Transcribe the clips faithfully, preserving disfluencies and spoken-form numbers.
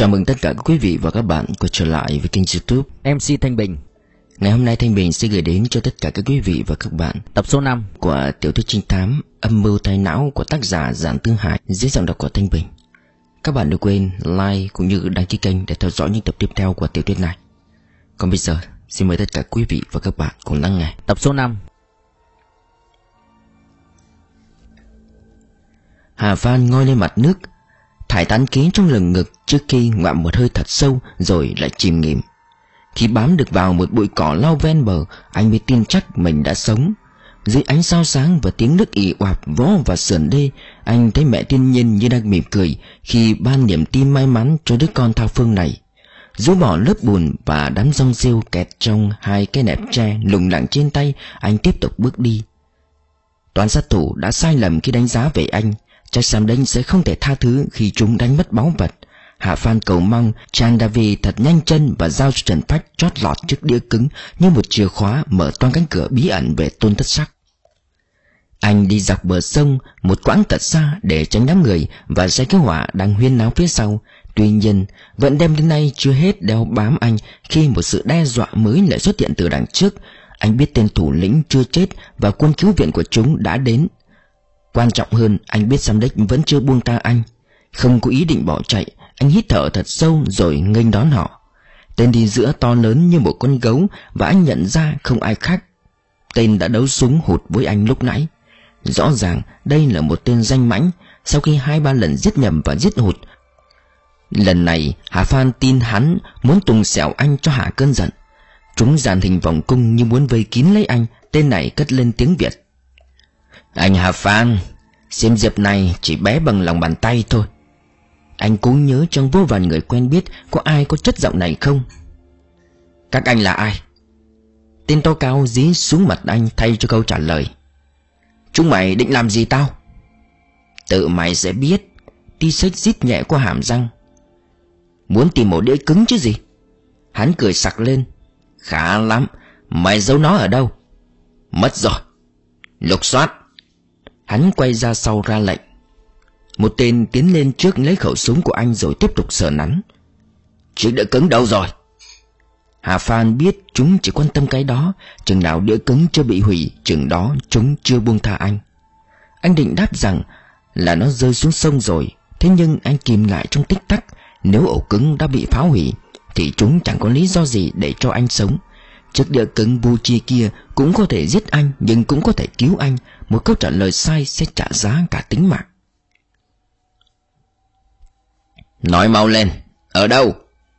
Chào mừng tất cả các quý vị và các bạn quay trở lại với kênh YouTube em xê Thanh Bình. Ngày hôm nay Thanh Bình sẽ gửi đến cho tất cả các quý vị và các bạn tập số năm của tiểu thuyết trinh thám Âm mưu tai não của tác giả Giản Tư Hải dưới giọng đọc của Thanh Bình. Các bạn đừng quên like cũng như đăng ký kênh để theo dõi những tập tiếp theo của tiểu thuyết này. Còn bây giờ, xin mời tất cả quý vị và các bạn cùng lắng nghe tập số năm. Hà Phan ngoi lên mặt nước, thải tán khí trong lồng ngực trước khi ngoạm một hơi thật sâu rồi lại chìm nghỉm. Khi bám được vào một bụi cỏ lau ven bờ, anh mới tin chắc mình đã sống. Dưới ánh sao sáng và tiếng nước ì oạp vó vào sườn đê, anh thấy mẹ thiên nhiên như đang mỉm cười khi ban niềm tin may mắn cho đứa con thao phương này. Rũ bỏ lớp bùn và đám rong rêu kẹt trong hai cái nẹp tre lủng lẳng trên tay, anh tiếp tục bước đi. Toán sát thủ đã sai lầm khi đánh giá về anh. Chắc Sam Đinh sẽ không thể tha thứ khi chúng đánh mất báu vật. Hạ Phan cầu mong Chan Davi thật nhanh chân và giao cho Trần Phách chót lọt chiếc đĩa cứng như một chìa khóa mở toang cánh cửa bí ẩn về Tôn Thất Sắc. Anh đi dọc bờ sông một quãng thật xa để tránh đám người và xe cứu hỏa đang huyên náo phía sau. Tuy nhiên, vẫn đêm đến nay chưa hết đeo bám anh khi một sự đe dọa mới lại xuất hiện từ đằng trước. Anh biết tên thủ lĩnh chưa chết và quân cứu viện của chúng đã đến. Quan trọng hơn, anh biết Sam Đích vẫn chưa buông tha anh. Không có ý định bỏ chạy, anh hít thở thật sâu rồi nghênh đón họ. Tên đi giữa to lớn như một con gấu và anh nhận ra không ai khác. Tên đã đấu súng hụt với anh lúc nãy. Rõ ràng đây là một tên danh mãnh. Sau khi hai ba lần giết nhầm và giết hụt, lần này Hà Phan tin hắn muốn tùng xẻo anh cho hạ cơn giận. Chúng dàn hình vòng cung như muốn vây kín lấy anh. Tên này cất lên tiếng Việt: "Anh Hà Phan, xem dịp này chỉ bé bằng lòng bàn tay thôi." Anh cố nhớ trong vô vàn người quen biết có ai có chất giọng này không. "Các anh là ai?" Tên to cao dí xuống mặt anh thay cho câu trả lời. "Chúng mày định làm gì tao?" "Tự mày sẽ biết." Ti Xích rít nhẹ qua hàm răng. "Muốn tìm một đĩa cứng chứ gì?" Hắn cười sặc lên. "Khá lắm, mày giấu nó ở đâu?" "Mất rồi." "Lục soát." Hắn quay ra sau ra lệnh. Một tên tiến lên trước lấy khẩu súng của anh rồi tiếp tục sờ nắn. "Chiếc đĩa cứng đâu rồi?" Hà Phan biết chúng chỉ quan tâm cái đó. Chừng nào đĩa cứng chưa bị hủy, chừng đó chúng chưa buông tha anh. Anh định đáp rằng là nó rơi xuống sông rồi. Thế nhưng anh kìm lại trong tích tắc. Nếu ổ cứng đã bị phá hủy thì chúng chẳng có lý do gì để cho anh sống. Chiếc đĩa cứng vô tri kia cũng có thể giết anh, nhưng cũng có thể cứu anh. Một câu trả lời sai sẽ trả giá cả tính mạng. "Nói mau lên, ở đâu?"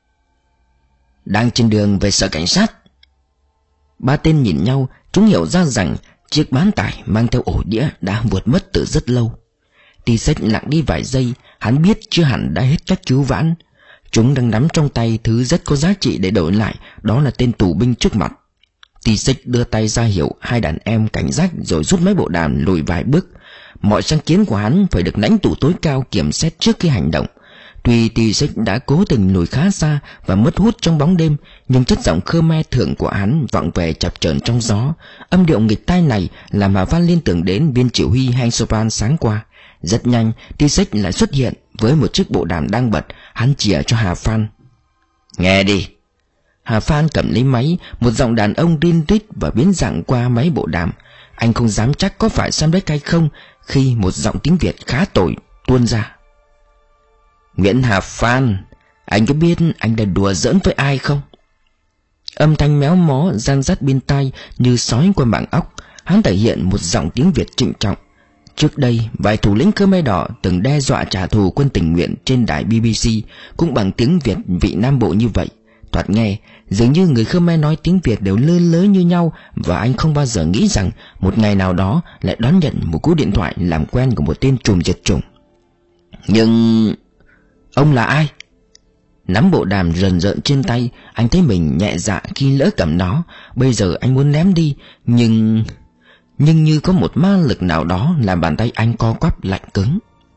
"Đang trên đường về sở cảnh sát." Ba tên nhìn nhau. Chúng hiểu ra rằng chiếc bán tải mang theo ổ đĩa đã vụt mất từ rất lâu. Ti Xích lặng đi vài giây. Hắn biết chưa hẳn đã hết cách cứu vãn. Chúng đang nắm trong tay thứ rất có giá trị để đổi lại. Đó là tên tù binh trước mặt. Ti Xích đưa tay ra hiệu hai đàn em cảnh giác rồi rút máy bộ đàm lùi vài bước. Mọi sáng kiến của hắn phải được lãnh tụ tối cao kiểm xét trước khi hành động. Tuy Ti Xích đã cố tình lùi khá xa và mất hút trong bóng đêm, nhưng chất giọng Khmer thượng của hắn vọng về chập chờn trong gió. Âm điệu nghịch tai này làm Hà Phan liên tưởng đến viên chỉ huy Heng Sopan sáng qua. Rất nhanh, Ti Xích lại xuất hiện với một chiếc bộ đàm đang bật. Hắn chìa cho Hà Phan. "Nghe đi." Hà Phan cầm lấy máy. Một giọng đàn ông rin rít và biến dạng qua máy bộ đàm. Anh không dám chắc có phải Sam Đích hay không khi một giọng tiếng Việt khá tồi tuôn ra. "Nguyễn Hà Phan, anh có biết anh đã đùa giỡn với ai không?" Âm thanh méo mó ran rắt bên tai như sói qua mảng óc. Hắn thể hiện một giọng tiếng Việt trịnh trọng. Trước đây, vài thủ lĩnh Khmer Đỏ từng đe dọa trả thù quân tình nguyện trên đài bê bê xê cũng bằng tiếng Việt vị Nam Bộ như vậy. Thoạt nghe dường như người Khmer nói tiếng Việt đều lơ lớ như nhau, và anh không bao giờ nghĩ rằng một ngày nào đó lại đón nhận một cú điện thoại làm quen của một tên trùm diệt chủng. "Nhưng ông là ai?" Nắm bộ đàm rờn rợn trên tay, anh thấy mình nhẹ dạ khi lỡ cầm nó. Bây giờ anh muốn ném đi, nhưng Nhưng như có một ma lực nào đó làm bàn tay anh co quắp lạnh cứng.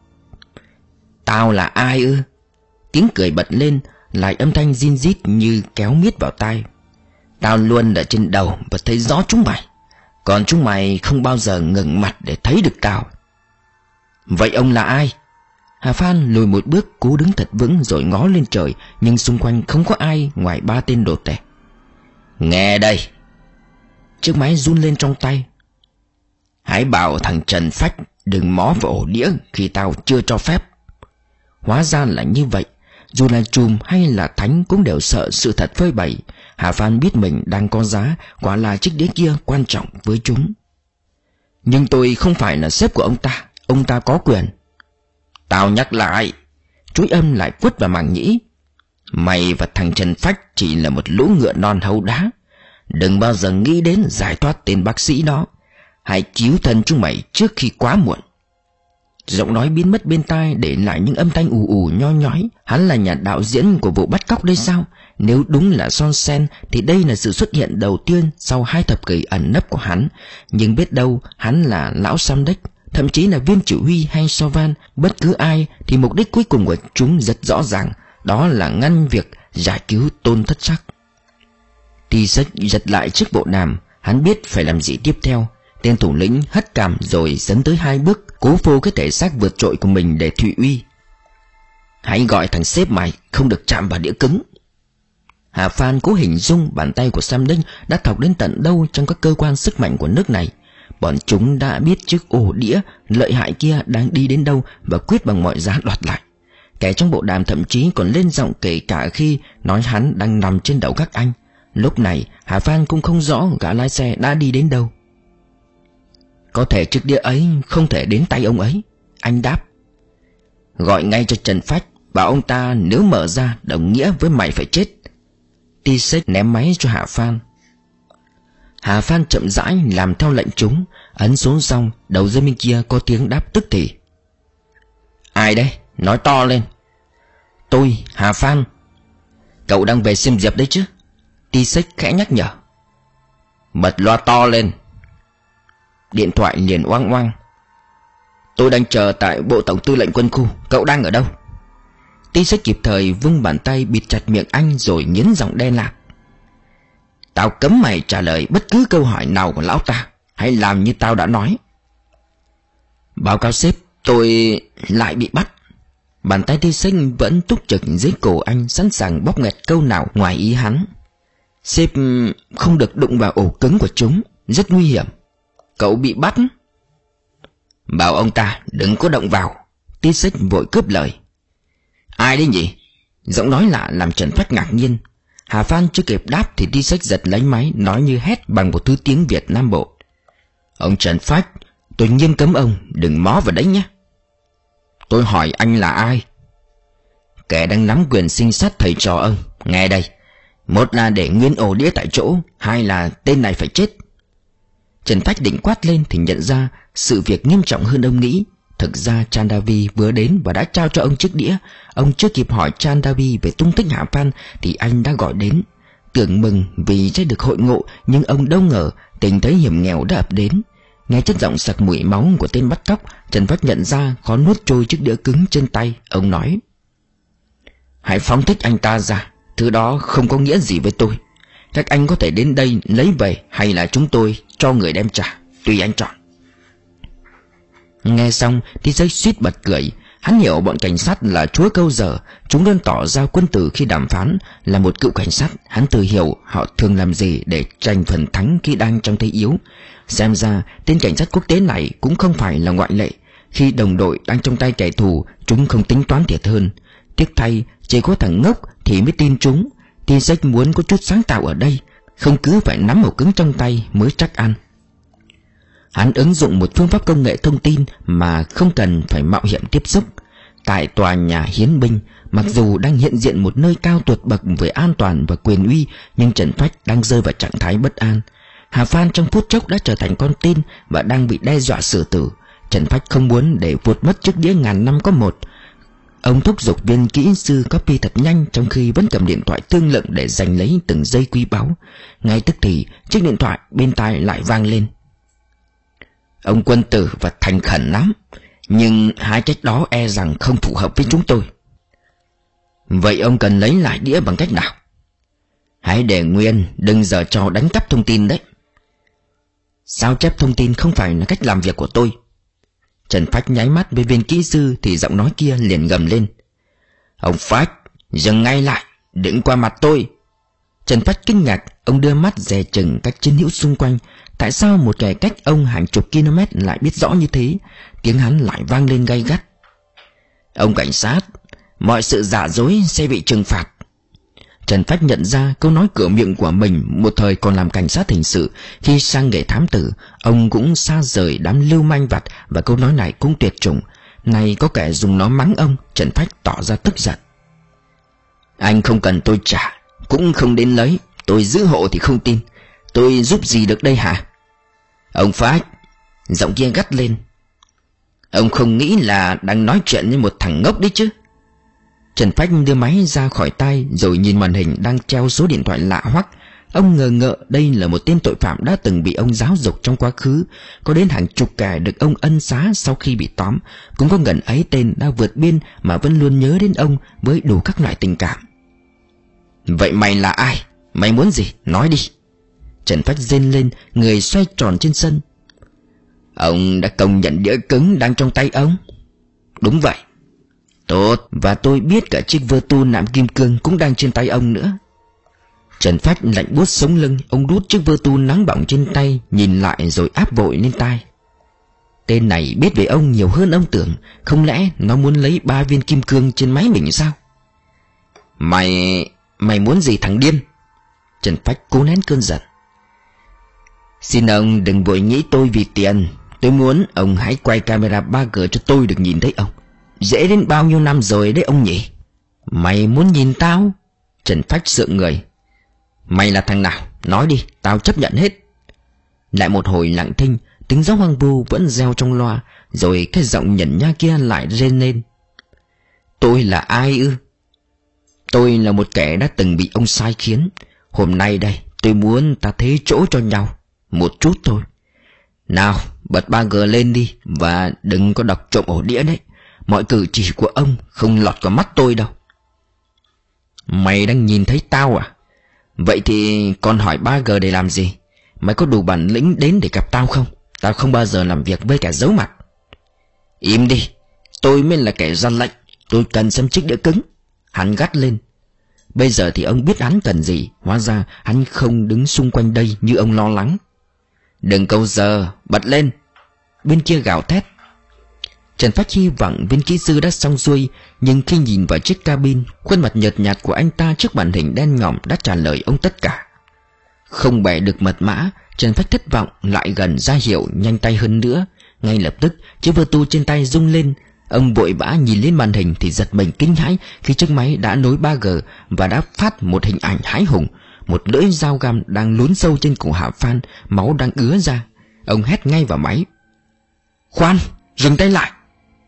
"Tao là ai ư?" Tiếng cười bật lên, lại âm thanh rin rít như kéo miết vào tai. "Tao luôn ở trên đầu và thấy rõ chúng mày. Còn chúng mày không bao giờ ngẩng mặt để thấy được tao." "Vậy ông là ai?" Hà Phan lùi một bước, cố đứng thật vững rồi ngó lên trời, nhưng xung quanh không có ai ngoài ba tên đồ tể. Nghe đây. Chiếc máy run lên trong tay. Hãy bảo thằng Trần Phách đừng mó vào ổ đĩa khi tao chưa cho phép. Hóa ra là như vậy. Dù là trùm hay là thánh cũng đều sợ sự thật phơi bày. Hà Phan biết mình đang có giá, quả là chiếc đĩa kia quan trọng với chúng. Nhưng tôi không phải là sếp của ông ta. Ông ta có quyền. Tao nhắc lại. Chuỗi âm lại quất vào màng nhĩ. Mày và thằng Trần Phách chỉ là một lũ ngựa non hấu đá. Đừng bao giờ nghĩ đến giải thoát tên bác sĩ đó. Hãy cứu thân chúng mày trước khi quá muộn. Giọng nói biến mất bên tai, để lại những âm thanh ù ù nho nhói. Hắn là nhà đạo diễn của vụ bắt cóc đây sao? Nếu đúng là Son Sen thì đây là sự xuất hiện đầu tiên sau hai thập kỷ ẩn nấp của hắn. Nhưng biết đâu hắn là lão Samdech, thậm chí là viên chỉ huy hay Sovan. Bất cứ ai thì mục đích cuối cùng của chúng rất rõ ràng, đó là ngăn việc giải cứu Tôn Thất Sắc. T-Sex giật lại chiếc bộ đàm. Hắn biết phải làm gì tiếp theo. Tên thủ lĩnh hất cằm rồi dấn tới hai bước, cố phô cái thể xác vượt trội của mình để thị uy. Hãy gọi thằng sếp mày không được chạm vào đĩa cứng. Hà Phan cố hình dung bàn tay của Samdech đã thọc đến tận đâu trong các cơ quan sức mạnh của nước này. Bọn chúng đã biết chiếc ổ đĩa lợi hại kia đang đi đến đâu và quyết bằng mọi giá đoạt lại. Kẻ trong bộ đàm thậm chí còn lên giọng kể cả khi nói hắn đang nằm trên đầu các anh. Lúc này Hà Phan cũng không rõ gã lái xe đã đi đến đâu. Có thể chiếc đĩa ấy không thể đến tay ông ấy. Anh đáp. Gọi ngay cho Trần Phách, bảo ông ta nếu mở ra đồng nghĩa với mày phải chết. T-Sex ném máy cho Hà Phan. Hà Phan chậm rãi làm theo lệnh chúng. Ấn xuống xong, đầu dây bên kia có tiếng đáp tức thì. Ai đây? Nói to lên. Tôi, Hà Phan. Cậu đang về xem Diệp đấy chứ? T-Sex khẽ nhắc nhở. Bật loa to lên. Điện thoại liền oang oang. Tôi đang chờ tại Bộ Tổng Tư lệnh Quân khu. Cậu đang ở đâu? T-Sex kịp thời vung bàn tay bịt chặt miệng anh rồi nghiến giọng đen lạc. Tao cấm mày trả lời bất cứ câu hỏi nào của lão ta. Hãy làm như tao đã nói. Báo cáo sếp, tôi lại bị bắt. Bàn tay T-Sex vẫn túc trực dưới cổ anh, sẵn sàng bóp nghẹt câu nào ngoài ý hắn. Sếp không được đụng vào ổ cứng của chúng, rất nguy hiểm. Cậu bị bắt. Bảo ông ta đừng có động vào. T-Sex vội cướp lời. Ai đấy nhỉ? Giọng nói lạ làm Trần Phách ngạc nhiên. Hà Phan chưa kịp đáp thì T-Sex giật lấy máy, nói như hét bằng một thứ tiếng Việt Nam Bộ. Ông Trần Phách, tôi nghiêm cấm ông đừng mó vào đấy nhé. Tôi hỏi anh là ai? Kẻ đang nắm quyền sinh sát thầy trò ông. Nghe đây, một là để nguyên ổ đĩa tại chỗ, hai là tên này phải chết. Trần Phách định quát lên thì nhận ra sự việc nghiêm trọng hơn ông nghĩ. Thực ra Chandavi vừa đến và đã trao cho ông chiếc đĩa. Ông chưa kịp hỏi Chandavi về tung tích Hà Phan thì anh đã gọi đến. Tưởng mừng vì sẽ được hội ngộ, nhưng ông đâu ngờ tình thế hiểm nghèo đã ập đến. Nghe chất giọng sặc mùi máu của tên bắt cóc, Trần Phách nhận ra khó nuốt trôi chiếc đĩa cứng trên tay. Ông nói. Hãy phóng thích anh ta ra. Thứ đó không có nghĩa gì với tôi. Các anh có thể đến đây lấy về, hay là chúng tôi cho người đem trả, tùy anh chọn. Nghe xong thì T-Sex suýt bật cười. Hắn hiểu bọn cảnh sát là chúa câu giờ. Chúng luôn tỏ ra quân tử khi đàm phán. Là một cựu cảnh sát, hắn tự hiểu họ thường làm gì để tranh phần thắng khi đang trong thế yếu. Xem ra tên cảnh sát quốc tế này cũng không phải là ngoại lệ. Khi đồng đội đang trong tay kẻ thù, chúng không tính toán thiệt hơn. Tiếc thay, chỉ có thằng ngốc thì mới tin chúng. T-Sex muốn có chút sáng tạo ở đây, không cứ phải nắm ổ cứng trong tay mới chắc ăn. Hắn ứng dụng một phương pháp công nghệ thông tin mà không cần phải mạo hiểm tiếp xúc. Tại tòa nhà hiến binh, mặc dù đang hiện diện một nơi cao tuyệt bậc về an toàn và quyền uy, nhưng Trần Phách đang rơi vào trạng thái bất an. Hà Phan trong phút chốc đã trở thành con tin và đang bị đe dọa xử tử. Trần Phách không muốn để vụt mất chiếc đĩa ngàn năm có một. Ông thúc giục viên kỹ sư copy thật nhanh, trong khi vẫn cầm điện thoại thương lượng để giành lấy từng giây quý báu. Ngay tức thì chiếc điện thoại bên tai lại vang lên. Ông quân tử và thành khẩn lắm, nhưng hai cách đó e rằng không phù hợp với chúng tôi. Vậy ông cần lấy lại đĩa bằng cách nào? Hãy để nguyên, đừng giờ trò đánh cắp thông tin đấy. Sao chép thông tin không phải là cách làm việc của tôi. Trần Phách nháy mắt với viên kỹ sư thì giọng nói kia liền gầm lên: "Ông Phách, dừng ngay lại, đừng qua mặt tôi!" Trần Phách kinh ngạc, ông đưa mắt dè chừng các chiến hữu xung quanh. Tại sao một kẻ cách ông hàng chục km lại biết rõ như thế? Tiếng hắn lại vang lên gay gắt: "Ông cảnh sát, mọi sự giả dối sẽ bị trừng phạt." Trần Phách nhận ra câu nói cửa miệng của mình một thời còn làm cảnh sát hình sự, khi sang nghề thám tử, ông cũng xa rời đám lưu manh vặt, và câu nói này cũng tuyệt chủng. Nay có kẻ dùng nó mắng ông, Trần Phách tỏ ra tức giận: "Anh không cần tôi trả, cũng không đến lấy, tôi giữ hộ thì không tin. Tôi giúp gì được đây hả?" "Ông Phách!" Giọng kia gắt lên: "Ông không nghĩ là đang nói chuyện với một thằng ngốc đấy chứ?" Trần Phách đưa máy ra khỏi tay rồi nhìn màn hình đang treo số điện thoại lạ hoắc. Ông ngờ ngợ đây là một tên tội phạm đã từng bị ông giáo dục trong quá khứ. Có đến hàng chục kẻ được ông ân xá sau khi bị tóm. Cũng có gần ấy tên đã vượt biên mà vẫn luôn nhớ đến ông với đủ các loại tình cảm. "Vậy mày là ai? Mày muốn gì? Nói đi!" Trần Phách rên lên, người xoay tròn trên sân. "Ông đã công nhận đĩa cứng đang trong tay ông?" "Đúng vậy." "Tốt, và tôi biết cả chiếc vơ tu nạm kim cương cũng đang trên tay ông nữa." Trần Phách lạnh buốt sống lưng. Ông đút chiếc vơ tu nắng bỏng trên tay, nhìn lại rồi áp vội lên tai: "Tên này biết về ông nhiều hơn ông tưởng. Không lẽ nó muốn lấy ba viên kim cương trên máy mình sao?" Mày... Mày muốn gì thằng điên?" Trần Phách cố nén cơn giận: "Xin ông đừng vội nghĩ tôi vì tiền. Tôi muốn ông hãy quay camera ba G cho tôi được nhìn thấy ông. Dễ đến bao nhiêu năm rồi đấy ông nhỉ?" "Mày muốn nhìn tao?" Trần Phách sượng người: "Mày là thằng nào? Nói đi, tao chấp nhận hết." Lại một hồi lặng thinh, tiếng gió hoang vu vẫn reo trong loa. Rồi cái giọng nhẩn nha kia lại rên lên: "Tôi là ai ư? Tôi là một kẻ đã từng bị ông sai khiến. Hôm nay đây tôi muốn ta thế chỗ cho nhau một chút thôi. Nào, bật ba G lên đi, và đừng có đọc trộm ổ đĩa đấy. Mọi cử chỉ của ông không lọt vào mắt tôi đâu." "Mày đang nhìn thấy tao à? Vậy thì còn hỏi ba G để làm gì? Mày có đủ bản lĩnh đến để gặp tao không? Tao không bao giờ làm việc với kẻ giấu mặt." "Im đi, tôi mới là kẻ ra lệnh. Tôi cần xem chiếc đĩa cứng." Hắn gắt lên. Bây giờ thì ông biết hắn cần gì. Hóa ra hắn không đứng xung quanh đây như ông lo lắng. "Đừng câu giờ, bật lên!" Bên kia gào thét. Trần Phách hy vọng viên kỹ sư đã xong xuôi, nhưng khi nhìn vào chiếc cabin, khuôn mặt nhợt nhạt của anh ta trước màn hình đen ngòm đã trả lời ông tất cả. Không bẻ được mật mã, Trần Phách thất vọng lại gần ra hiệu nhanh tay hơn nữa. Ngay lập tức chiếc vơ tu trên tay rung lên. Ông vội vã nhìn lên màn hình thì giật mình kinh hãi khi chiếc máy đã nối ba G và đã phát một hình ảnh hãi hùng. Một lưỡi dao găm đang lún sâu trên cổ Hạ Phan, máu đang ứa ra. Ông hét ngay vào máy: "Khoan, dừng tay lại!"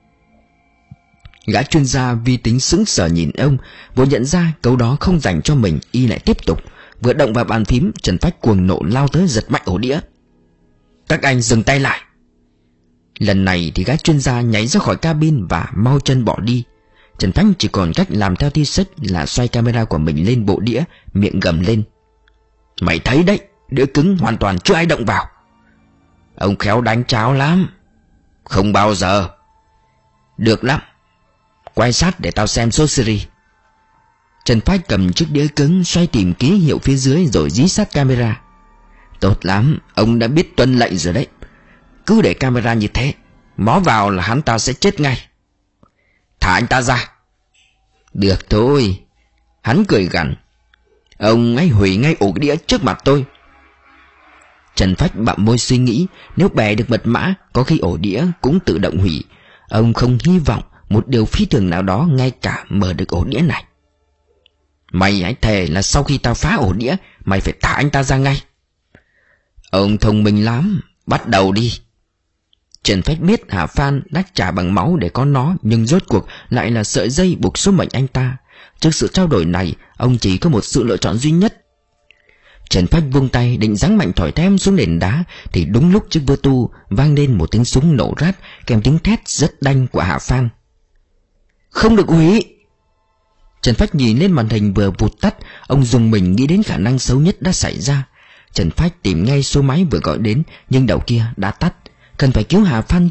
Gã chuyên gia vi tính sững sờ nhìn ông, vừa nhận ra câu đó không dành cho mình, y lại tiếp tục. Vừa động vào bàn phím, Trần Phách cuồng nộ lao tới giật mạnh ổ đĩa. "Các anh dừng tay lại!" Lần này thì gã chuyên gia nhảy ra khỏi cabin và mau chân bỏ đi. Trần Phách chỉ còn cách làm theo thi sách là xoay camera của mình lên bộ đĩa, miệng gầm lên: "Mày thấy đấy, đĩa cứng hoàn toàn chưa ai động vào." "Ông khéo đánh cháo lắm." "Không bao giờ." "Được lắm, quay sát để tao xem số series." Trần Phách cầm chiếc đĩa cứng, xoay tìm ký hiệu phía dưới rồi dí sát camera. "Tốt lắm, ông đã biết tuân lệnh rồi đấy. Cứ để camera như thế, mó vào là hắn ta sẽ chết ngay." "Thả anh ta ra." "Được thôi." Hắn cười gằn: "Ông ấy hủy ngay ổ đĩa trước mặt tôi." Trần Phách bặm môi suy nghĩ, nếu bẻ được mật mã, có khi ổ đĩa cũng tự động hủy. Ông không hy vọng một điều phi thường nào đó ngay cả mở được ổ đĩa này. "Mày hãy thề là sau khi tao phá ổ đĩa, mày phải thả anh ta ra ngay." "Ông thông minh lắm, bắt đầu đi." Trần Phách biết Hà Phan đã trả bằng máu để có nó, nhưng rốt cuộc lại là sợi dây buộc số mệnh anh ta. Trước sự trao đổi này, ông chỉ có một sự lựa chọn duy nhất. Trần Phách vung tay định giáng mạnh thỏi thép xuống nền đá, thì đúng lúc chiếc vơ tu vang lên một tiếng súng nổ rát kèm tiếng thét rất đanh của Hà Phan. "Không được hủy!" Trần Phách nhìn lên màn hình vừa vụt tắt, ông dùng mình nghĩ đến khả năng xấu nhất đã xảy ra. Trần Phách tìm ngay số máy vừa gọi đến, nhưng đầu kia đã tắt. Cần phải cứu Hà Phan gấp,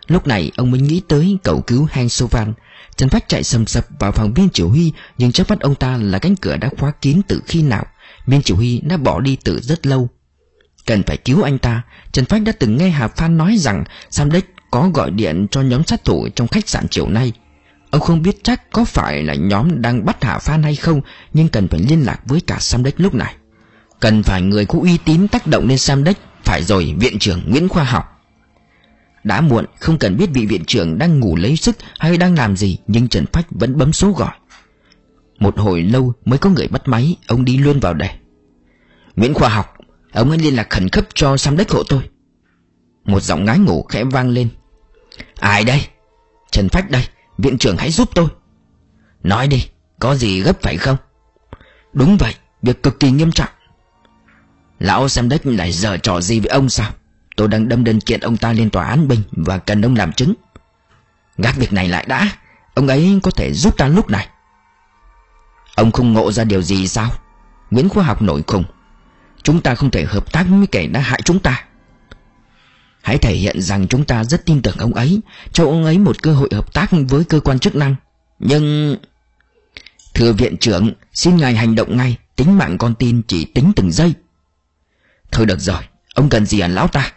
Lúc này ông mới nghĩ tới cầu cứu Heng Sovan. Trần Phách chạy sầm sập vào phòng viên chỉ huy, nhưng trước mắt ông ta là cánh cửa đã khóa kín từ khi nào. Viên chỉ huy đã bỏ đi từ rất lâu. Cần phải cứu anh ta. Trần Phách đã từng nghe Hà Phan nói rằng Samdech có gọi điện cho nhóm sát thủ trong khách sạn chiều nay. Ông không biết chắc có phải là nhóm đang bắt Hà Phan hay không, nhưng cần phải liên lạc với cả Samdech lúc này. Cần phải người có uy tín tác động lên Samdech. Phải rồi, viện trưởng Nguyễn Khoa Học. Đã muộn, không cần biết vị viện trưởng đang ngủ lấy sức hay đang làm gì, nhưng Trần Phách vẫn bấm số gọi. Một hồi lâu mới có người bắt máy. Ông đi luôn vào đề. Nguyễn Khoa Học, ông hãy liên lạc khẩn cấp cho Samdech hộ tôi. Một giọng ngái ngủ khẽ vang lên. Ai đây? Trần Phách đây. Viện trưởng hãy giúp tôi. Nói đi, có gì gấp phải không? Đúng vậy, việc cực kỳ nghiêm trọng. Lão Samdech lại giở trò gì với ông sao? Tôi đang đâm đơn kiện ông ta lên tòa án binh và cần ông làm chứng. Gác việc này lại đã. Ông ấy có thể giúp ta lúc này. Ông không ngộ ra điều gì sao? Nguyễn Khoa Học nổi khùng. Chúng ta không thể hợp tác với kẻ đã hại chúng ta. Hãy thể hiện rằng chúng ta rất tin tưởng ông ấy, cho ông ấy một cơ hội hợp tác với cơ quan chức năng. Nhưng... Thưa viện trưởng, xin ngài hành động ngay. Tính mạng con tin chỉ tính từng giây. Thôi được rồi, ông cần gì hả lão ta?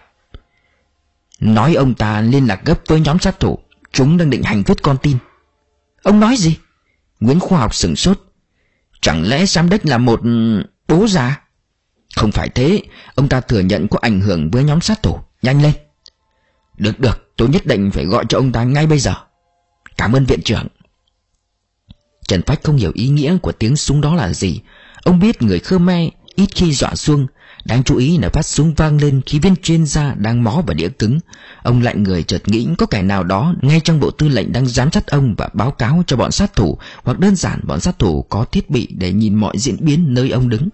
Nói ông ta liên lạc gấp với nhóm sát thủ. Chúng đang định hành quyết con tin. Ông nói gì? Nguyễn Khoa Học sửng sốt. Chẳng lẽ Samdech là một bố già? Không phải thế. Ông ta thừa nhận có ảnh hưởng với nhóm sát thủ. Nhanh lên. Được được, tôi nhất định phải gọi cho ông ta ngay bây giờ. Cảm ơn viện trưởng. Trần Phách không hiểu ý nghĩa của tiếng súng đó là gì. Ông biết người Khmer ít khi dọa xuông. Đáng chú ý là phát súng vang lên khi viên chuyên gia đang mó vào đĩa cứng. Ông lạnh người chợt nghĩ có kẻ nào đó ngay trong bộ tư lệnh đang giám sát ông và báo cáo cho bọn sát thủ, hoặc đơn giản bọn sát thủ có thiết bị để nhìn mọi diễn biến nơi ông đứng.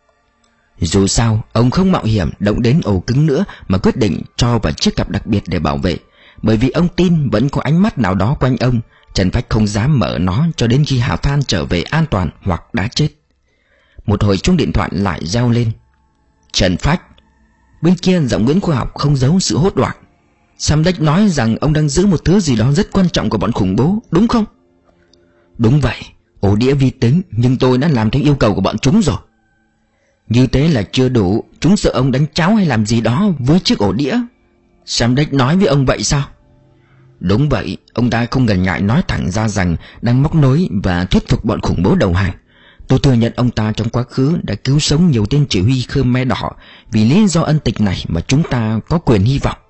Dù sao, ông không mạo hiểm động đến ổ cứng nữa mà quyết định cho vào chiếc cặp đặc biệt để bảo vệ. Bởi vì ông tin vẫn có ánh mắt nào đó quanh ông. Trần Phách không dám mở nó cho đến khi Hà Phan trở về an toàn hoặc đã chết. Một hồi chuông điện thoại lại reo lên. Trần Phách. Bên kia giọng Nguyễn Khoa Học không giấu sự hốt hoảng. Samdech nói rằng ông đang giữ một thứ gì đó rất quan trọng của bọn khủng bố, đúng không? Đúng vậy, ổ đĩa vi tính, nhưng tôi đã làm theo yêu cầu của bọn chúng rồi. Như thế là chưa đủ. Chúng sợ ông đánh cháo hay làm gì đó với chiếc ổ đĩa. Samdech nói với ông vậy sao? Đúng vậy. Ông ta không ngần ngại nói thẳng ra rằng đang móc nối và thuyết phục bọn khủng bố đầu hàng. Tôi thừa nhận ông ta trong quá khứ đã cứu sống nhiều tên chỉ huy Khmer Đỏ. Vì lý do ân tình này mà chúng ta có quyền hy vọng.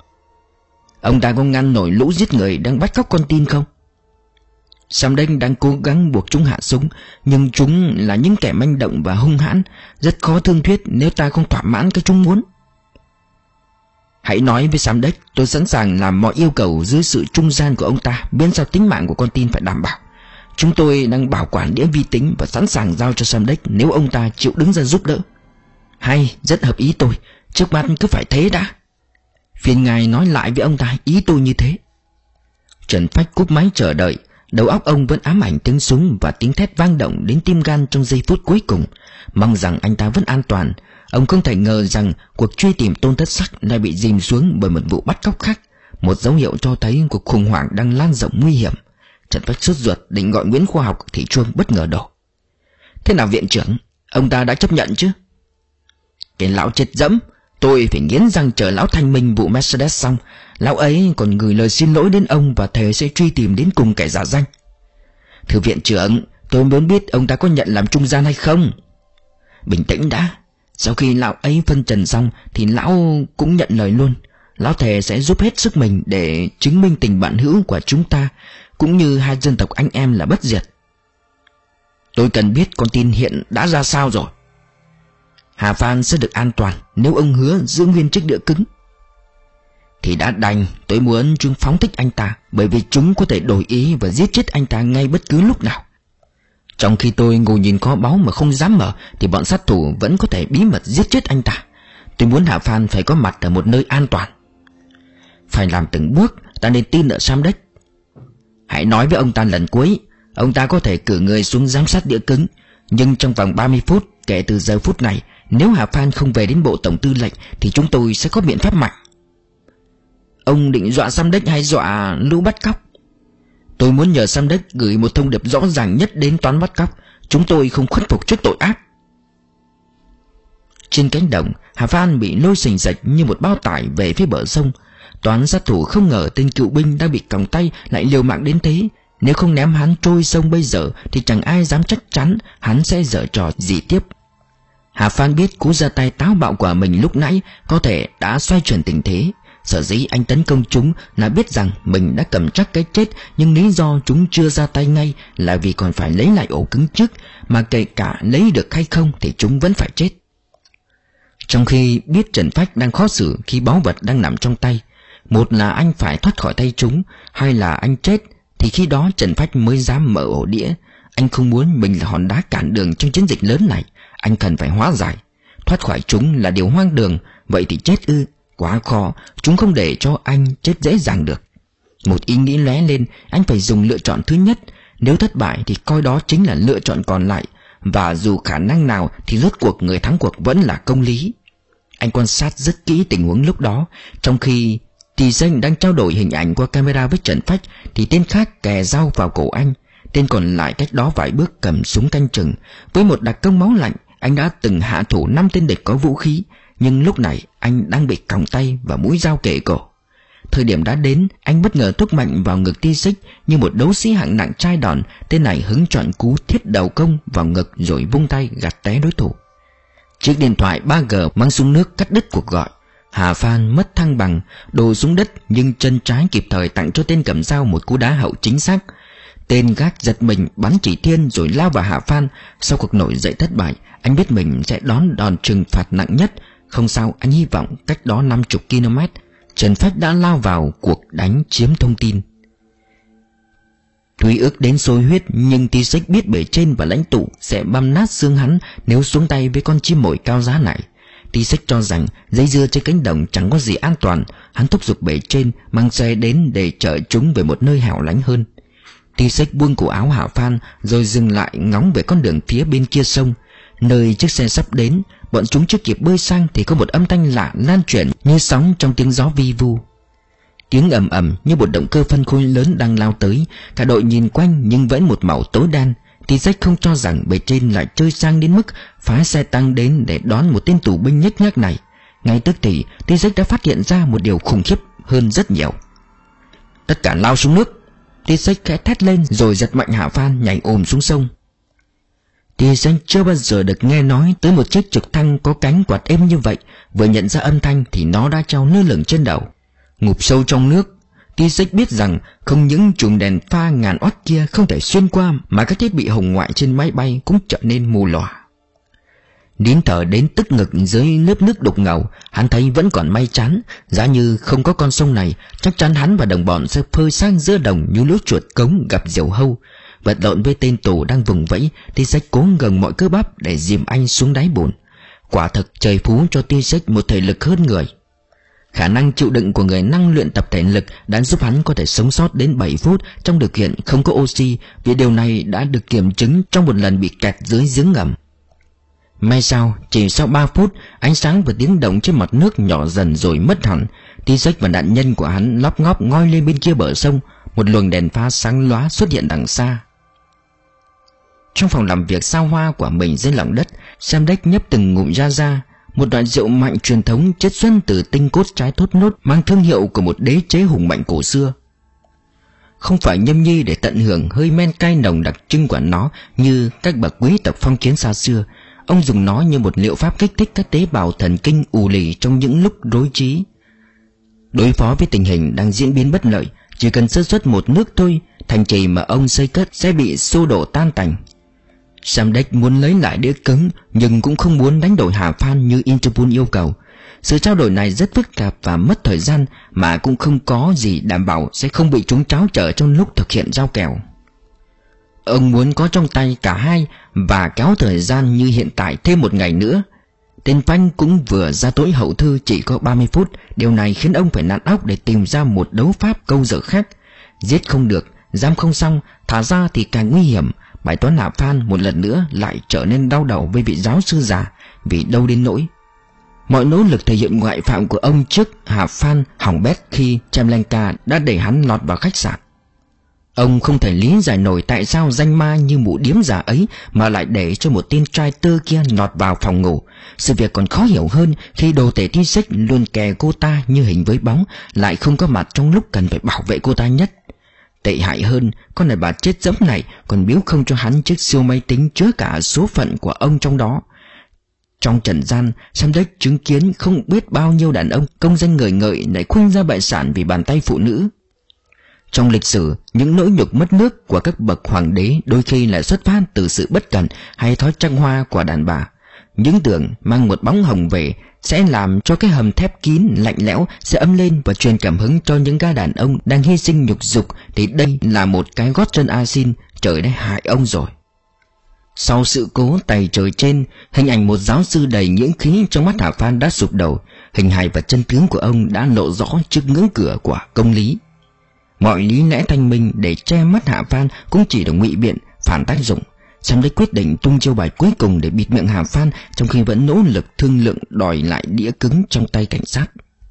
Ông ta có ngăn nổi lũ giết người đang bắt cóc con tin không? Samdech đang cố gắng buộc chúng hạ súng, nhưng chúng là những kẻ manh động và hung hãn, rất khó thương thuyết nếu ta không thỏa mãn cái chúng muốn. Hãy nói với Samdech tôi sẵn sàng làm mọi yêu cầu dưới sự trung gian của ông ta, miễn sao tính mạng của con tin phải đảm bảo. Chúng tôi đang bảo quản đĩa vi tính và sẵn sàng giao cho Samdech nếu ông ta chịu đứng ra giúp đỡ. Hay, rất hợp ý tôi. Trước mắt cứ phải thế đã. Phiền ngài nói lại với ông ta ý tôi như thế. Trần Phách cúp máy chờ đợi. Đầu óc ông vẫn ám ảnh tiếng súng và tiếng thét vang động đến tim gan trong giây phút cuối cùng. Mong rằng anh ta vẫn an toàn. Ông không thể ngờ rằng cuộc truy tìm Tôn Thất Sắc lại bị dìm xuống bởi một vụ bắt cóc khác, một dấu hiệu cho thấy cuộc khủng hoảng đang lan rộng nguy hiểm. Trần Phách sốt ruột định gọi Nguyễn Khoa Học thì chuông bất ngờ đổ. Thế nào viện trưởng? Ông ta đã chấp nhận chứ? Cái lão chết dẫm. Tôi phải nghiến răng chờ lão thanh minh vụ Mercedes xong. Lão ấy còn gửi lời xin lỗi đến ông và thề sẽ truy tìm đến cùng kẻ giả danh. Thưa viện trưởng, tôi muốn biết ông ta có nhận làm trung gian hay không. Bình tĩnh đã. Sau khi lão ấy phân trần xong thì lão cũng nhận lời luôn. Lão thề sẽ giúp hết sức mình để chứng minh tình bạn hữu của chúng ta, cũng như hai dân tộc anh em là bất diệt. Tôi cần biết con tin hiện đã ra sao rồi. Hà Phan sẽ được an toàn nếu ông hứa giữ nguyên chiếc đĩa cứng. Thì đã đành. Tôi muốn chúng phóng thích anh ta, bởi vì chúng có thể đổi ý và giết chết anh ta ngay bất cứ lúc nào. Trong khi tôi ngồi nhìn kho báu mà không dám mở, thì bọn sát thủ vẫn có thể bí mật giết chết anh ta. Tôi muốn Hà Phan phải có mặt ở một nơi an toàn. Phải làm từng bước. Ta nên tin ở Samdech. Hãy nói với ông ta lần cuối. Ông ta có thể cử người xuống giám sát đĩa cứng, nhưng trong vòng ba mươi phút kể từ giờ phút này, nếu Hà Phan không về đến bộ tổng tư lệnh thì chúng tôi sẽ có biện pháp mạnh. Ông định dọa Samdech hay dọa lũ bắt cóc? Tôi muốn nhờ Samdech gửi một thông điệp rõ ràng nhất đến toán bắt cóc. Chúng tôi không khuất phục trước tội ác. Trên cánh đồng, Hà Phan bị lôi sình sạch như một bao tải về phía bờ sông. Toán sát thủ không ngờ tên cựu binh đang bị còng tay lại liều mạng đến thế. Nếu không ném hắn trôi sông bây giờ thì chẳng ai dám chắc chắn hắn sẽ giở trò gì tiếp. Hà Phan biết cú ra tay táo bạo của mình lúc nãy có thể đã xoay chuyển tình thế. Sở dĩ anh tấn công chúng là biết rằng mình đã cầm chắc cái chết, nhưng lý do chúng chưa ra tay ngay là vì còn phải lấy lại ổ cứng trước, mà kể cả lấy được hay không thì chúng vẫn phải chết. Trong khi biết Trần Phách đang khó xử khi báu vật đang nằm trong tay, một là anh phải thoát khỏi tay chúng, hai là anh chết, thì khi đó Trần Phách mới dám mở ổ đĩa. Anh không muốn mình là hòn đá cản đường trong chiến dịch lớn này. Anh cần phải hóa giải. Thoát khỏi chúng là điều hoang đường. Vậy thì chết ư? Quá khó. Chúng không để cho anh chết dễ dàng được. Một ý nghĩ lóe lên. Anh phải dùng lựa chọn thứ nhất. Nếu thất bại thì coi đó chính là lựa chọn còn lại. Và dù khả năng nào thì rốt cuộc người thắng cuộc vẫn là công lý. Anh quan sát rất kỹ tình huống lúc đó. Trong khi Tỷ Danh đang trao đổi hình ảnh qua camera với Trần Phách thì tên khác kè dao vào cổ anh. Tên còn lại cách đó vài bước cầm súng canh chừng. Với một đặc công máu lạnh, anh đã từng hạ thủ năm tên địch có vũ khí, nhưng lúc này anh đang bị còng tay và mũi dao kề cổ. Thời điểm đã đến, anh bất ngờ thúc mạnh vào ngực Ti Xích như một đấu sĩ hạng nặng chai đòn. Tên này hứng chọn cú thiết đầu công vào ngực rồi vung tay gạt té đối thủ. Chiếc điện thoại ba G mang xuống nước cắt đứt cuộc gọi. Hà Phan mất thăng bằng, đổ xuống đất, nhưng chân trái kịp thời tặng cho tên cầm dao một cú đá hậu chính xác. Tên gác giật mình bắn chỉ thiên rồi lao vào Hà Phan. Sau cuộc nổi dậy thất bại, anh biết mình sẽ đón đòn trừng phạt nặng nhất. Không sao, anh hy vọng cách đó năm mươi ki lô mét Trần Phách đã lao vào cuộc đánh chiếm thông tin. Tuy ước đến sôi huyết, nhưng Ti Xích biết bề trên và lãnh tụ sẽ băm nát xương hắn nếu xuống tay với con chim mồi cao giá này. Ti Xích cho rằng dây dưa trên cánh đồng chẳng có gì an toàn. Hắn thúc giục bề trên mang xe đến để chở chúng về một nơi hẻo lánh hơn. Ti Xích buông cổ áo Hà Phan rồi dừng lại ngóng về con đường phía bên kia sông. Nơi chiếc xe sắp đến, bọn chúng chưa kịp bơi sang thì có một âm thanh lạ lan truyền như sóng trong tiếng gió vi vu. Tiếng ầm ầm như một động cơ phân khối lớn đang lao tới. Cả đội nhìn quanh nhưng vẫn một màu tối đen. Ti Xích không cho rằng bề trên lại chơi sang đến mức phá xe tăng đến để đón một tên tù binh nhếch nhác này. Ngay tức thì Ti Xích đã phát hiện ra một điều khủng khiếp hơn rất nhiều. Tất cả lao xuống nước. Ti Xích khẽ thét lên rồi giật mạnh Hà Phan nhảy ồm xuống sông. Ti Xích chưa bao giờ được nghe nói tới một chiếc trực thăng có cánh quạt êm như vậy. Vừa nhận ra âm thanh thì nó đã treo lơ lửng trên đầu. Ngụp sâu trong nước, Ti Xích biết rằng không những chùm đèn pha ngàn oát kia không thể xuyên qua, mà các thiết bị hồng ngoại trên máy bay cũng trở nên mù lòa. Nín thở đến tức ngực dưới lớp nước đục ngầu, hắn thấy vẫn còn may chán. Giá như không có con sông này, chắc chắn hắn và đồng bọn sẽ phơi sang giữa đồng như lũ chuột cống gặp diều hâu. Vật lộn với tên tù đang vùng vẫy, Ti Xích cố gồng mọi cơ bắp để dìm anh xuống đáy bùn. Quả thực trời phú cho Ti Xích một thể lực hơn người. Khả năng chịu đựng của người năng luyện tập thể lực đã giúp hắn có thể sống sót đến bảy phút trong điều kiện không có oxy, vì điều này đã được kiểm chứng trong một lần bị kẹt dưới giếng ngầm. May sao, chỉ sau ba phút, ánh sáng và tiếng động trên mặt nước nhỏ dần rồi mất hẳn. Ti Xích và nạn nhân của hắn lóp ngóp ngoi lên bên kia bờ sông. Một luồng đèn pha sáng lóa xuất hiện đằng xa. Trong phòng làm việc xa hoa của mình dưới lòng đất, Samdech nhấp từng ngụm ra ra. Một loại rượu mạnh truyền thống chiết xuất từ tinh cốt trái thốt nốt, mang thương hiệu của một đế chế hùng mạnh cổ xưa. Không phải nhâm nhi để tận hưởng hơi men cay nồng đặc trưng của nó như các bậc quý tộc phong kiến xa xưa. Ông dùng nó như một liệu pháp kích thích các tế bào thần kinh ù lì trong những lúc rối trí. Đối phó với tình hình đang diễn biến bất lợi, chỉ cần sơ suất một nước thôi, thành trì mà ông xây cất sẽ bị xô đổ tan tành. Samdech muốn lấy lại đĩa cứng, nhưng cũng không muốn đánh đổi Hà Phan như Interpol yêu cầu. Sự trao đổi này rất phức tạp và mất thời gian, mà cũng không có gì đảm bảo sẽ không bị chúng tráo trở trong lúc thực hiện giao kèo. Ông muốn có trong tay cả hai và kéo thời gian như hiện tại thêm một ngày nữa. Tên Phanh cũng vừa ra tối hậu thư chỉ có ba mươi phút. Điều này khiến ông phải nặn óc để tìm ra một đấu pháp câu dở khác. Giết không được, giam không xong, thả ra thì càng nguy hiểm. Bài toán Hà Phan một lần nữa lại trở nên đau đầu với vị giáo sư già. Vì đâu đến nỗi Mọi nỗ lực thể hiện ngoại phạm của ông trước Hà Phan hỏng bét khi Tremlenka đã để hắn lọt vào khách sạn. Ông không thể lý giải nổi tại sao danh ma như mụ điếm già ấy mà lại để cho một tên trai tơ kia lọt vào phòng ngủ. Sự việc còn khó hiểu hơn khi đồ tể Ti Sách luôn kè cô ta như hình với bóng, lại không có mặt trong lúc cần phải bảo vệ cô ta nhất. Tệ hại hơn, con đàn bà chết dẫm này còn biếu không cho hắn chiếc siêu máy tính chứa cả số phận của ông trong đó. Trong trần gian, Samdech chứng kiến không biết bao nhiêu đàn ông công danh ngời ngợi lại khuynh ra bại sản vì bàn tay phụ nữ. Trong lịch sử, những nỗi nhục mất nước của các bậc hoàng đế đôi khi lại xuất phát từ sự bất cẩn hay thói trăng hoa của đàn bà. Những tưởng mang một bóng hồng về sẽ làm cho cái hầm thép kín lạnh lẽo sẽ ấm lên và truyền cảm hứng cho những gã đàn ông đang hy sinh nhục dục, thì đây là một cái gót chân a xin, trời đã hại ông rồi. Sau sự cố tày trời trên, hình ảnh một giáo sư đầy nhiễm khí trong mắt Hà Phan đã sụp đổ. Hình hài và chân tướng của ông đã lộ rõ trước ngưỡng cửa của công lý. Mọi lý lẽ thanh minh để che mắt Hà Phan cũng chỉ là ngụy biện, phản tác dụng. Samdech quyết định tung chiêu bài cuối cùng để bịt miệng Hà Phan, trong khi vẫn nỗ lực thương lượng đòi lại đĩa cứng trong tay cảnh sát.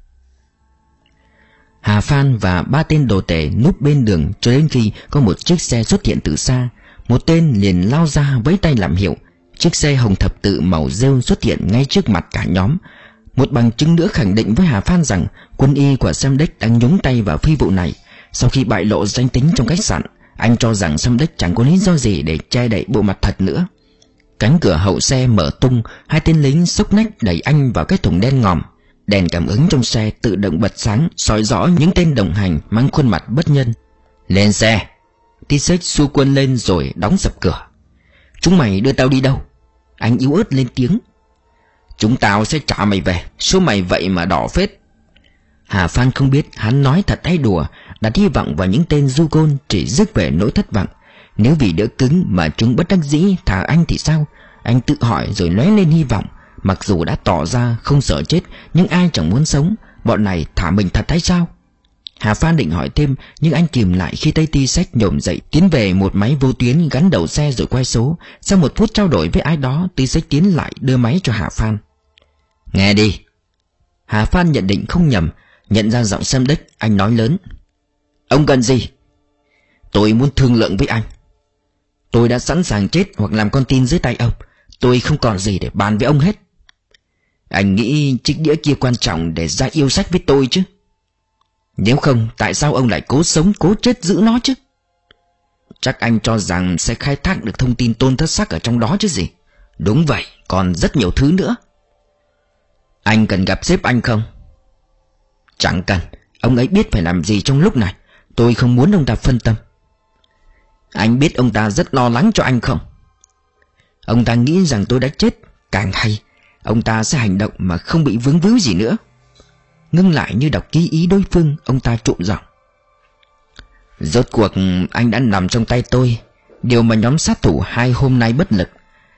Hà Phan và ba tên đồ tể núp bên đường cho đến khi có một chiếc xe xuất hiện từ xa. Một tên liền lao ra với tay làm hiệu. Chiếc xe hồng thập tự màu rêu xuất hiện ngay trước mặt cả nhóm. Một bằng chứng nữa khẳng định với Hà Phan rằng quân y của Samdech đang nhúng tay vào phi vụ này. Sau khi bại lộ danh tính trong khách sạn, anh cho rằng Samdech chẳng có lý do gì để che đậy bộ mặt thật nữa. Cánh cửa hậu xe mở tung, hai tên lính xốc nách đẩy anh vào cái thùng đen ngòm. Đèn cảm ứng trong xe tự động bật sáng, soi rõ những tên đồng hành mang khuôn mặt bất nhân. Lên xe! Ti Sách xua quân lên rồi đóng sập cửa. Chúng mày đưa tao đi đâu? Anh yếu ớt lên tiếng. Chúng tao sẽ trả mày về, số mày vậy mà đỏ phết. Hà Phan không biết hắn nói thật hay đùa, đặt hy vọng vào những tên du côn chỉ rước về nỗi thất vọng. Nếu vì đỡ cứng mà chúng bất đắc dĩ thả anh thì sao? Anh tự hỏi rồi lóe lên hy vọng. Mặc dù đã tỏ ra không sợ chết, nhưng ai chẳng muốn sống. Bọn này thả mình thật hay sao? Hà Phan định hỏi thêm, nhưng anh kìm lại khi tay Ti Sách nhổm dậy tiến về một máy vô tuyến gắn đầu xe rồi quay số. Sau một phút trao đổi với ai đó, Ti Sách tiến lại đưa máy cho Hà Phan. Nghe đi. Hà Phan nhận định không nhầm. Nhận ra giọng Samdech, anh nói lớn. Ông cần gì? Tôi muốn thương lượng với anh. Tôi đã sẵn sàng chết hoặc làm con tin dưới tay ông. Tôi không còn gì để bàn với ông hết. Anh nghĩ chiếc đĩa kia quan trọng để ra yêu sách với tôi chứ? Nếu không, tại sao ông lại cố sống cố chết giữ nó chứ? Chắc anh cho rằng sẽ khai thác được thông tin Tôn Thất Sắc ở trong đó chứ gì? Đúng vậy, còn rất nhiều thứ nữa. Anh cần gặp sếp anh không? Chẳng cần, ông ấy biết phải làm gì trong lúc này. Tôi không muốn ông ta phân tâm. Anh biết ông ta rất lo lắng cho anh không? Ông ta nghĩ rằng tôi đã chết. Càng hay, ông ta sẽ hành động mà không bị vướng víu gì nữa. Ngưng lại như đọc ký ý đối phương, ông ta trụm giọng. Rốt cuộc anh đã nằm trong tay tôi, điều mà nhóm sát thủ hai hôm nay bất lực.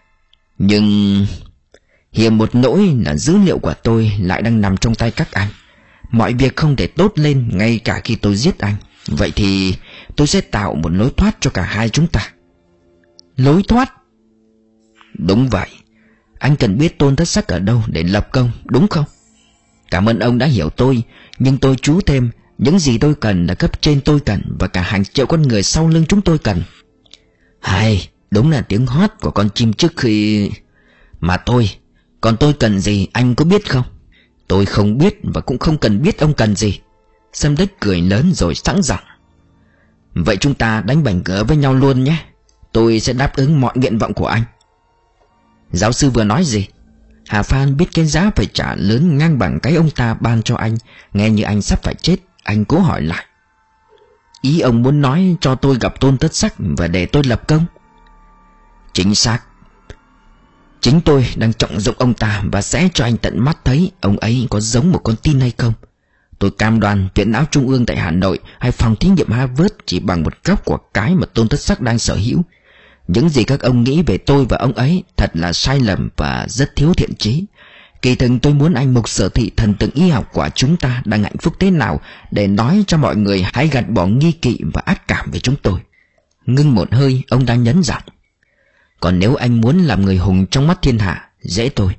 Nhưng hiện một nỗi là dữ liệu của tôi lại đang nằm trong tay các anh. Mọi việc không thể tốt lên ngay cả khi tôi giết anh. Vậy thì tôi sẽ tạo một lối thoát cho cả hai chúng ta. Lối thoát? Đúng vậy. Anh cần biết Tôn Thất Sắc ở đâu để lập công, đúng không? Cảm ơn ông đã hiểu tôi. Nhưng tôi chú thêm, những gì tôi cần là cấp trên tôi cần, và cả hàng triệu con người sau lưng chúng tôi cần. Hay, đúng là tiếng hót của con chim trước khi... Mà tôi, còn tôi cần gì anh có biết không? Tôi không biết và cũng không cần biết ông cần gì. Samdech cười lớn rồi sẵn giọng. Vậy chúng ta đánh bành cỡ với nhau luôn nhé. Tôi sẽ đáp ứng mọi nguyện vọng của anh. Giáo sư vừa nói gì? Hà Phan biết cái giá phải trả lớn ngang bằng cái ông ta ban cho anh. Nghe như anh sắp phải chết, anh cố hỏi lại. Ý ông muốn nói cho tôi gặp Tôn Thất Sắc và để tôi lập công? Chính xác. Chính tôi đang trọng dụng ông ta và sẽ cho anh tận mắt thấy ông ấy có giống một con tin hay không. Tôi cam đoan viện não trung ương tại Hà Nội hay phòng thí nghiệm Harvard chỉ bằng một góc của cái mà Tôn Thất Sắc đang sở hữu. Những gì các ông nghĩ về tôi và ông ấy thật là sai lầm và rất thiếu thiện chí. Kỳ thực tôi muốn anh mục sở thị thần tượng y học của chúng ta đang hạnh phúc thế nào để nói cho mọi người hãy gạt bỏ nghi kỵ và ác cảm về chúng tôi. Ngưng một hơi, ông đang nhấn giọng. Còn nếu anh muốn làm người hùng trong mắt thiên hạ, dễ thôi.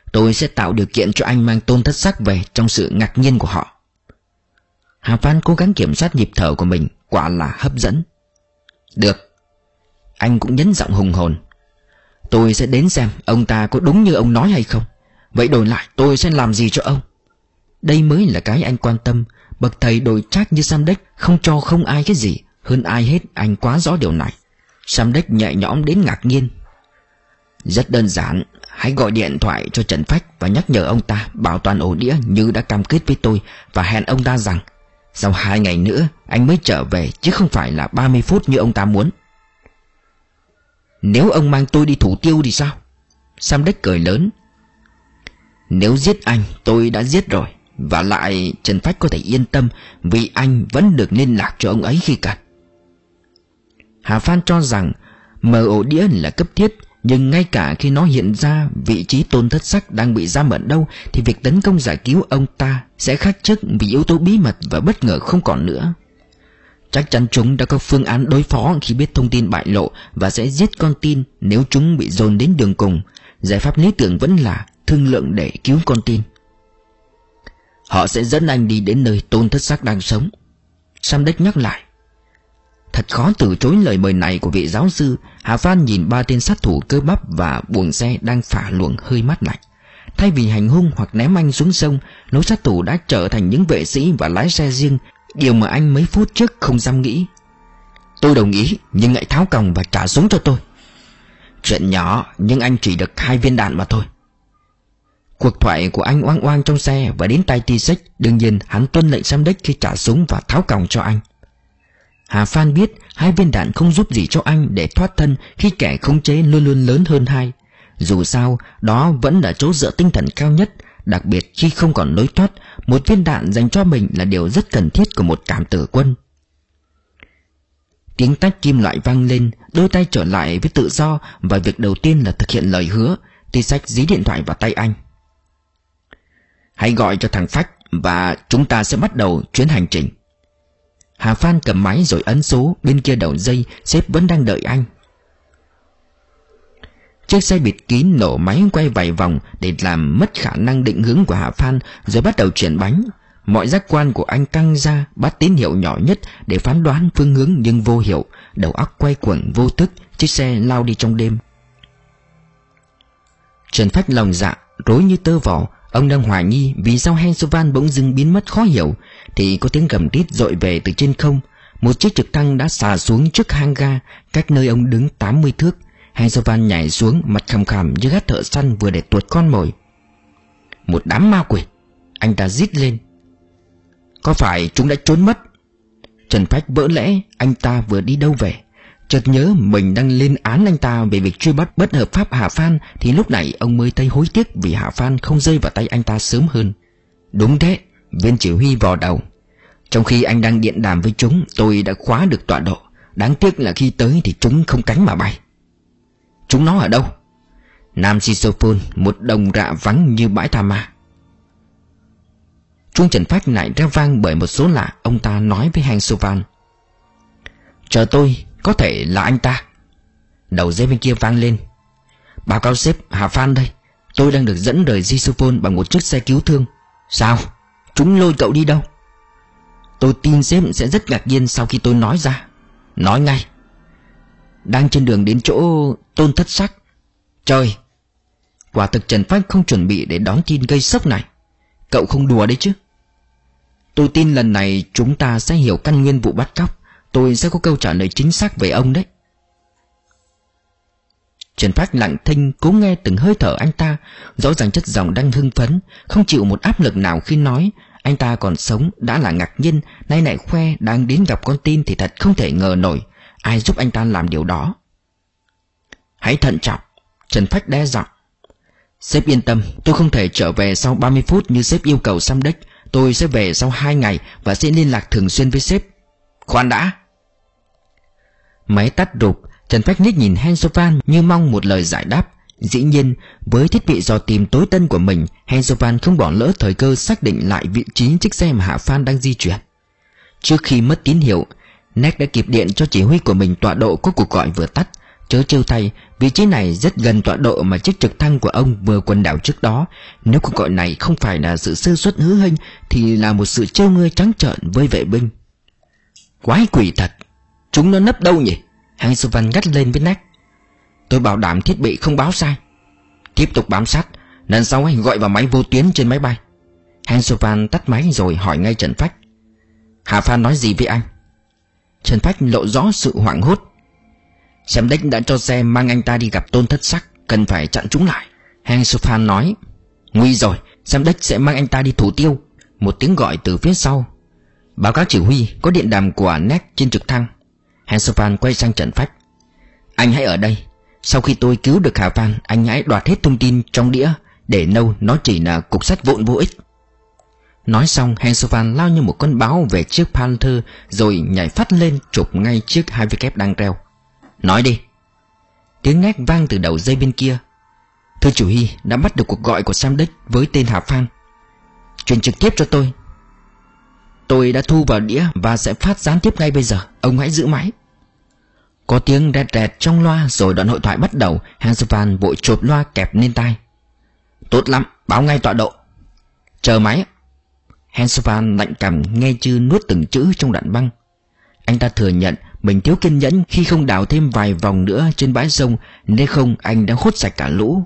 Tôi sẽ tạo điều kiện cho anh mang Tôn Thất Sắc về trong sự ngạc nhiên của họ. Hà Phan cố gắng kiểm soát nhịp thở của mình, quả là hấp dẫn. Được. Anh cũng nhấn giọng hùng hồn. Tôi sẽ đến xem ông ta có đúng như ông nói hay không. Vậy đổi lại tôi sẽ làm gì cho ông? Đây mới là cái anh quan tâm. Bậc thầy đồi trác như Samdech không cho không ai cái gì. Hơn ai hết anh quá rõ điều này. Samdech nhẹ nhõm đến ngạc nhiên. Rất đơn giản. Hãy gọi điện thoại cho Trần Phách và nhắc nhở ông ta bảo toàn ổ đĩa như đã cam kết với tôi, và hẹn ông ta rằng sau hai ngày nữa anh mới trở về, chứ không phải là ba mươi phút như ông ta muốn. Nếu ông mang tôi đi thủ tiêu thì sao? Samdech cười lớn. Nếu giết anh tôi đã giết rồi. Và lại Trần Phách có thể yên tâm, vì anh vẫn được liên lạc cho ông ấy khi cần. Hà Phan cho rằng mở ổ đĩa là cấp thiết, nhưng ngay cả khi nó hiện ra vị trí Tôn Thất Sắc đang bị giam ở đâu, thì việc tấn công giải cứu ông ta sẽ khác trước, vì yếu tố bí mật và bất ngờ không còn nữa. Chắc chắn chúng đã có phương án đối phó khi biết thông tin bại lộ, và sẽ giết con tin nếu chúng bị dồn đến đường cùng. Giải pháp lý tưởng vẫn là thương lượng để cứu con tin. Họ sẽ dẫn anh đi đến nơi Tôn Thất Sắc đang sống. Samdech nhắc lại. Thật khó từ chối lời mời này của vị giáo sư. Hà Phan nhìn ba tên sát thủ cơ bắp và buồng xe đang phả luồng hơi mát lạnh. Thay vì hành hung hoặc ném anh xuống sông, lũ sát thủ đã trở thành những vệ sĩ và lái xe riêng, điều mà anh mấy phút trước không dám nghĩ. Tôi đồng ý, nhưng hãy tháo còng và trả súng cho tôi. Chuyện nhỏ, nhưng anh chỉ được hai viên đạn mà thôi. Cuộc thoại của anh oang oang trong xe và đến tay T-Sex. Đương nhiên hắn tuân lệnh Samdech khi trả súng và tháo còng cho anh. Hà Phan biết hai viên đạn không giúp gì cho anh để thoát thân khi kẻ khống chế luôn luôn lớn hơn hai. Dù sao, đó vẫn là chỗ dựa tinh thần cao nhất. Đặc biệt khi không còn lối thoát, một viên đạn dành cho mình là điều rất cần thiết của một cảm tử quân. Tiếng tách kim loại vang lên, đôi tay trở lại với tự do, và việc đầu tiên là thực hiện lời hứa. T-Sex dí điện thoại vào tay anh. Hãy gọi cho thằng Phách và chúng ta sẽ bắt đầu chuyến hành trình. Hà Phan cầm máy rồi ấn số. Bên kia đầu dây, sếp vẫn đang đợi anh. Chiếc xe bịt kín nổ máy quay vài vòng để làm mất khả năng định hướng của Hà Phan, rồi bắt đầu chuyển bánh. Mọi giác quan của anh căng ra, bắt tín hiệu nhỏ nhất để phán đoán phương hướng, nhưng vô hiệu. Đầu óc quay cuồng vô thức, chiếc xe lao đi trong đêm. Trần Phách lòng dạ rối như tơ vò. Ông đang hoài nghi vì sao Hensovan bỗng dưng biến mất khó hiểu, thì có tiếng gầm rít dội về từ trên không. Một chiếc trực thăng đã xà xuống trước hang ga, cách nơi ông đứng tám mươi thước. Hensovan nhảy xuống, mặt khằm khằm như gắt thợ săn vừa để tuột con mồi. Một đám ma quỷ! Anh ta rít lên. Có phải chúng đã trốn mất? Trần Phách vỡ lẽ. Anh ta vừa đi đâu về? Chợt nhớ mình đang lên án anh ta về việc truy bắt bất hợp pháp Hà Phan, thì lúc này ông mới thấy hối tiếc vì Hà Phan không rơi vào tay anh ta sớm hơn. Đúng thế, viên chỉ huy vò đầu. Trong khi anh đang điện đàm với chúng, tôi đã khóa được tọa độ. Đáng tiếc là khi tới thì chúng không cánh mà bay. Chúng nó ở đâu? Nam Sisophone, một đồng rạ vắng như bãi tha ma. Chuông Trần Phách lại reo vang bởi một số lạ. Ông ta nói với Hensovan. Chờ tôi, có thể là anh ta. Đầu dây bên kia vang lên. Báo cáo sếp, Hà Phan đây. Tôi đang được dẫn rời Sisophone bằng một chiếc xe cứu thương. Sao? Chúng lôi cậu đi đâu? Tôi tin sếp sẽ rất ngạc nhiên sau khi tôi nói ra. Nói ngay. Đang trên đường đến chỗ Tôn Thất Sắc. Trời! Quả thực Trần Phách không chuẩn bị để đón tin gây sốc này. Cậu không đùa đấy chứ? Tôi tin lần này chúng ta sẽ hiểu căn nguyên vụ bắt cóc. Tôi sẽ có câu trả lời chính xác về ông đấy. Trần Phách lặng thinh cố nghe từng hơi thở anh ta. Rõ ràng chất giọng đang hưng phấn, không chịu một áp lực nào khi nói. Anh ta còn sống đã là ngạc nhiên, nay lại khoe đang đến gặp con tin thì thật không thể ngờ nổi. Ai giúp anh ta làm điều đó? Hãy thận trọng, Trần Phách đe giọng. Sếp yên tâm, tôi không thể trở về sau ba mươi phút như sếp yêu cầu Samdech. Tôi sẽ về sau hai ngày và sẽ liên lạc thường xuyên với sếp. Khoan đã! Máy tắt rụp. Trần Phách nhếch nhìn Hensovan như mong một lời giải đáp. Dĩ nhiên, với thiết bị dò tìm tối tân của mình, Hensovan không bỏ lỡ thời cơ xác định lại vị trí chiếc xe mà Hạ Phan đang di chuyển. Trước khi mất tín hiệu, Nec đã kịp điện cho chỉ huy của mình tọa độ có cuộc gọi vừa tắt. Chớ trêu thay, vị trí này rất gần tọa độ mà chiếc trực thăng của ông vừa quần đảo trước đó. Nếu cuộc gọi này không phải là sự sơ suất hứa hênh thì là một sự trêu ngươi trắng trợn với vệ binh. Quái quỷ thật, chúng nó nấp đâu nhỉ? Hang Sovann gắt lên với Ned. Tôi bảo đảm thiết bị không báo sai. Tiếp tục bám sát, lần sau anh gọi vào máy vô tuyến trên máy bay. Hang Sovann tắt máy rồi hỏi ngay Trần Phách. Hà Phan nói gì với anh? Trần Phách lộ rõ sự hoảng hốt. Xem đích đã cho xe mang anh ta đi gặp Tôn Thất Sắc, cần phải chặn chúng lại. Hang Sovann nói. Nguy rồi, xem đích sẽ mang anh ta đi thủ tiêu. Một tiếng gọi từ phía sau. Báo cáo chỉ huy, có điện đàm của Ned trên trực thăng. Hang Sovann quay sang Trần Phách. Anh hãy ở đây. Sau khi tôi cứu được Hà Phan, anh hãy đoạt hết thông tin trong đĩa, để nâu nó chỉ là cục sắt vụn vô ích. Nói xong, Hang Sovann lao như một con báo về chiếc Panther, rồi nhảy phát lên chụp ngay chiếc hai mươi kép đang reo. Nói đi. Tiếng Ned vang từ đầu dây bên kia. Thưa chủ huy, đã bắt được cuộc gọi của Sam Dick với tên Hà Phan. Truyền trực tiếp cho tôi. Tôi đã thu vào đĩa và sẽ phát gián tiếp ngay bây giờ. Ông hãy giữ máy. Có tiếng rẹt rẹt trong loa rồi đoạn hội thoại bắt đầu. Hang Sovann vội chộp loa kẹp lên tai. Tốt lắm, báo ngay tọa độ. Chờ máy. Hang Sovann lạnh cằm nghe chư nuốt từng chữ trong đoạn băng. Anh ta thừa nhận mình thiếu kiên nhẫn khi không đào thêm vài vòng nữa trên bãi sông, nếu không anh đã hút sạch cả lũ.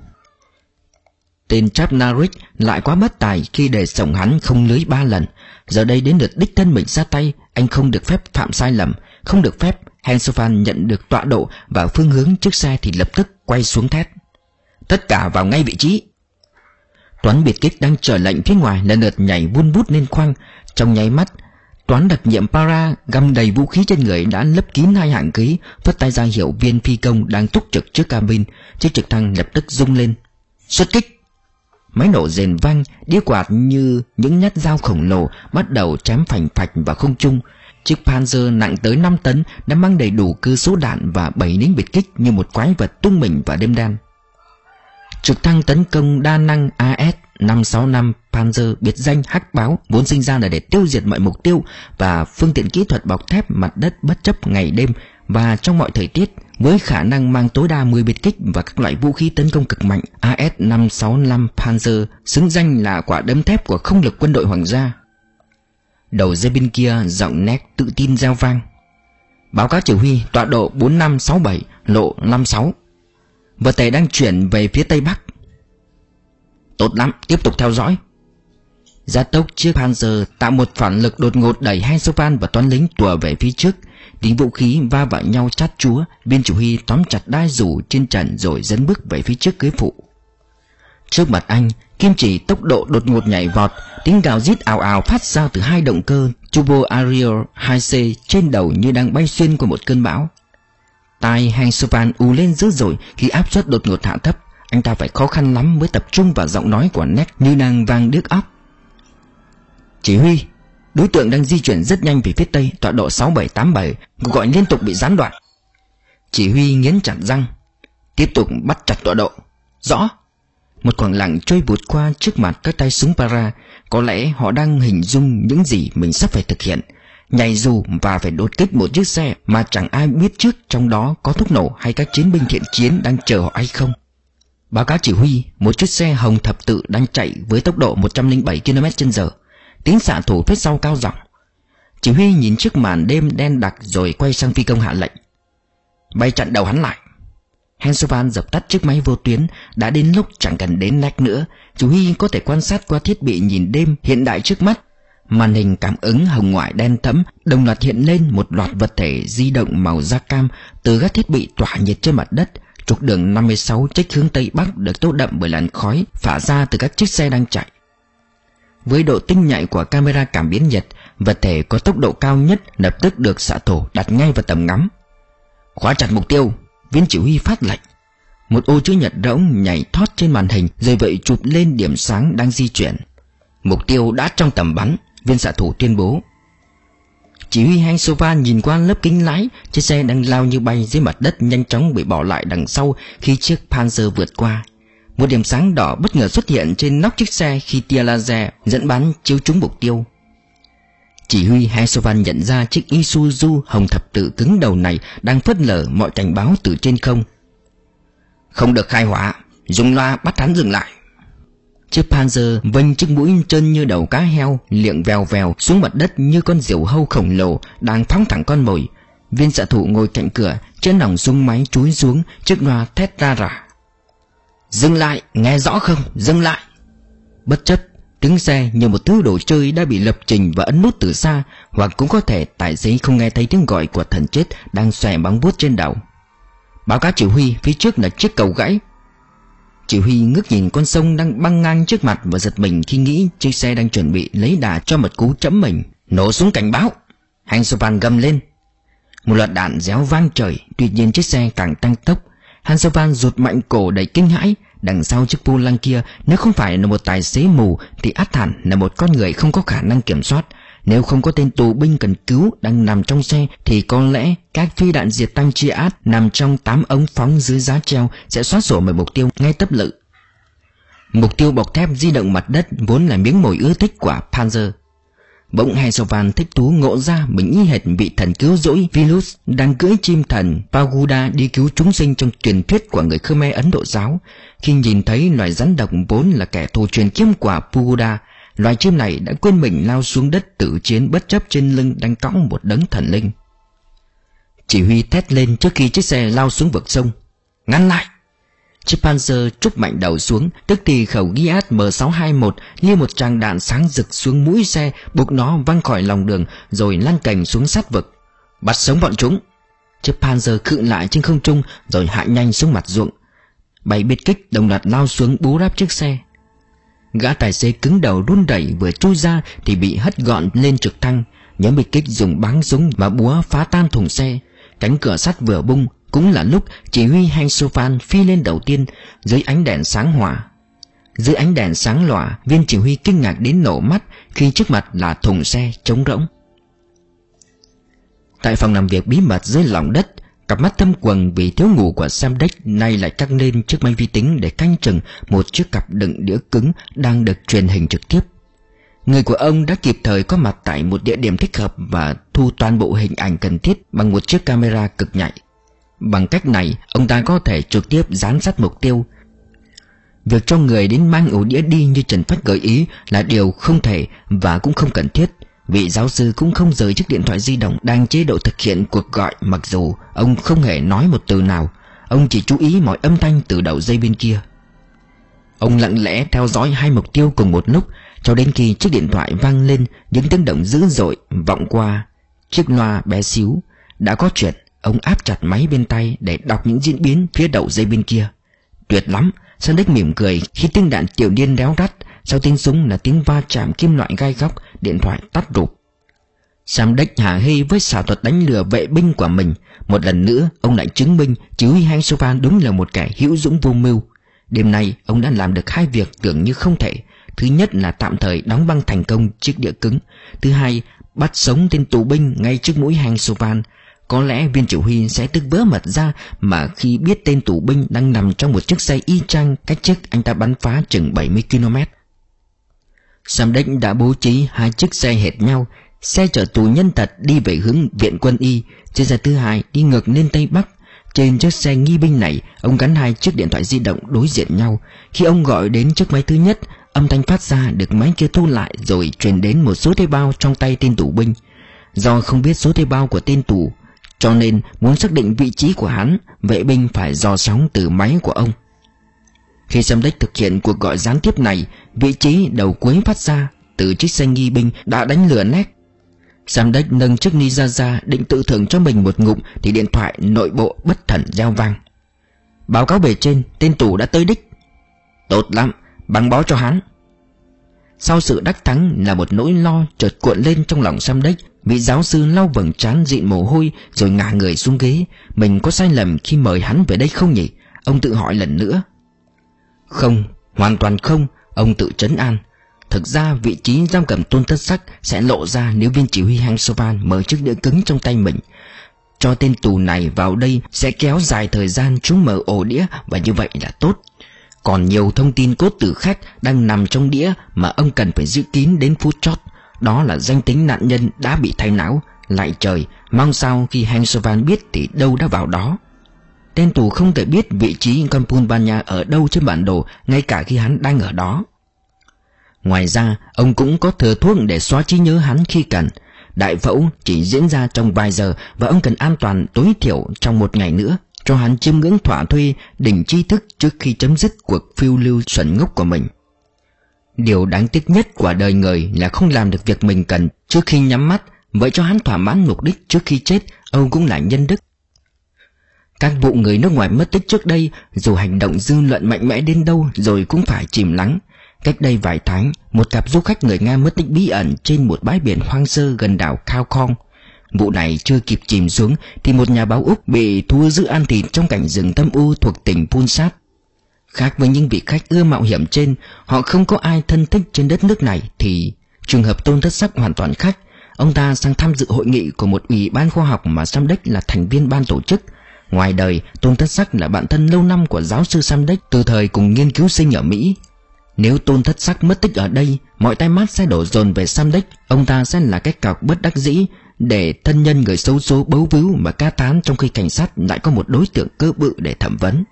Tên Chapnaric lại quá bất tài khi để sổng hắn không lưới ba lần. Giờ đây đến lượt đích thân mình ra tay, anh không được phép phạm sai lầm, không được phép. Hang Sovann nhận được tọa độ và phương hướng chiếc xe thì lập tức quay xuống thét. Tất cả vào ngay vị trí. Toán biệt kích đang chờ lệnh phía ngoài lần lượt nhảy vun vút lên khoang. Trong nháy mắt, Toán đặc nhiệm Para găm đầy vũ khí trên người đã lấp kín hai hạng ký, phất tay ra hiệu viên phi công đang túc trực trước cabin. Chiếc trực thăng lập tức rung lên. Xuất kích. Máy nổ rền vang, đĩa quạt như những nhát dao khổng lồ bắt đầu chém phành phạch vào không trung. Chiếc Panzer nặng tới năm tấn đã mang đầy đủ cơ số đạn và bảy lính biệt kích như một quái vật tung mình vào đêm đen. Trực thăng tấn công đa năng A S năm sáu năm Panzer, biệt danh Hắc Báo, vốn sinh ra là để tiêu diệt mọi mục tiêu và phương tiện kỹ thuật bọc thép mặt đất bất chấp ngày đêm và trong mọi thời tiết, với khả năng mang tối đa mười biệt kích và các loại vũ khí tấn công cực mạnh. A S năm sáu năm Panzer xứng danh là quả đấm thép của không lực quân đội hoàng gia. Đầu dây bên kia, giọng Ned tự tin reo vang. Báo cáo chỉ huy, tọa độ bốn năm sáu bảy, lộ năm sáu. Vật thể đang chuyển về phía tây bắc. Tốt lắm, tiếp tục theo dõi. Gia tốc chiếc Panzer tạo một phản lực đột ngột đẩy Hang Sovann và toán lính tùa về phía trước. Tiếng vũ khí va vào nhau chát chúa. Viên chỉ huy tóm chặt đai rủ trên trần rồi dẫn bước về phía trước cưới phụ. Trước mặt anh, kim chỉ tốc độ đột ngột nhảy vọt. Tiếng gào rít ào ào phát ra từ hai động cơ Turbo Ariel hai C trên đầu như đang bay xuyên qua một cơn bão. Tai Hang Sovann ù lên dữ dội khi áp suất đột ngột hạ thấp. Anh ta phải khó khăn lắm mới tập trung vào giọng nói của Ned như đang vang điếc óc. Chỉ huy, đối tượng đang di chuyển rất nhanh về phía tây, tọa độ sáu bảy tám bảy, cuộc gọi liên tục bị gián đoạn. Chỉ huy nghiến chặt răng. Tiếp tục bắt chặt tọa độ. Rõ. Một khoảng lặng trôi vụt qua trước mặt các tay súng Para. Có lẽ họ đang hình dung những gì mình sắp phải thực hiện. Nhảy dù và phải đột kích một chiếc xe mà chẳng ai biết trước trong đó có thuốc nổ hay các chiến binh thiện chiến đang chờ họ hay không. Báo cáo chỉ huy, một chiếc xe hồng thập tự đang chạy với tốc độ một trăm lẻ bảy ki lô mét trên giờ. Tiếng xạ thủ phía sau cao giọng. Chỉ huy nhìn chiếc màn đêm đen đặc rồi quay sang phi công hạ lệnh. Bay chặn đầu hắn lại. Hang Sovann dập tắt chiếc máy vô tuyến. Đã đến lúc chẳng cần đến Ned nữa. Chỉ huy có thể quan sát qua thiết bị nhìn đêm hiện đại trước mắt. Màn hình cảm ứng hồng ngoại đen thẫm đồng loạt hiện lên một loạt vật thể di động màu da cam từ các thiết bị tỏa nhiệt trên mặt đất. Trục đường năm mươi sáu chếch hướng tây bắc được tô đậm bởi làn khói phả ra từ các chiếc xe đang chạy. Với độ tinh nhạy của camera cảm biến nhiệt, vật thể có tốc độ cao nhất lập tức được xạ thủ đặt ngay vào tầm ngắm. Khóa chặt mục tiêu, viên chỉ huy phát lệnh. Một ô chữ nhật rỗng nhảy thoát trên màn hình rồi vậy chụp lên điểm sáng đang di chuyển. Mục tiêu đã trong tầm bắn, viên xạ thủ tuyên bố. Chỉ huy Hang Sovann nhìn qua lớp kính lái, chiếc xe đang lao như bay dưới mặt đất nhanh chóng bị bỏ lại đằng sau khi chiếc Panzer vượt qua. Một điểm sáng đỏ bất ngờ xuất hiện trên nóc chiếc xe khi tia laser dẫn bắn chiếu trúng mục tiêu. Chỉ huy Hansovan nhận ra chiếc Isuzu hồng thập tự cứng đầu này đang phớt lờ mọi cảnh báo từ trên không. Không được khai hỏa, dùng loa bắt hắn dừng lại. Chiếc Panzer vênh chiếc mũi trơn như đầu cá heo, liệng vèo vèo xuống mặt đất như con diều hâu khổng lồ đang phóng thẳng con mồi. Viên xạ thủ ngồi cạnh cửa, trên nòng súng máy chúi xuống, chiếc loa thét ra rả. Dừng lại, nghe rõ không? Dừng lại. Bất chấp, tiếng xe như một thứ đồ chơi đã bị lập trình và ấn nút từ xa, hoặc cũng có thể tài xế không nghe thấy tiếng gọi của thần chết đang xòe bóng vuốt trên đầu. Báo cáo chỉ huy, phía trước là chiếc cầu gãy. Chỉ huy ngước nhìn con sông đang băng ngang trước mặt và giật mình khi nghĩ chiếc xe đang chuẩn bị lấy đà cho một cú chấm mình. Nổ súng cảnh báo. Hansovan gầm lên. Một loạt đạn réo vang trời. Tuy nhiên chiếc xe càng tăng tốc. Hansovan rụt mạnh cổ đầy kinh hãi. Đằng sau chiếc vô lăng kia, nếu không phải là một tài xế mù thì ắt hẳn là một con người không có khả năng kiểm soát. Nếu không có tên tù binh cần cứu đang nằm trong xe thì có lẽ các phi đạn diệt tăng chia át nằm trong tám ống phóng dưới giá treo sẽ xóa sổ mọi mục tiêu ngay tấp lự. Mục tiêu bọc thép di động mặt đất vốn là miếng mồi ưa thích của Panzer. Bỗng Hansovan thích thú ngộ ra mình y hệt vị thần cứu rỗi Vilus đang cưỡi chim thần Pagoda đi cứu chúng sinh trong truyền thuyết của người Khmer Ấn Độ giáo. Khi nhìn thấy loài rắn độc vốn là kẻ thù truyền kiếp của Pagoda, loài chim này đã quên mình lao xuống đất tử chiến bất chấp trên lưng đang cõng một đấng thần linh. Chỉ huy thét lên trước khi chiếc xe lao xuống vực sông. Ngăn lại! Chiếc Panzer trúc mạnh đầu xuống, tức thì khẩu Giat M sáu hai mốt như một tràng đạn sáng rực xuống mũi xe, buộc nó văng khỏi lòng đường rồi lăn cành xuống sát vực. Bắt sống bọn chúng! Chiếc Panzer khựng lại trên không trung rồi hạ nhanh xuống mặt ruộng. Bảy biệt kích đồng loạt lao xuống bú ráp chiếc xe. Gã tài xế cứng đầu run rẩy vừa chui ra thì bị hất gọn lên trực thăng. Nhóm biệt kích dùng báng súng và búa phá tan thùng xe. Cánh cửa sắt vừa bung, cũng là lúc chỉ huy Hansovan phi lên đầu tiên dưới ánh đèn sáng hỏa. Dưới ánh đèn sáng lòa, viên chỉ huy kinh ngạc đến nổ mắt khi trước mặt là thùng xe trống rỗng. Tại phòng làm việc bí mật dưới lòng đất, cặp mắt thâm quầng vì thiếu ngủ của Samdech nay lại căng lên trước máy vi tính để canh chừng một chiếc cặp đựng đĩa cứng đang được truyền hình trực tiếp. Người của ông đã kịp thời có mặt tại một địa điểm thích hợp và thu toàn bộ hình ảnh cần thiết bằng một chiếc camera cực nhạy. Bằng cách này, ông ta có thể trực tiếp giám sát mục tiêu. Việc cho người đến mang ổ đĩa đi như Trần Phách gợi ý là điều không thể và cũng không cần thiết. Vị giáo sư cũng không rời chiếc điện thoại di động đang chế độ thực hiện cuộc gọi, mặc dù ông không hề nói một từ nào. Ông chỉ chú ý mọi âm thanh từ đầu dây bên kia. Ông lặng lẽ theo dõi hai mục tiêu cùng một lúc cho đến khi chiếc điện thoại vang lên những tiếng động dữ dội vọng qua chiếc loa bé xíu. Đã có chuyện. Ông áp chặt máy bên tay để đọc những diễn biến phía đầu dây bên kia. Tuyệt lắm! Samdech mỉm cười khi tiếng đạn tiểu điên réo rắt. Sau tiếng súng là tiếng va chạm kim loại gai góc. Điện thoại tắt rụp. Samdech hả hê với xảo thuật đánh lừa vệ binh của mình. Một lần nữa ông lại chứng minh chỉ huy Hansovan đúng là một kẻ hữu dũng vô mưu. Đêm nay ông đã làm được hai việc tưởng như không thể. Thứ nhất là tạm thời đóng băng thành công chiếc đĩa cứng. Thứ hai, bắt sống tên tù binh ngay trước mũi Hansovan. Có lẽ viên chỉ huy sẽ tức vỡ mật ra mà khi biết tên tù binh đang nằm trong một chiếc xe y chang cách chiếc anh ta bắn phá chừng bảy mươi ki lô mét. Samdech đã bố trí hai chiếc xe hệt nhau. Xe chở tù nhân tật đi về hướng viện quân y, chiếc xe thứ hai đi ngược lên tây bắc. Trên chiếc xe nghi binh này, ông gắn hai chiếc điện thoại di động đối diện nhau. Khi ông gọi đến chiếc máy thứ nhất, âm thanh phát ra được máy kia thu lại rồi truyền đến một số thuê bao trong tay tên tù binh. Do không biết số thuê bao của tên tù, cho nên muốn xác định vị trí của hắn, vệ binh phải dò sóng từ máy của ông. Khi Samdech thực hiện cuộc gọi gián tiếp này, vị trí đầu cuối phát ra từ chiếc xe nghi binh đã đánh lừa nét. Samdech nâng chiếc ni ra ra định tự thưởng cho mình một ngụm thì điện thoại nội bộ bất thần reo vang. Báo cáo bề trên, tên tù đã tới đích. Tốt lắm, băng bó cho hắn. Sau sự đắc thắng là một nỗi lo chợt cuộn lên trong lòng Samdech. Vị giáo sư lau vầng trán dịn mồ hôi rồi ngả người xuống ghế. Mình có sai lầm khi mời hắn về đây không nhỉ? Ông tự hỏi lần nữa. Không, hoàn toàn không. Ông tự trấn an. Thực ra vị trí giam cầm Tôn Thất Sắc sẽ lộ ra nếu viên chỉ huy Hansovan mở chiếc đĩa cứng trong tay mình. Cho tên tù này vào đây sẽ kéo dài thời gian chúng mở ổ đĩa, và như vậy là tốt. Còn nhiều thông tin cốt tử khác đang nằm trong đĩa mà ông cần phải giữ kín đến phút chót. đó là danh tính nạn nhân đã bị thay não. Lại trời, mong sao khi Hansovan biết thì đâu đã vào đó. Tên tù không thể biết vị trí con Pulbania ở đâu trên bản đồ, ngay cả khi hắn đang ở đó. Ngoài ra, ông cũng có thừa thuốc để xóa trí nhớ hắn khi cần. Đại phẫu chỉ diễn ra trong vài giờ và ông cần an toàn tối thiểu trong một ngày nữa, cho hắn chiêm ngưỡng thỏa thuê đỉnh tri thức trước khi chấm dứt cuộc phiêu lưu xuẩn ngốc của mình. Điều đáng tiếc nhất của đời người là không làm được việc mình cần trước khi nhắm mắt. Vậy cho hắn thỏa mãn mục đích trước khi chết, ông cũng là nhân đức. Các vụ người nước ngoài mất tích trước đây, dù hành động dư luận mạnh mẽ đến đâu rồi cũng phải chìm lắng. Cách đây vài tháng, một cặp du khách người Nga mất tích bí ẩn trên một bãi biển hoang sơ gần đảo Khao Khong. Vụ này chưa kịp chìm xuống thì một nhà báo Úc bị thua giữ ăn thịt trong cảnh rừng thâm u thuộc tỉnh Punjab. Khác với những vị khách ưa mạo hiểm trên, họ không có ai thân thích trên đất nước này, thì trường hợp Tôn Thất Sắc hoàn toàn khác. Ông ta sang tham dự hội nghị của một ủy ban khoa học mà Samdech là thành viên ban tổ chức. Ngoài đời, Tôn Thất Sắc là bạn thân lâu năm của giáo sư Samdech từ thời cùng nghiên cứu sinh ở Mỹ. Nếu Tôn Thất Sắc mất tích ở đây, mọi tai mắt sẽ đổ dồn về Samdech. Ông ta sẽ là cái cọc bất đắc dĩ để thân nhân người xấu số bấu víu và ca tán, trong khi cảnh sát lại có một đối tượng cơ bự để thẩm vấn.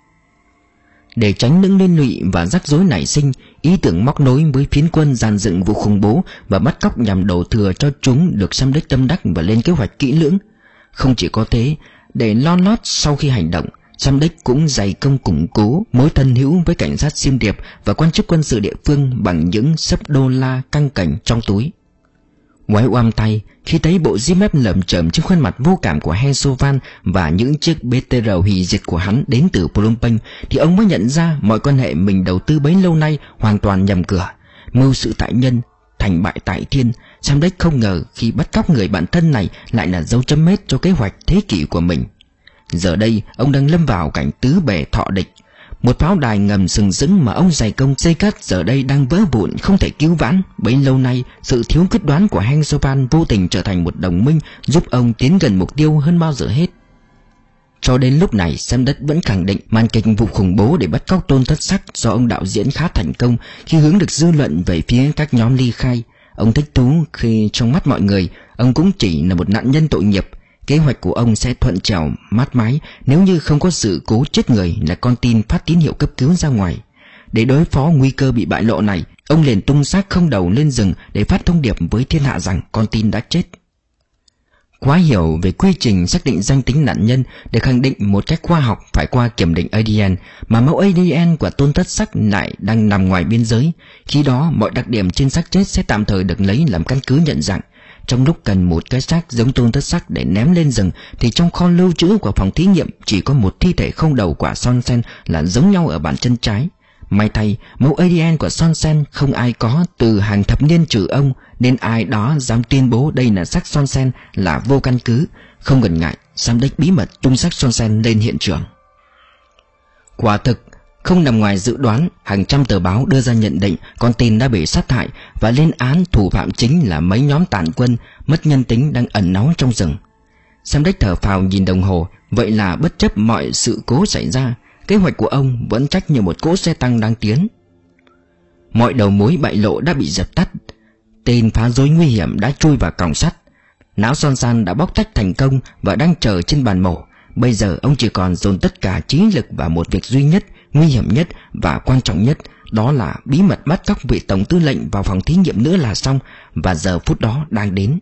Để tránh những liên lụy và rắc rối nảy sinh, ý tưởng móc nối với phiến quân dàn dựng vụ khủng bố và bắt cóc nhằm đổ thừa cho chúng được Samdech tâm đắc và lên kế hoạch kỹ lưỡng. Không chỉ có thế, để lo lót sau khi hành động, Samdech cũng dày công củng cố mối thân hữu với cảnh sát Siem Reap và quan chức quân sự địa phương bằng những xấp đô la căng cảnh trong túi. Quái oăm tay khi thấy bộ ri mép lởm chởm trên khuôn mặt vô cảm của Hansovan và những chiếc bê tê rờ hủy diệt của hắn đến từ Phnom Penh, thì ông mới nhận ra mọi quan hệ mình đầu tư bấy lâu nay hoàn toàn nhầm cửa. Mưu sự tại nhân, thành bại tại thiên. Samdech không ngờ khi bắt cóc người bạn thân này lại là dấu chấm hết cho kế hoạch thế kỷ của mình. Giờ đây ông đang lâm vào cảnh tứ bề thọ địch. Một pháo đài ngầm sừng sững mà ông dày công xây cất giờ đây đang vỡ vụn, không thể cứu vãn. Bấy lâu nay, sự thiếu quyết đoán của Hansovan vô tình trở thành một đồng minh giúp ông tiến gần mục tiêu hơn bao giờ hết. Cho đến lúc này, Samdech vẫn khẳng định màn kịch vụ khủng bố để bắt cóc Tôn Thất Sắc do ông đạo diễn khá thành công khi hướng được dư luận về phía các nhóm ly khai. Ông thích thú khi trong mắt mọi người, ông cũng chỉ là một nạn nhân tội nghiệp. Kế hoạch của ông sẽ thuận trèo mát mái nếu như không có sự cố chết người là con tin phát tín hiệu cấp cứu ra ngoài. Để đối phó nguy cơ bị bại lộ này, ông liền tung xác không đầu lên rừng để phát thông điệp với thiên hạ rằng con tin đã chết. Quá hiểu về quy trình xác định danh tính nạn nhân để khẳng định một cách khoa học phải qua kiểm định a đê en, mà mẫu a đê en của Tôn Thất Sắc lại đang nằm ngoài biên giới. Khi đó mọi đặc điểm trên xác chết sẽ tạm thời được lấy làm căn cứ nhận dạng. Trong lúc cần một cái xác giống Tôn Thất Sắc để ném lên rừng, thì trong kho lưu trữ của phòng thí nghiệm chỉ có một thi thể không đầu của Sonsen là giống nhau ở bàn chân trái. May thay, mẫu a đê en của Sonsen không ai có từ hàng thập niên trừ ông, nên ai đó dám tuyên bố đây là xác Sonsen là vô căn cứ. Không ngần ngại, Samdech bí mật tung xác Sonsen lên hiện trường. Quả thực không nằm ngoài dự đoán, hàng trăm tờ báo đưa ra nhận định con tin đã bị sát hại và lên án thủ phạm chính là mấy nhóm tàn quân mất nhân tính đang ẩn náu trong rừng. Samdech thở phào nhìn đồng hồ. Vậy là bất chấp mọi sự cố xảy ra, kế hoạch của ông vẫn chắc như một cỗ xe tăng đang tiến. Mọi đầu mối bại lộ đã bị dập tắt. Tên phá rối nguy hiểm đã chui vào còng sắt. Não Sonsen đã bóc tách thành công và đang chờ trên bàn mổ. Bây giờ ông chỉ còn dồn tất cả trí lực vào một việc duy nhất, nguy hiểm nhất và quan trọng nhất, đó là bí mật bắt cóc vị tổng tư lệnh vào phòng thí nghiệm nữa là xong. Và giờ phút đó đang đến.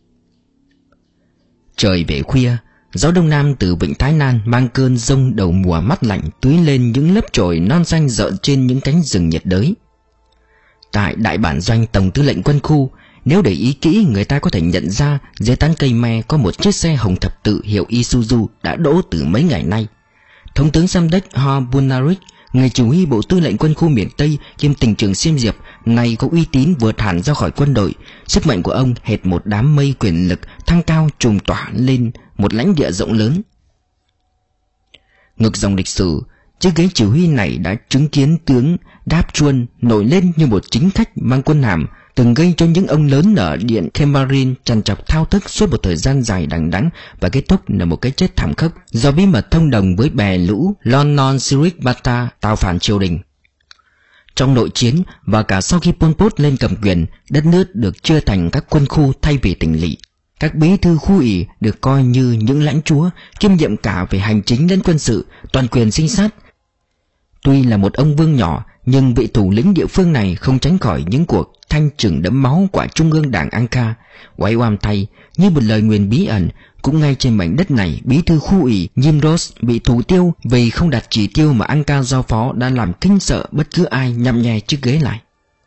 Trời về khuya, gió đông nam từ vịnh Thái Lan mang cơn giông đầu mùa mát lạnh tưới lên những lớp chồi non xanh rợn trên những cánh rừng nhiệt đới. Tại đại bản doanh tổng tư lệnh quân khu, nếu để ý kỹ, người ta có thể nhận ra dưới tán cây me có một chiếc xe hồng thập tự hiệu Isuzu đã đỗ từ mấy ngày nay. Thống tướng Samdech Ho Bunarik, người chỉ huy bộ tư lệnh quân khu miền Tây kiêm tỉnh trưởng Siem Reap, này có uy tín vượt hẳn ra khỏi quân đội. Sức mạnh của ông hệt một đám mây quyền lực thăng cao trùm tỏa lên một lãnh địa rộng lớn. Ngược dòng lịch sử, chiếc ghế chỉ huy này đã chứng kiến tướng Đáp Chuân nổi lên như một chính khách mang quân hàm, từng gây cho những ông lớn ở điện Khemarin trằn trọc thao thức suốt một thời gian dài đằng đẵng, và kết thúc là một cái chết thảm khốc do bí mật thông đồng với bè lũ Lon Non Sirik Bata tào phản triều đình. Trong nội chiến và cả sau khi Pol Pot lên cầm quyền, đất nước được chia thành các quân khu thay vì tỉnh lỵ. Các bí thư khu ủy được coi như những lãnh chúa, kiêm nhiệm cả về hành chính lẫn quân sự, toàn quyền sinh sát. Tuy là một ông vương nhỏ, nhưng vị thủ lĩnh địa phương này không tránh khỏi những cuộc thanh trừng đẫm máu của Trung ương Đảng Angka. Oái oăm thay, như một lời nguyền bí ẩn, cũng ngay trên mảnh đất này, bí thư khu ủy Yimros bị thủ tiêu vì không đạt chỉ tiêu mà Angka giao phó, đã làm kinh sợ bất cứ ai nhăm nhe chiếc ghế lại.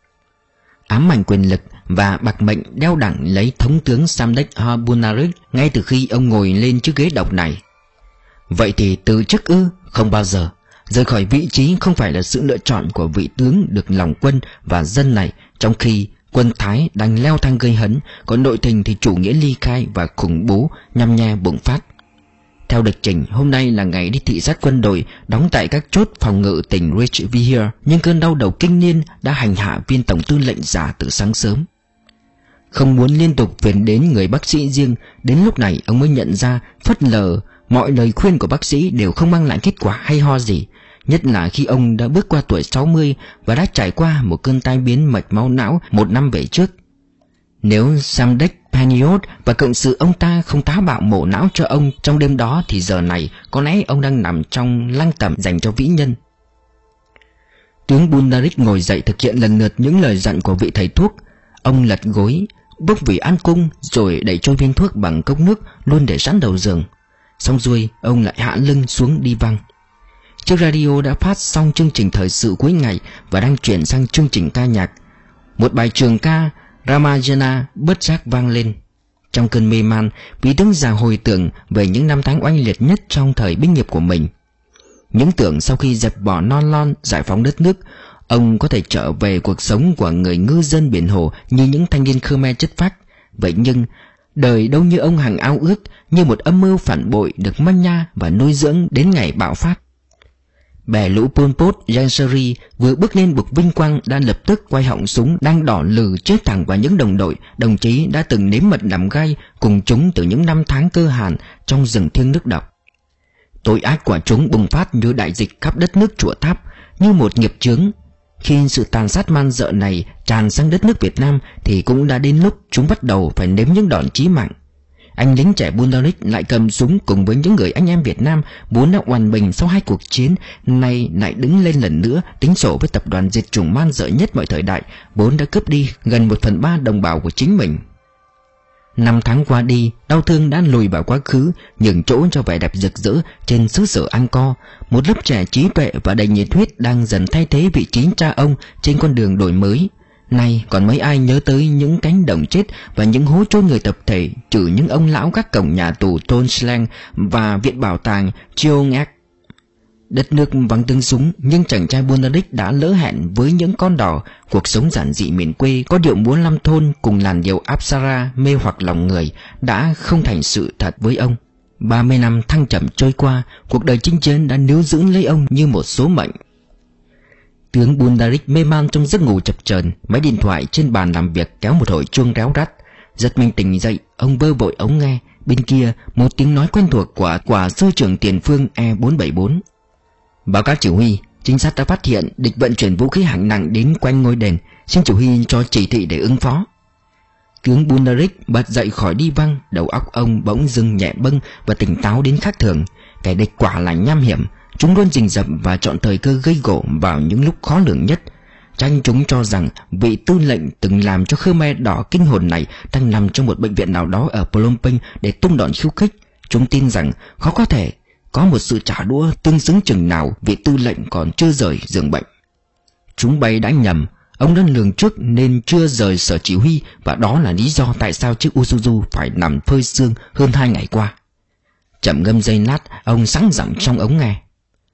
Ám ảnh quyền lực và bạc mệnh đeo đẳng lấy thống tướng Samdech Habunarik ngay từ khi ông ngồi lên chiếc ghế độc này. Vậy thì từ chức ư? Không bao giờ. Rời khỏi vị trí không phải là sự lựa chọn của vị tướng được lòng quân và dân này, trong khi quân Thái đang leo thang gây hấn, còn nội tình thì chủ nghĩa ly khai và khủng bố nhăm nhe bùng phát. Theo lịch trình, hôm nay là ngày đi thị sát quân đội đóng tại các chốt phòng ngự tỉnh Reichswehr, nhưng cơn đau đầu kinh niên đã hành hạ viên tổng tư lệnh giả từ sáng sớm. Không muốn liên tục phiền đến người bác sĩ riêng, đến lúc này ông mới nhận ra phớt lờ mọi lời khuyên của bác sĩ đều không mang lại kết quả hay ho gì, nhất là khi ông đã bước qua tuổi sáu mươi và đã trải qua một cơn tai biến mạch máu não một năm về trước. Nếu Samdech Paniot và cộng sự ông ta không táo bạo mổ não cho ông trong đêm đó, thì giờ này có lẽ ông đang nằm trong lăng tẩm dành cho vĩ nhân. Tướng Bundarik ngồi dậy thực hiện lần lượt những lời dặn của vị thầy thuốc. Ông lật gối, bốc vị an cung, rồi đẩy trôi viên thuốc bằng cốc nước luôn để sẵn đầu giường. Xong xuôi, ông lại hạ lưng xuống đi văng. Chiếc radio đã phát xong chương trình thời sự cuối ngày và đang chuyển sang chương trình ca nhạc. Một bài trường ca Ramayana bất giác vang lên. Trong cơn mê man, vị tướng già hồi tưởng về những năm tháng oanh liệt nhất trong thời binh nghiệp của mình. Những tưởng sau khi dẹp bỏ non lon, giải phóng đất nước, ông có thể trở về cuộc sống của người ngư dân biển hồ như những thanh niên Khmer chất phác. Vậy nhưng đời đâu như ông hằng ao ước, như một âm mưu phản bội được manh nha và nuôi dưỡng đến ngày bạo phát. Bè lũ Pol Pot, Ieng Sary vừa bước lên bục vinh quang đã lập tức quay họng súng đang đỏ lừ chết thẳng vào những đồng đội, đồng chí đã từng nếm mật nằm gai cùng chúng từ những năm tháng cơ hàn trong rừng thiêng nước độc. Tội ác của chúng bùng phát như đại dịch khắp đất nước Chùa Tháp, như một nghiệp chướng. Khi sự tàn sát man dợ này tràn sang đất nước Việt Nam thì cũng đã đến lúc chúng bắt đầu phải nếm những đòn chí mạng. Anh lính trẻ Bundarik lại cầm súng cùng với những người anh em Việt Nam vốn đã oằn mình sau hai cuộc chiến, nay lại đứng lên lần nữa tính sổ với tập đoàn diệt chủng man dợ nhất mọi thời đại, vốn đã cướp đi gần một phần ba đồng bào của chính mình. Năm tháng qua đi, đau thương đã lùi vào quá khứ, nhường chỗ cho vẻ đẹp rực rỡ trên xứ sở Angkor. Một lớp trẻ trí tuệ và đầy nhiệt huyết đang dần thay thế vị trí cha ông trên con đường đổi mới. Nay còn mấy ai nhớ tới những cánh đồng chết và những hố chôn người tập thể, trừ những ông lão gác cổng nhà tù Tôn Slang và viện bảo tàng Cheongak. Đất nước vắng tiếng súng, nhưng chàng trai Bundarik đã lỡ hẹn với những con đò. Cuộc sống giản dị miền quê có điệu múa Lam Thôn cùng làn điệu Apsara mê hoặc lòng người đã không thành sự thật với ông. Ba mươi năm thăng trầm trôi qua, cuộc đời chinh chiến đã níu giữ lấy ông như một số mệnh. Tướng Bundarik mê man trong giấc ngủ chập chờn, máy điện thoại trên bàn làm việc kéo một hồi chuông réo rắt. Giật mình tỉnh dậy, ông vơ vội ống nghe. Bên kia, một tiếng nói quen thuộc của quả sư trưởng tiền phương E bốn bảy bốn. Báo cáo chỉ huy, trinh sát đã phát hiện địch vận chuyển vũ khí hạng nặng đến quanh ngôi đền, xin chỉ huy cho chỉ thị để ứng phó. Tướng Bundarik bật dậy khỏi đi văng, đầu óc ông bỗng dưng nhẹ bâng và tỉnh táo đến khác thường. Kẻ địch quả là nham hiểm, chúng luôn rình rập và chọn thời cơ gây gổ vào những lúc khó lường nhất. Tranh chúng cho rằng vị tư lệnh từng làm cho Khmer đỏ kinh hồn này đang nằm trong một bệnh viện nào đó ở Phnom Penh để tung đòn khiêu khích. Chúng tin rằng khó có thể có một sự trả đũa tương xứng chừng nào vị tư lệnh còn chưa rời giường bệnh. Chúng bay đã nhầm, ông đã lường trước nên chưa rời sở chỉ huy, và đó là lý do tại sao chiếc Isuzu phải nằm phơi sương hơn hai ngày qua. Chậm ngâm giây lát, ông sẵn giọng trong ống nghe: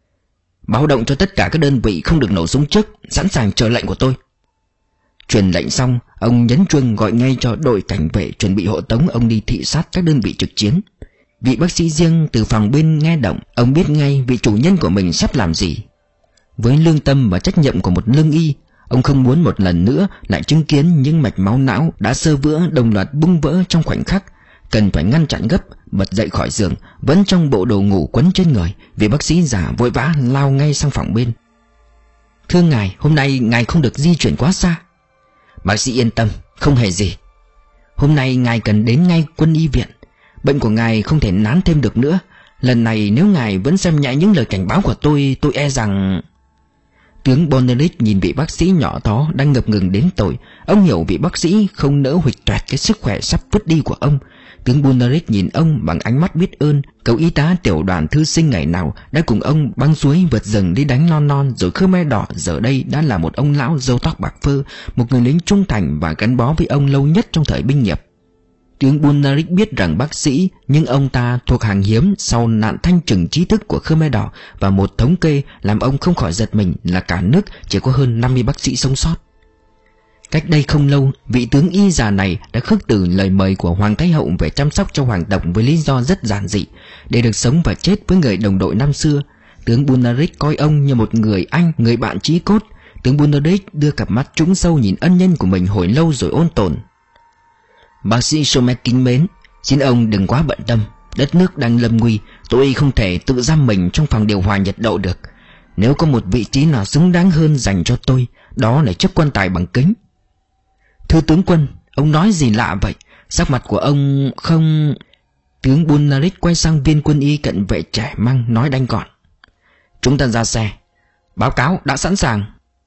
báo động cho tất cả các đơn vị không được nổ súng trước, sẵn sàng chờ lệnh của tôi. Truyền lệnh xong, ông nhấn chuông gọi ngay cho đội cảnh vệ chuẩn bị hộ tống ông đi thị sát các đơn vị trực chiến. Vị bác sĩ riêng từ phòng bên nghe động, ông biết ngay vị chủ nhân của mình sắp làm gì. Với lương tâm và trách nhiệm của một lương y, ông không muốn một lần nữa lại chứng kiến những mạch máu não đã xơ vữa đồng loạt bung vỡ trong khoảnh khắc. Cần phải ngăn chặn gấp. Bật dậy khỏi giường, vẫn trong bộ đồ ngủ quấn trên người, vị bác sĩ già vội vã lao ngay sang phòng bên. Thưa ngài, hôm nay ngài không được di chuyển quá xa. Bác sĩ yên tâm, không hề gì. Hôm nay ngài cần đến ngay quân y viện. Bệnh của ngài không thể nán thêm được nữa. Lần này nếu ngài vẫn xem nhẹ những lời cảnh báo của tôi, tôi e rằng... Tướng Bonnerit nhìn vị bác sĩ nhỏ đó đang ngập ngừng đến tội. Ông hiểu vị bác sĩ không nỡ huỵch toẹt cái sức khỏe sắp vứt đi của ông. Tướng Bonnerit nhìn ông bằng ánh mắt biết ơn. Cậu y tá tiểu đoàn thư sinh ngày nào đã cùng ông băng suối vượt rừng đi đánh non non rồi Khmer Đỏ, giờ đây đã là một ông lão râu tóc bạc phơ, một người lính trung thành và gắn bó với ông lâu nhất trong thời binh nghiệp. Tướng Bonnerit biết rằng bác sĩ, nhưng ông ta thuộc hàng hiếm sau nạn thanh trừng trí thức của Khmer Đỏ, và một thống kê làm ông không khỏi giật mình là cả nước chỉ có hơn năm mươi bác sĩ sống sót. Cách đây không lâu, vị tướng y già này đã khước từ lời mời của Hoàng Thái Hậu về chăm sóc cho Hoàng tộc với lý do rất giản dị, để được sống và chết với người đồng đội năm xưa. Tướng Bonnerit coi ông như một người anh, người bạn chí cốt. Tướng Bonnerit đưa cặp mắt trũng sâu nhìn ân nhân của mình hồi lâu rồi ôn tồn: Bác sĩ Somet kính mến, xin ông đừng quá bận tâm. Đất nước đang lâm nguy, tôi không thể tự giam mình trong phòng điều hòa nhiệt độ được. Nếu có một vị trí nào xứng đáng hơn dành cho tôi, đó là chức quan tài bằng kính. Thưa tướng quân, ông nói gì lạ vậy? Sắc mặt của ông không... Tướng Bonnerit quay sang viên quân y cận vệ trẻ măng nói đanh gọn: Chúng ta ra xe. Báo cáo đã sẵn sàng.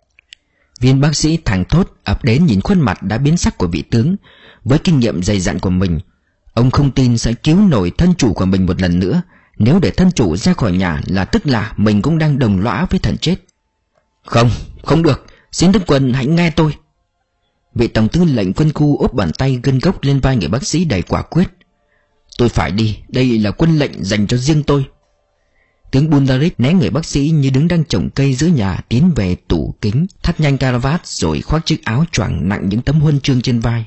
Viên bác sĩ thẳng thốt ập đến nhìn khuôn mặt đã biến sắc của vị tướng. Với kinh nghiệm dày dặn của mình, ông không tin sẽ cứu nổi thân chủ của mình một lần nữa. Nếu để thân chủ ra khỏi nhà là tức là mình cũng đang đồng lõa với thần chết. Không, không được, xin tướng quân hãy nghe tôi. Vị tổng tư lệnh quân khu úp bàn tay gân gốc lên vai người bác sĩ đầy quả quyết. Tôi phải đi, đây là quân lệnh dành cho riêng tôi. Tướng Bonnerit né người bác sĩ như đứng đang trồng cây giữa nhà, tiến về tủ kính, thắt nhanh caravat rồi khoác chiếc áo choàng nặng những tấm huân chương trên vai.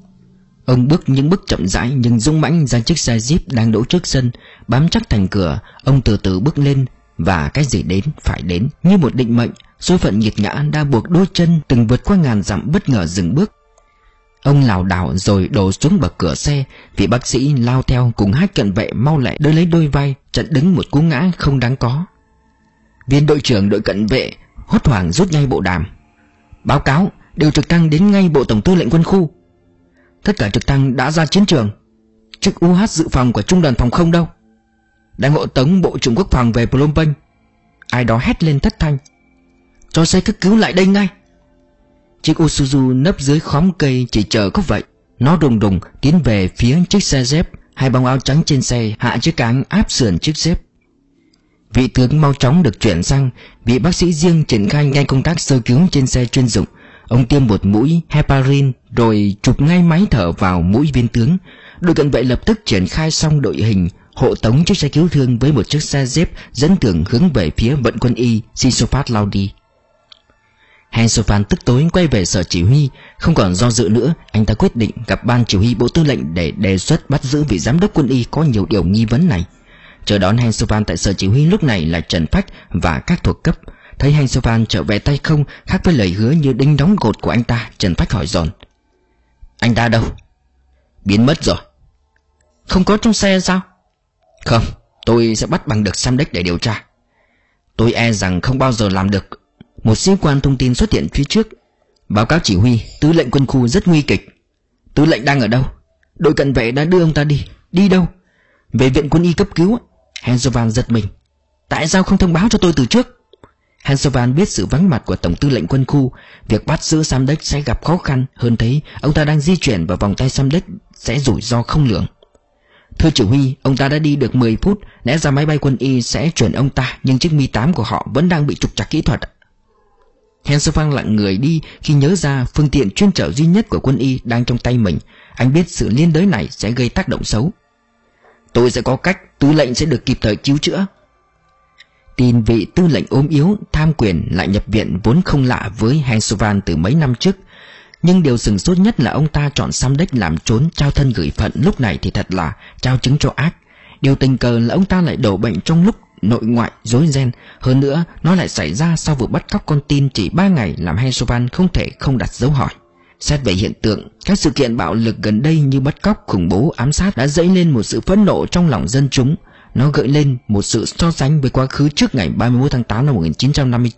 Ông bước những bước chậm rãi nhưng dũng mãnh ra chiếc xe jeep đang đỗ trước sân, bám chắc thành cửa. Ông từ từ bước lên, và cái gì đến phải đến, như một định mệnh. Số phận nghiệt ngã đã buộc đôi chân từng vượt qua ngàn dặm bất ngờ dừng bước. Ông lảo đảo rồi đổ xuống bậc cửa xe. Vị bác sĩ lao theo cùng hai cận vệ mau lẹ đỡ lấy đôi vai, chặn đứng một cú ngã không đáng có. Viên đội trưởng đội cận vệ hốt hoảng rút ngay bộ đàm: Báo cáo, điều trực thăng đến ngay bộ tổng tư lệnh quân khu. Tất cả trực thăng đã ra chiến trường. Chiếc u hát dự phòng của trung đoàn phòng không đâu? Đang hộ tống bộ trưởng quốc phòng về Phnom Penh. Ai đó hét lên thất thanh: Cho xe cấp cứu lại đây ngay. Chiếc Isuzu nấp dưới khóm cây chỉ chờ có vậy. Nó đùng đùng tiến về phía chiếc xe dép. Hai bóng áo trắng trên xe hạ chiếc cáng áp sườn chiếc dép. Vị tướng mau chóng được chuyển sang. Vị bác sĩ riêng triển khai ngay công tác sơ cứu trên xe chuyên dụng. Ông tiêm một mũi heparin rồi chụp ngay máy thở vào mũi viên tướng. Đội cận vệ lập tức triển khai xong đội hình hộ tống chiếc xe cứu thương với một chiếc xe jeep dẫn đường hướng về phía vận quân y Sisophat lao đi. Hansovan tức tối quay về sở chỉ huy. Không còn do dự nữa, anh ta quyết định gặp ban chỉ huy bộ tư lệnh để đề xuất bắt giữ vị giám đốc quân y có nhiều điều nghi vấn này. Chờ đón Hansovan tại sở chỉ huy lúc này là Trần Phách và các thuộc cấp. Thấy Hansovan trở về tay không, khác với lời hứa như đinh đóng cột của anh ta, Trần Phách hỏi dồn: Anh ta đâu? Biến mất rồi. Không có trong xe sao? Không, tôi sẽ bắt bằng được Samdech để điều tra. Tôi e rằng không bao giờ làm được. Một sĩ quan thông tin xuất hiện phía trước: Báo cáo chỉ huy, tư lệnh quân khu rất nguy kịch. Tư lệnh đang ở đâu? Đội cận vệ đã đưa ông ta đi. Đi đâu? Về viện quân y cấp cứu. Hansovan giật mình: Tại sao không thông báo cho tôi từ trước? Hansovan biết sự vắng mặt của tổng tư lệnh quân khu, việc bắt giữ Samdech sẽ gặp khó khăn. Hơn thế, ông ta đang di chuyển vào vòng tay Samdech sẽ rủi ro không lường. Thưa chỉ huy, ông ta đã đi được mười phút. Lẽ ra máy bay quân y sẽ chuyển ông ta, nhưng chiếc Mi tám của họ vẫn đang bị trục trặc kỹ thuật. Hansovan lặng người đi khi nhớ ra phương tiện chuyên chở duy nhất của quân y đang trong tay mình. Anh biết sự liên đới này sẽ gây tác động xấu. Tôi sẽ có cách, tư lệnh sẽ được kịp thời cứu chữa. Tin vị tư lệnh ốm yếu, tham quyền lại nhập viện vốn không lạ với Hansovan từ mấy năm trước. Nhưng điều sừng sốt nhất là ông ta chọn Samdech làm trốn trao thân gửi phận, lúc này thì thật là trao trứng cho ác. Điều tình cờ là ông ta lại đổ bệnh trong lúc nội ngoại rối ren. Hơn nữa, nó lại xảy ra sau vụ bắt cóc con tin chỉ ba ngày, làm Hansovan không thể không đặt dấu hỏi. Xét về hiện tượng, các sự kiện bạo lực gần đây như bắt cóc, khủng bố, ám sát đã dấy lên một sự phẫn nộ trong lòng dân chúng. Nó gợi lên một sự so sánh với quá khứ trước ngày ba mươi mốt tháng tám năm một nghìn chín trăm năm mươi chín.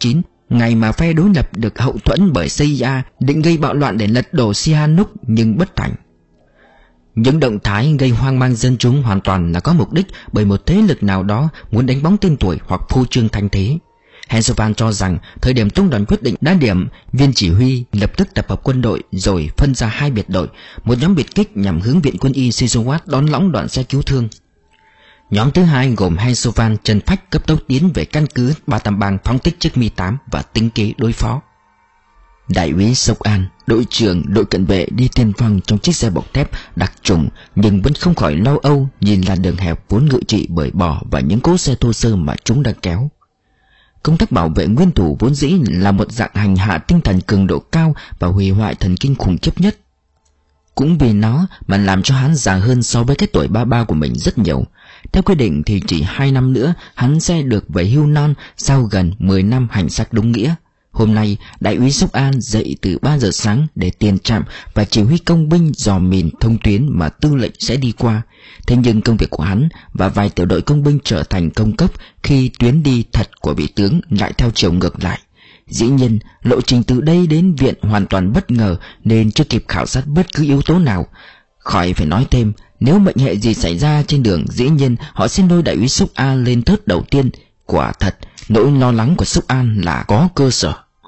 Ngày mà phe đối lập được hậu thuẫn bởi xê i a định gây bạo loạn để lật đổ Sihanouk nhưng bất thành. Những động thái gây hoang mang dân chúng hoàn toàn là có mục đích bởi một thế lực nào đó muốn đánh bóng tên tuổi hoặc phô trương thanh thế. Hensovan cho rằng thời điểm tung đoàn quyết định đã điểm, viên chỉ huy lập tức tập hợp quân đội rồi phân ra hai biệt đội, một nhóm biệt kích nhằm hướng viện quân y Sisowatt đón lõng đoàn xe cứu thương. Nhóm thứ hai gồm Hensovan, Trần Phách cấp tốc tiến về căn cứ ba tam bang phóng thích chiếc Mi tám và tính kế đối phó. Đại úy Sốc An, đội trưởng đội cận vệ đi tiên phong trong chiếc xe bọc thép đặc trùng, nhưng vẫn không khỏi lo âu nhìn làn đường hẹp vốn ngự trị bởi bò và những cỗ xe thô sơ mà chúng đang kéo. Công tác bảo vệ nguyên thủ vốn dĩ là một dạng hành hạ tinh thần cường độ cao và hủy hoại thần kinh khủng khiếp nhất. Cũng vì nó mà làm cho hắn già hơn so với cái tuổi ba ba của mình rất nhiều. Theo quy định thì chỉ hai năm nữa hắn sẽ được về hưu non sau gần mười năm hành xác đúng nghĩa. Hôm nay đại úy Sốc An dậy từ ba giờ sáng để tiền trạm và chỉ huy công binh dò mìn thông tuyến mà tư lệnh sẽ đi qua. Thế nhưng công việc của hắn và vài tiểu đội công binh trở thành công cốc khi tuyến đi thật của vị tướng lại theo chiều ngược lại. Dĩ nhiên lộ trình từ đây đến viện hoàn toàn bất ngờ nên chưa kịp khảo sát bất cứ yếu tố nào. Khỏi phải nói thêm, nếu mệnh hệ gì xảy ra trên đường dĩ nhiên họ sẽ lôi đại úy Sốc An lên thớt đầu tiên. Quả thật nỗi lo lắng của Sốc An là có cơ sở.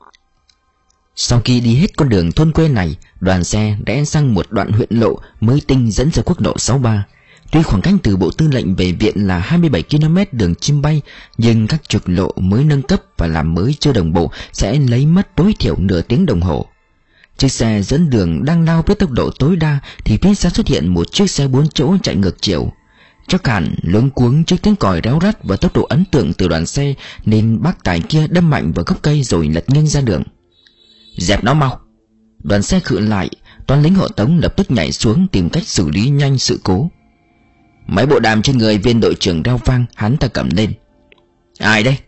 Sau khi đi hết con đường thôn quê này, đoàn xe rẽ sang một đoạn huyện lộ mới tinh dẫn ra quốc lộ sáu ba. Tuy khoảng cách từ bộ tư lệnh về viện là hai mươi bảy ki lô mét đường chim bay, nhưng các trục lộ mới nâng cấp và làm mới chưa đồng bộ sẽ lấy mất tối thiểu nửa tiếng đồng hồ. Chiếc xe dẫn đường đang lao với tốc độ tối đa thì phía sau xuất hiện một chiếc xe bốn chỗ chạy ngược chiều. Chắc hẳn luống cuống trước tiếng còi réo rắt và tốc độ ấn tượng từ đoàn xe nên bác tài kia đâm mạnh vào gốc cây rồi lật nghiêng ra đường. Dẹp nó mau! Đoàn xe khựng lại, toán lính hộ tống lập tức nhảy xuống tìm cách xử lý nhanh sự cố. Mấy bộ đàm trên người viên đội trưởng reo vang, hắn ta cầm lên. Ai đây?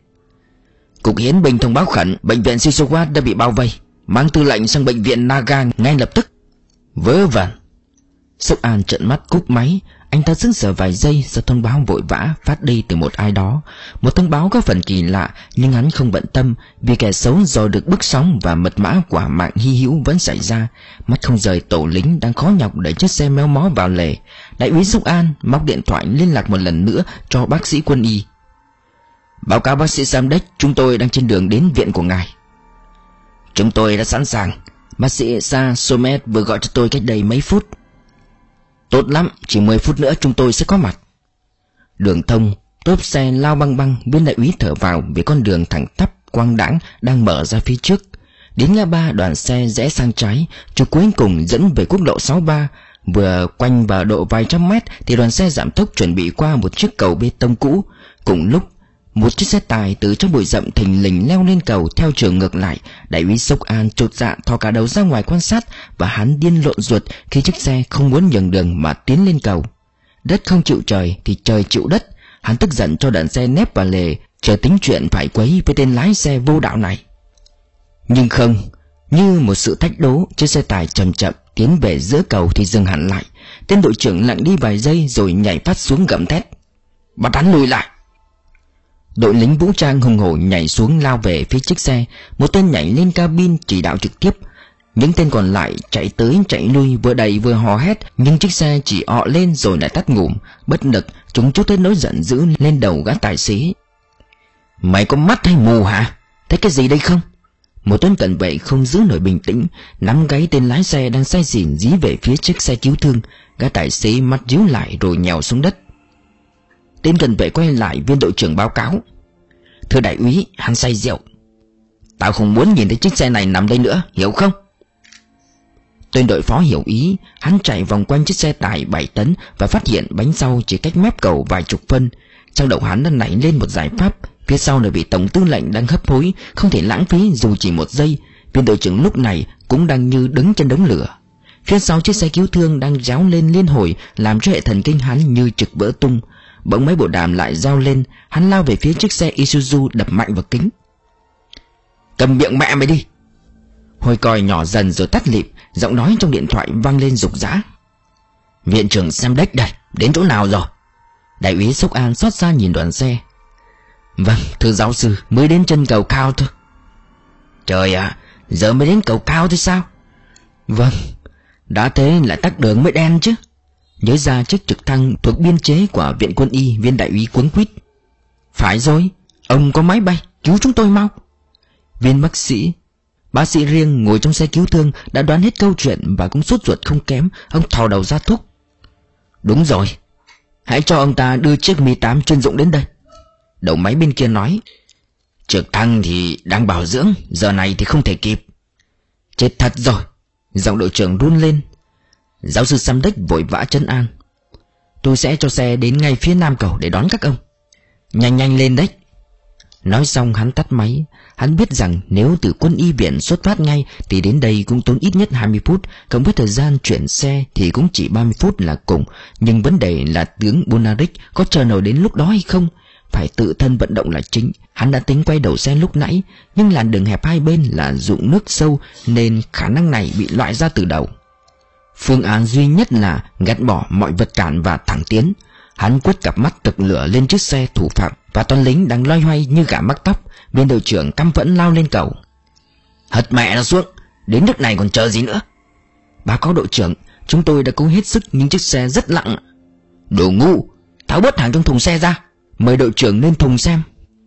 Cục hiến binh thông báo khẩn, bệnh viện Sisowatt đã bị bao vây, mang tư lệnh sang bệnh viện Naga ngay lập tức. Vớ vẩn! Sốc An trợn mắt cúp máy. Anh ta sững sờ vài giây sau thông báo vội vã phát đi từ một ai đó. Một thông báo có phần kỳ lạ, nhưng hắn không bận tâm vì kẻ xấu dò được bức sóng và mật mã quả mạng hy hữu vẫn xảy ra. Mắt không rời tổ lính đang khó nhọc đẩy chiếc xe méo mó vào lề. Đại úy Sốc An móc điện thoại liên lạc một lần nữa cho bác sĩ quân y. Báo cáo bác sĩ Samdech, chúng tôi đang trên đường đến viện của ngài. Chúng tôi đã sẵn sàng. Bác sĩ Sa Somet vừa gọi cho tôi cách đây mấy phút. Tốt lắm, chỉ mười phút nữa chúng tôi sẽ có mặt. Đường thông, tốp xe lao băng băng, viên đại úy thở vào vì con đường thẳng tắp quang đãng đang mở ra phía trước. Đến ngã ba, đoàn xe rẽ sang trái, trục cuối cùng dẫn về quốc lộ sáu ba. Vừa quanh vào độ vài trăm mét thì đoàn xe giảm tốc chuẩn bị qua một chiếc cầu bê tông cũ. Cùng lúc một chiếc xe tải từ trong bụi rậm thình lình leo lên cầu theo chiều ngược lại. Đại úy Sốc An chột dạ thò cả đầu ra ngoài quan sát, và hắn điên lộn ruột khi chiếc xe không muốn nhường đường mà tiến lên cầu. Đất không chịu trời thì trời chịu đất. Hắn tức giận cho đoàn xe nép vào lề, chờ tính chuyện phải quấy với tên lái xe vô đạo này. Nhưng không, như một sự thách đố, chiếc xe tải chậm chậm tiến về giữa cầu thì dừng hẳn lại. Tên đội trưởng lặng đi vài giây rồi nhảy phát xuống gầm thét. Bắt hắn lùi lại! Đội lính vũ trang hùng hổ nhảy xuống lao về phía chiếc xe. Một tên nhảy lên cabin chỉ đạo trực tiếp. Những tên còn lại chạy tới chạy lui, vừa đẩy vừa hò hét, nhưng chiếc xe chỉ ọ lên rồi lại tắt ngủm. Bất lực, chúng trút hết nỗi giận dữ lên đầu gã tài xế. Mày có mắt hay mù hả? Thấy cái gì đây không? Một tên cận vệ không giữ nổi bình tĩnh, nắm gáy tên lái xe đang say xỉn dí về phía chiếc xe cứu thương. Gã tài xế mắt díu lại rồi nhào xuống đất. Tên cận vệ quay lại, viên đội trưởng báo cáo. Thưa đại úy, hắn say rượu. Tao không muốn nhìn thấy chiếc xe này nằm đây nữa, hiểu không? Tên đội phó hiểu ý. Hắn chạy vòng quanh chiếc xe tải bảy tấn và phát hiện bánh sau chỉ cách mép cầu vài chục phân. Trong đầu hắn đã nảy lên một giải pháp. Phía sau là vị tổng tư lệnh đang hấp hối, không thể lãng phí dù chỉ một giây. Viên đội trưởng lúc này cũng đang như đứng trên đống lửa. Phía sau chiếc xe cứu thương đang réo lên liên hồi, làm cho hệ thần kinh hắn như trực vỡ tung. Bỗng mấy bộ đàm lại rao lên. Hắn lao về phía chiếc xe Isuzu đập mạnh vào kính. Cầm miệng mẹ mày đi! Hồi còi nhỏ dần rồi tắt lịm. Giọng nói trong điện thoại vang lên rục rã. Viện trưởng Samdech đây, đến chỗ nào rồi? Đại úy Sốc An xót xa nhìn đoàn xe. Vâng, thưa giáo sư, mới đến chân cầu cao thôi. Trời ạ, giờ mới đến cầu cao thôi sao? Vâng, đã thế lại tắc đường mới đen chứ. Nhớ ra chiếc trực thăng thuộc biên chế của viện quân y, viên đại úy cuống quýt. Phải rồi, ông có máy bay, cứu chúng tôi mau. Viên bác sĩ Bác sĩ riêng ngồi trong xe cứu thương đã đoán hết câu chuyện và cũng sốt ruột không kém. Ông thò đầu ra thúc. Đúng rồi, hãy cho ông ta đưa chiếc Mi tám chuyên dụng đến đây. Đầu máy bên kia nói. Trực thăng thì đang bảo dưỡng, giờ này thì không thể kịp. Chết thật rồi. Giọng đội trưởng run lên. Giáo sư Samdech vội vã trấn an. Tôi sẽ cho xe đến ngay phía nam cầu để đón các ông. Nhanh nhanh lên đấy. Nói xong hắn tắt máy. Hắn biết rằng nếu từ quân y viện xuất phát ngay thì đến đây cũng tốn ít nhất hai mươi phút, cộng với thời gian chuyển xe thì cũng chỉ ba mươi phút là cùng. Nhưng vấn đề là tướng Bonaric có chờ nổi đến lúc đó hay không. Phải tự thân vận động là chính. Hắn đã tính quay đầu xe lúc nãy, nhưng làn đường hẹp hai bên là ruộng nước sâu nên khả năng này bị loại ra từ đầu. Phương án duy nhất là gạt bỏ mọi vật cản và thẳng tiến. Hắn quét cặp mắt thực lửa lên chiếc xe thủ phạm và toán lính đang loay hoay như gà mắc tóc. Viên đội trưởng căm phẫn lao lên cầu. Hất mẹ nó xuống, đến nước này còn chờ gì nữa. Báo cáo đội trưởng, chúng tôi đã cố hết sức nhưng chiếc xe rất nặng. Đồ ngu, tháo bớt hàng trong thùng xe ra, mời đội trưởng lên thùng xem.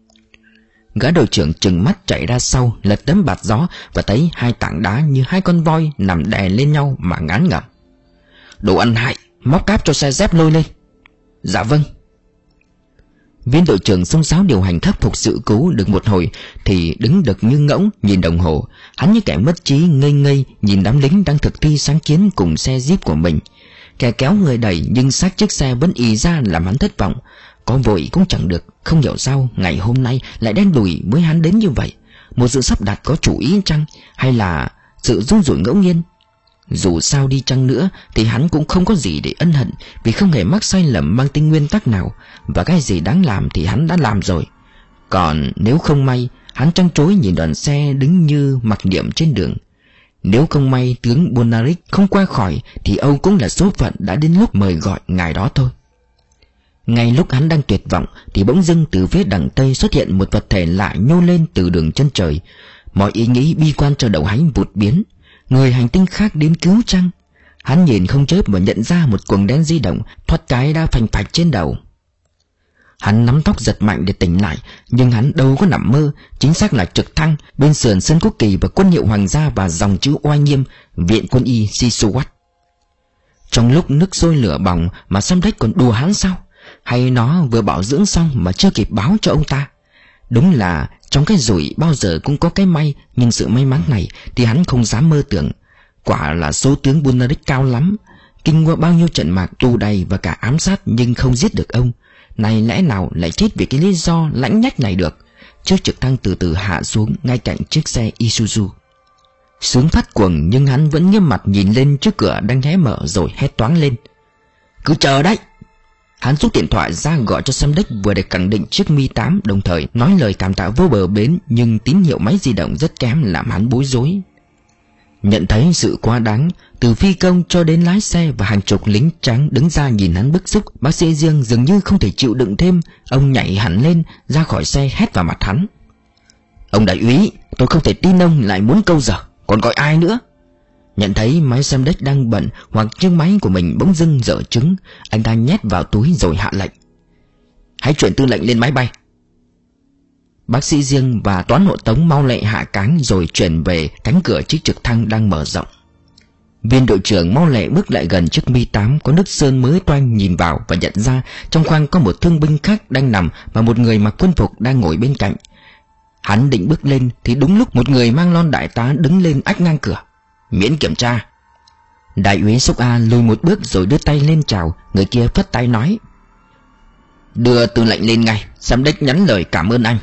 Gã đội trưởng trừng mắt chạy ra sau, lật tấm bạt gió và thấy hai tảng đá như hai con voi nằm đè lên nhau mà ngán ngẩm. Đồ ăn hại, móc cáp cho xe dép lôi lên. Dạ vâng. Viên đội trưởng xông xáo điều hành khắc phục sự cố được một hồi thì đứng đực như ngỗng nhìn đồng hồ. Hắn như kẻ mất trí ngây ngây nhìn đám lính đang thực thi sáng kiến cùng xe jeep của mình. Kẻ kéo người đẩy nhưng xác chiếc xe vẫn ì ra làm hắn thất vọng. Có vội cũng chẳng được. Không hiểu sao ngày hôm nay lại đen đủi với hắn đến như vậy. Một sự sắp đặt có chủ ý chăng, hay là sự rung rủi ngẫu nhiên? Dù sao đi chăng nữa thì hắn cũng không có gì để ân hận, vì không hề mắc sai lầm mang tính nguyên tắc nào, và cái gì đáng làm thì hắn đã làm rồi. Còn nếu không may, hắn trăn trối nhìn đoàn xe đứng như mặc niệm trên đường. Nếu không may tướng Bonaric không qua khỏi thì Âu cũng là số phận đã đến lúc mời gọi ngài đó thôi. Ngay lúc hắn đang tuyệt vọng thì bỗng dưng từ phía đằng tây xuất hiện một vật thể lạ nhô lên từ đường chân trời. Mọi ý nghĩ bi quan cho đầu hắn vụt biến. Người hành tinh khác đến cứu chăng? Hắn nhìn không chớp và nhận ra một quầng đen di động thoát cái đã phành phạch trên đầu. Hắn nắm tóc giật mạnh để tỉnh lại, nhưng hắn đâu có nằm mơ. Chính xác là trực thăng, bên sườn sân quốc kỳ và quân hiệu hoàng gia và dòng chữ oai nghiêm viện quân y Sisuwat. Trong lúc nước sôi lửa bỏng mà Samdech còn đùa hắn sao? Hay nó vừa bảo dưỡng xong mà chưa kịp báo cho ông ta? Đúng là trong cái rủi bao giờ cũng có cái may, nhưng sự may mắn này thì hắn không dám mơ tưởng. Quả là số tướng Bonaric cao lắm, kinh qua bao nhiêu trận mạc tù đầy và cả ám sát nhưng không giết được ông. Này lẽ nào lại chết vì cái lý do lãnh nhách này được? Chiếc trực thăng từ từ hạ xuống ngay cạnh chiếc xe Isuzu. Sướng phát cuồng nhưng hắn vẫn nghiêm mặt nhìn lên trước cửa đang hé mở rồi hét toáng lên. Cứ chờ đấy! Hắn rút điện thoại ra gọi cho Samdech vừa để khẳng định chiếc Mi tám, đồng thời nói lời cảm tạ vô bờ bến, nhưng tín hiệu máy di động rất kém làm hắn bối rối. Nhận thấy sự quá đáng, từ phi công cho đến lái xe và hàng chục lính trắng đứng ra nhìn hắn bức xúc, bác sĩ riêng dường như không thể chịu đựng thêm. Ông nhảy hẳn lên ra khỏi xe hét vào mặt hắn. Ông đại úy, tôi không thể tin ông lại muốn câu giờ, còn gọi ai nữa? Nhận thấy máy Samdech đang bận hoặc chiếc máy của mình bỗng dưng dở trứng, anh ta nhét vào túi rồi hạ lệnh. Hãy chuyển tư lệnh lên máy bay. Bác sĩ riêng và toán hộ tống mau lẹ hạ cánh rồi chuyển về cánh cửa chiếc trực thăng đang mở rộng. Viên đội trưởng mau lẹ bước lại gần chiếc Mi tám có nước sơn mới toanh, nhìn vào và nhận ra trong khoang có một thương binh khác đang nằm và một người mặc quân phục đang ngồi bên cạnh. Hắn định bước lên thì đúng lúc một người mang lon đại tá đứng lên ách ngang cửa. Miễn kiểm tra. Đại úy Sốc A lùi một bước rồi đưa tay lên chào. Người kia phất tay nói. Đưa tư lệnh lên ngay, Samdech nhắn lời cảm ơn anh.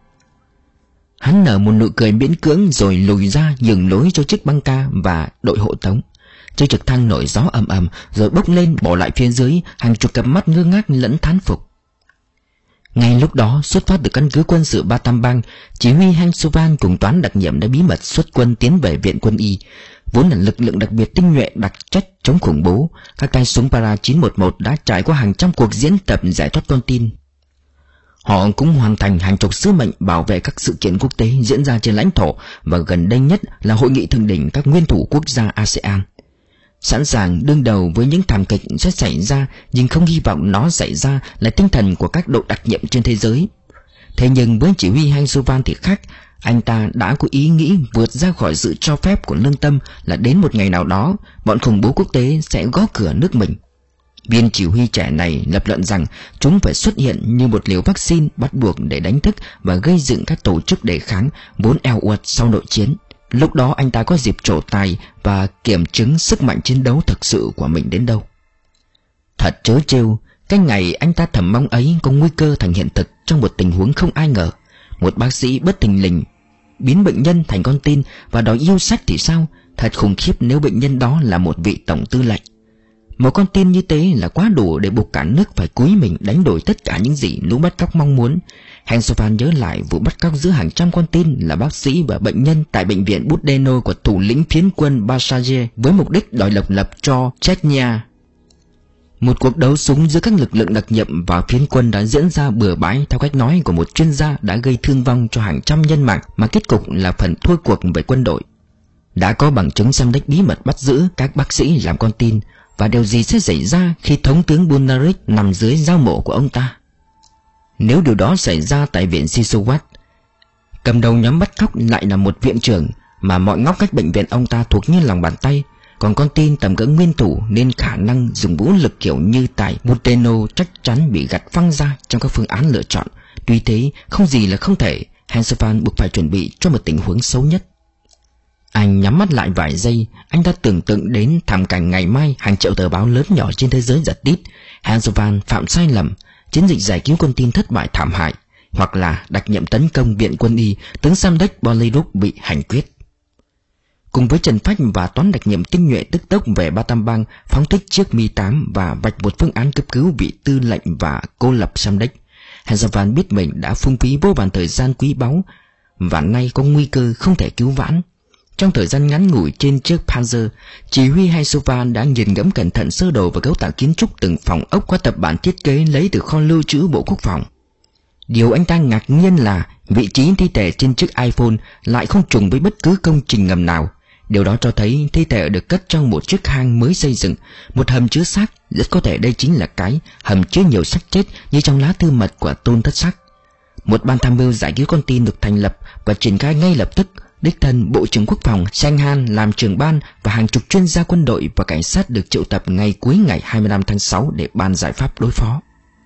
Hắn nở một nụ cười miễn cưỡng rồi lùi ra nhường lối cho chiếc băng ca và đội hộ tống. Chiếc trực thăng nổi gió ầm ầm rồi bốc lên bỏ lại phía dưới hàng chục cặp mắt ngơ ngác lẫn thán phục. Ngay lúc đó, xuất phát từ căn cứ quân sự Battambang, chỉ huy Hanh Sovan cùng toán đặc nhiệm đã bí mật xuất quân tiến về viện quân y. Vốn là lực lượng đặc biệt tinh nhuệ đặc trách chống khủng bố, các tay súng Para chín một một đã trải qua hàng trăm cuộc diễn tập giải thoát con tin. Họ cũng hoàn thành hàng chục sứ mệnh bảo vệ các sự kiện quốc tế diễn ra trên lãnh thổ, và gần đây nhất là hội nghị thượng đỉnh các nguyên thủ quốc gia a sê an. Sẵn sàng đương đầu với những thảm kịch sẽ xảy ra, nhưng không hy vọng nó xảy ra là tinh thần của các đội đặc nhiệm trên thế giới. Thế nhưng với chỉ huy Hanh Sô-van thì khác. Anh ta đã có ý nghĩ vượt ra khỏi sự cho phép của lương tâm, là đến một ngày nào đó bọn khủng bố quốc tế sẽ gõ cửa nước mình. Viên chỉ huy trẻ này lập luận rằng chúng phải xuất hiện như một liều vaccine bắt buộc để đánh thức và gây dựng các tổ chức đề kháng vốn eo uột sau nội chiến. Lúc đó anh ta có dịp trổ tài và kiểm chứng sức mạnh chiến đấu thực sự của mình đến đâu. Thật trớ trêu, cái ngày anh ta thầm mong ấy có nguy cơ thành hiện thực trong một tình huống không ai ngờ. Một bác sĩ bất thình lình biến bệnh nhân thành con tin và đòi yêu sách thì sao? Thật khủng khiếp nếu bệnh nhân đó là một vị tổng tư lệnh. Một con tin như thế là quá đủ để buộc cả nước phải cúi mình đánh đổi tất cả những gì lũ bắt cóc mong muốn. Hanh Sô-van nhớ lại vụ bắt cóc giữa hàng trăm con tin là bác sĩ và bệnh nhân tại bệnh viện Budeno của thủ lĩnh phiến quân Bashaje với mục đích đòi độc lập cho Chechnya. Một cuộc đấu súng giữa các lực lượng đặc nhiệm và phiến quân đã diễn ra bừa bãi theo cách nói của một chuyên gia, đã gây thương vong cho hàng trăm nhân mạng, mà kết cục là phần thua cuộc về quân đội. Đã có bằng chứng Samdech bí mật bắt giữ các bác sĩ làm con tin, và điều gì sẽ xảy ra khi thống tướng Bunarik nằm dưới giao mộ của ông ta? Nếu điều đó xảy ra tại viện Sisowat, cầm đầu nhóm bắt cóc lại là một viện trưởng mà mọi ngóc ngách bệnh viện ông ta thuộc như lòng bàn tay. Còn con tin tầm cỡ nguyên thủ nên khả năng dùng vũ lực kiểu như tại Budeno chắc chắn bị gạt phăng ra trong các phương án lựa chọn. Tuy thế, không gì là không thể. Hanh Sô-van buộc phải chuẩn bị cho một tình huống xấu nhất. Anh nhắm mắt lại vài giây. Anh đã tưởng tượng đến thảm cảnh ngày mai hàng triệu tờ báo lớn nhỏ trên thế giới giật tít. Hanh Sô-van phạm sai lầm, chiến dịch giải cứu con tin thất bại thảm hại, hoặc là đặc nhiệm tấn công viện quân y, tướng Samdech Boliduk bị hành quyết. Cùng với Trần Phách và toán đặc nhiệm tinh nhuệ tức tốc về Battambang phóng thích chiếc Mi tám và vạch một phương án cấp cứu vị tư lệnh và cô lập Samdech, Hanh Sô-van biết mình đã phung phí vô vàn thời gian quý báu và nay có nguy cơ không thể cứu vãn. Trong thời gian ngắn ngủi trên chiếc Panzer, chỉ huy Hanh Sô-van đã nghiền ngẫm cẩn thận sơ đồ và cấu tạo kiến trúc từng phòng ốc qua tập bản thiết kế lấy từ kho lưu trữ Bộ Quốc phòng. Điều anh ta ngạc nhiên là vị trí thi thể trên chiếc iPhone lại không trùng với bất cứ công trình ngầm nào. Điều đó cho thấy thi thể được cất trong một chiếc hang mới xây dựng, một hầm chứa xác. Rất có thể đây chính là cái hầm chứa nhiều xác chết như trong lá thư mật của Tôn Thất Sắc. Một ban tham mưu giải cứu con tin được thành lập và triển khai ngay lập tức. Đích thân Bộ trưởng Quốc phòng Seng Han làm trưởng ban và hàng chục chuyên gia quân đội và cảnh sát được triệu tập ngay cuối ngày hai mươi lăm tháng sáu để bàn giải pháp đối phó.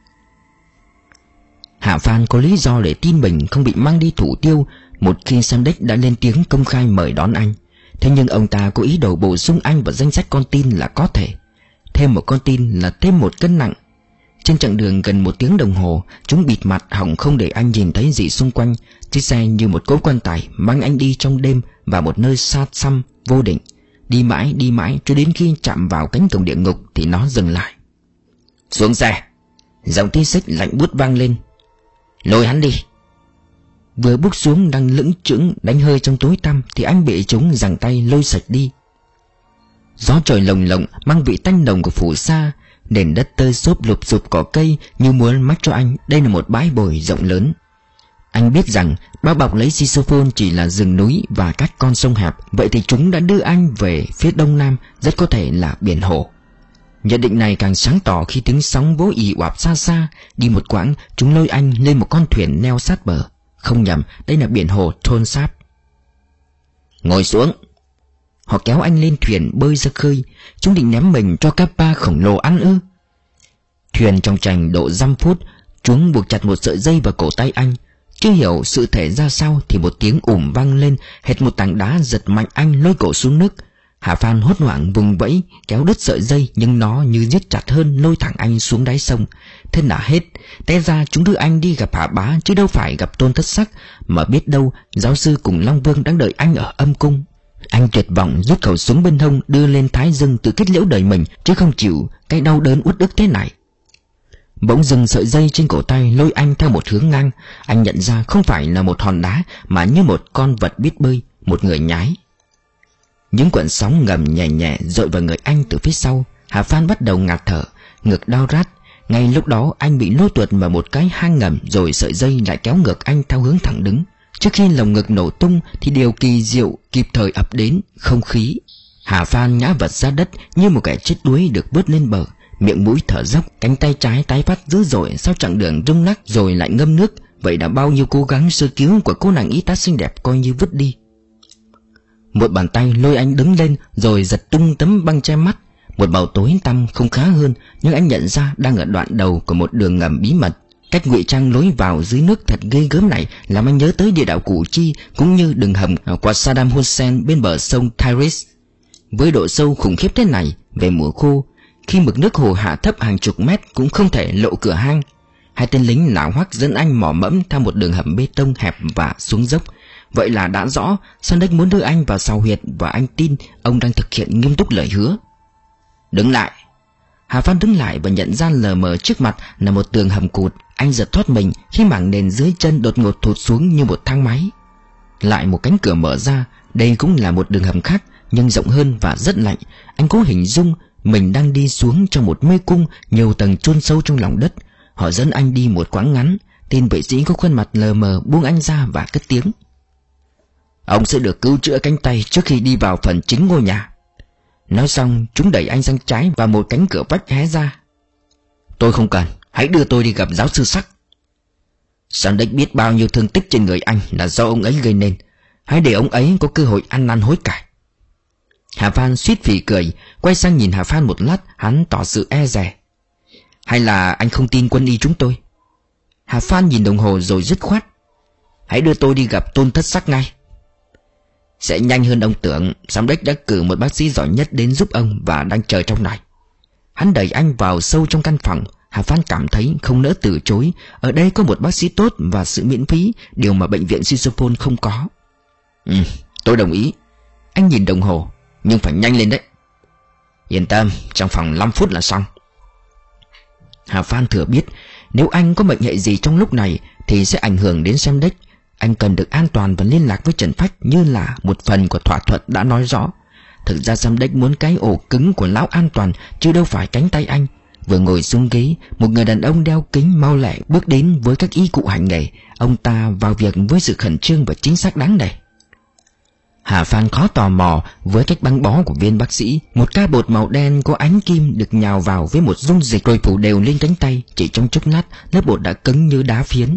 Hạ Phan có lý do để tin mình không bị mang đi thủ tiêu một khi Samdech đã lên tiếng công khai mời đón anh. Thế nhưng ông ta có ý đồ bổ sung anh vào danh sách con tin là có thể. Thêm một con tin là thêm một cân nặng. Trên chặng đường gần một tiếng đồng hồ, chúng bịt mặt hỏng không để anh nhìn thấy gì xung quanh. Chiếc xe như một cỗ quan tài mang anh đi trong đêm vào một nơi xa xăm vô định. Đi mãi đi mãi cho đến khi chạm vào cánh cổng địa ngục thì nó dừng lại. Xuống xe! Giọng tí xích lạnh buốt vang lên. Lôi hắn đi! Vừa bước xuống đang lững chững đánh hơi trong tối tăm thì anh bị chúng giằng tay lôi sạch đi. Gió trời lồng lộng mang vị tanh nồng của phù sa. Nền đất tơi xốp lụp xụp cỏ cây như muốn mách cho anh đây là một bãi bồi rộng lớn. Anh biết rằng bao bọc lấy Sisophone chỉ là rừng núi và các con sông hẹp. Vậy thì chúng đã đưa anh về phía đông nam, rất có thể là biển hồ. Nhận định này càng sáng tỏ khi tiếng sóng vỗ ì oạp xa xa. Đi một quãng, chúng lôi anh lên một con thuyền neo sát bờ. Không nhầm, đây là biển hồ Thôn Sáp. Ngồi xuống! Họ kéo anh lên thuyền bơi ra khơi. Chúng định ném mình cho Kappa khổng lồ ăn ư? Thuyền trong chành độ dăm phút. Chúng buộc chặt một sợi dây vào cổ tay anh. Chưa hiểu sự thể ra sao thì một tiếng ủm vang lên, hệt một tảng đá giật mạnh anh lôi cổ xuống nước. Hạ Phan hốt hoảng vùng vẫy kéo đứt sợi dây, nhưng nó như giết chặt hơn lôi thẳng anh xuống đáy sông. Thế là hết. Té ra chúng đưa anh đi gặp Hạ Bá chứ đâu phải gặp Tôn Thất Sắc. Mà biết đâu giáo sư cùng Long Vương đang đợi anh ở âm cung. Anh tuyệt vọng rút khẩu súng bên hông đưa lên thái dương tự kết liễu đời mình, chứ không chịu cái đau đớn uất ức thế này. Bỗng dừng sợi dây trên cổ tay lôi anh theo một hướng ngang. Anh nhận ra không phải là một hòn đá mà như một con vật biết bơi, một người nhái. Những cuộn sóng ngầm nhẹ nhẹ dội vào người anh từ phía sau. Hạ Phan bắt đầu ngạt thở, ngực đau rát. Ngay lúc đó anh bị lôi tuột vào một cái hang ngầm, rồi sợi dây lại kéo ngược anh theo hướng thẳng đứng. Trước khi lồng ngực nổ tung thì điều kỳ diệu kịp thời ập đến, không khí. Hà Phan ngã vật ra đất như một kẻ chết đuối được vớt lên bờ, miệng mũi thở dốc, cánh tay trái tái phát dữ dội sau chặng đường rung lắc rồi lại ngâm nước. Vậy đã bao nhiêu cố gắng sơ cứu của cô nàng y tá xinh đẹp coi như vứt đi. Một bàn tay lôi anh đứng lên rồi giật tung tấm băng che mắt. Một màu tối tăm không khá hơn, nhưng anh nhận ra đang ở đoạn đầu của một đường ngầm bí mật. Cách ngụy trang lối vào dưới nước thật ghê gớm này làm anh nhớ tới địa đạo Củ Chi, cũng như đường hầm của Saddam Hussein bên bờ sông Tigris. Với độ sâu khủng khiếp thế này, về mùa khô, khi mực nước hồ hạ thấp hàng chục mét cũng không thể lộ cửa hang. Hai tên lính lảo hoắc dẫn anh mò mẫm theo một đường hầm bê tông hẹp và xuống dốc. Vậy là đã rõ Sandeck muốn đưa anh vào sào huyệt, và anh tin ông đang thực hiện nghiêm túc lời hứa. Đứng lại. Hà Phan đứng lại và nhận ra lờ mờ trước mặt là một tường hầm cụt. Anh giật thoát mình khi mảng nền dưới chân đột ngột thụt xuống như một thang máy. Lại một cánh cửa mở ra. Đây cũng là một đường hầm khác, nhưng rộng hơn và rất lạnh. Anh cố hình dung mình đang đi xuống trong một mê cung nhiều tầng chôn sâu trong lòng đất. Họ dẫn anh đi một quãng ngắn. Tên vệ sĩ có khuôn mặt lờ mờ buông anh ra và cất tiếng: Ông sẽ được cứu chữa cánh tay trước khi đi vào phần chính ngôi nhà. Nói xong, chúng đẩy anh sang trái và một cánh cửa vách hé ra. Tôi không cần, hãy đưa tôi đi gặp giáo sư Sắc. Sandeck biết bao nhiêu thương tích trên người anh là do ông ấy gây nên. Hãy để ông ấy có cơ hội ăn năn hối cải. Hà Phan suýt phì cười, quay sang nhìn Hà Phan một lát, hắn tỏ sự e dè. Hay là anh không tin quân y chúng tôi? Hà Phan nhìn đồng hồ rồi dứt khoát: Hãy đưa tôi đi gặp Tôn Thất Sắc ngay. Sẽ nhanh hơn ông tưởng. Sandeck đã cử một bác sĩ giỏi nhất đến giúp ông và đang chờ trong này. Hắn đẩy anh vào sâu trong căn phòng. Hà Phan cảm thấy không nỡ từ chối. Ở đây có một bác sĩ tốt và sự miễn phí, điều mà bệnh viện Sisophone không có. Ừ, tôi đồng ý. Anh nhìn đồng hồ: Nhưng phải nhanh lên đấy. Yên tâm, trong vòng năm phút là xong. Hà Phan thừa biết nếu anh có mệnh hệ gì trong lúc này thì sẽ ảnh hưởng đến Sandeck. Anh cần được an toàn và liên lạc với Trần Phách như là một phần của thỏa thuận đã nói rõ. Thực ra Sandeck muốn cái ổ cứng của lão an toàn, chứ đâu phải cánh tay anh. Vừa ngồi xuống ghế, một người đàn ông đeo kính mau lẹ bước đến với các y cụ hành nghề. Ông ta vào việc với sự khẩn trương và chính xác đáng nể. Hà Phan khó tò mò với cách băng bó của viên bác sĩ. Một ca bột màu đen có ánh kim được nhào vào với một dung dịch rồi phủ đều lên cánh tay. Chỉ trong chốc lát, lớp bột đã cứng như đá phiến.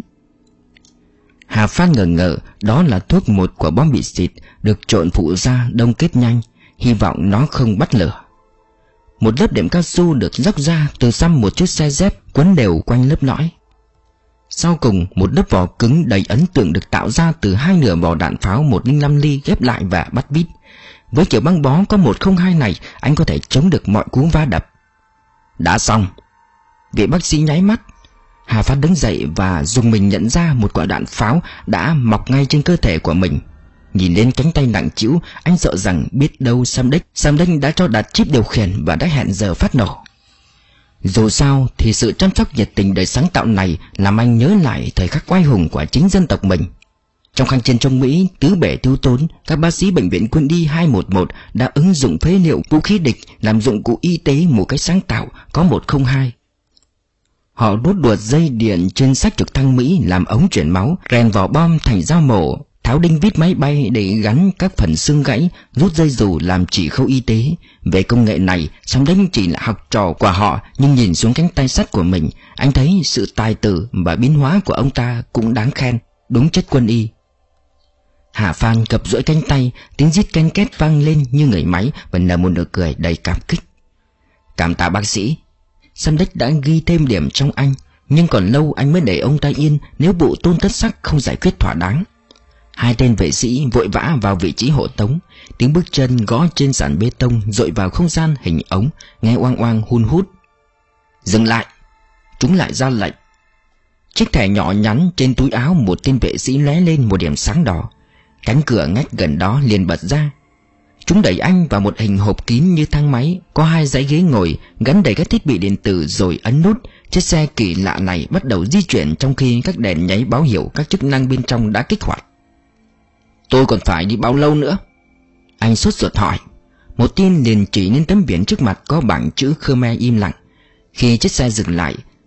Hà Phan ngờ ngợ đó là thuốc một quả bom bị xịt, được trộn phụ ra đông kết nhanh, hy vọng nó không bắt lửa. Một lớp đệm cao su được róc ra từ xăm một chiếc xe dép quấn đều quanh lớp lõi. Sau cùng, một lớp vỏ cứng đầy ấn tượng được tạo ra từ hai nửa vỏ đạn pháo một không năm ly ghép lại và bắt vít. Với kiểu băng bó có một không hai này, anh có thể chống được mọi cú va đập. Đã xong. Vị bác sĩ nháy mắt. Hà Phan đứng dậy và dùng mình nhận ra một quả đạn pháo đã mọc ngay trên cơ thể của mình. Nhìn lên cánh tay nặng trĩu, anh sợ rằng biết đâu Sandeck Sandeck đã cho đặt chip điều khiển và đã hẹn giờ phát nổ. Dù sao thì sự chăm sóc nhiệt tình đầy sáng tạo này làm anh nhớ lại thời khắc oai hùng của chính dân tộc mình. Trong kháng chiến chống Mỹ tứ bể thiếu thốn, các bác sĩ bệnh viện quân y hai một một đã ứng dụng phế liệu vũ khí địch làm dụng cụ y tế một cách sáng tạo, có một không hai. Họ đốt đuột dây điện trên xác trực thăng Mỹ làm ống chuyển máu, rèn vỏ bom thành dao mổ, tháo đinh vít máy bay để gắn các phần xương gãy, rút dây dù làm chỉ khâu y tế. Về công nghệ này, Sandeck chỉ là học trò của họ, nhưng nhìn xuống cánh tay sắt của mình, anh thấy sự tài tử và biến hóa của ông ta cũng đáng khen, đúng chất quân y. Hà Phan gập duỗi cánh tay, tiếng rít ken két vang lên như người máy và nở một nụ cười đầy cảm kích. Cảm tạ bác sĩ. Sandeck đã ghi thêm điểm trong anh, nhưng còn lâu anh mới để ông ta yên nếu bộ Tôn Thất Sắc không giải quyết thỏa đáng. Hai tên vệ sĩ vội vã vào vị trí hộ tống. Tiếng bước chân gõ trên sàn bê tông dội vào không gian hình ống, nghe oang oang hun hút. Dừng lại. Chúng lại ra lệnh. Chiếc thẻ nhỏ nhắn trên túi áo một tên vệ sĩ lóe lên một điểm sáng đỏ. Cánh cửa ngách gần đó liền bật ra. Chúng đẩy anh vào một hình hộp kín như thang máy, có hai dãy ghế ngồi gắn đầy các thiết bị điện tử rồi ấn nút. Chiếc xe kỳ lạ này bắt đầu di chuyển trong khi các đèn nháy báo hiệu các chức năng bên trong đã kích hoạt. Tôi còn phải đi bao lâu nữa? Anh sốt ruột hỏi. Một tin liền chỉ lên tấm biển trước mặt có bảng chữ Khmer im lặng. Khi chiếc xe dừng lại,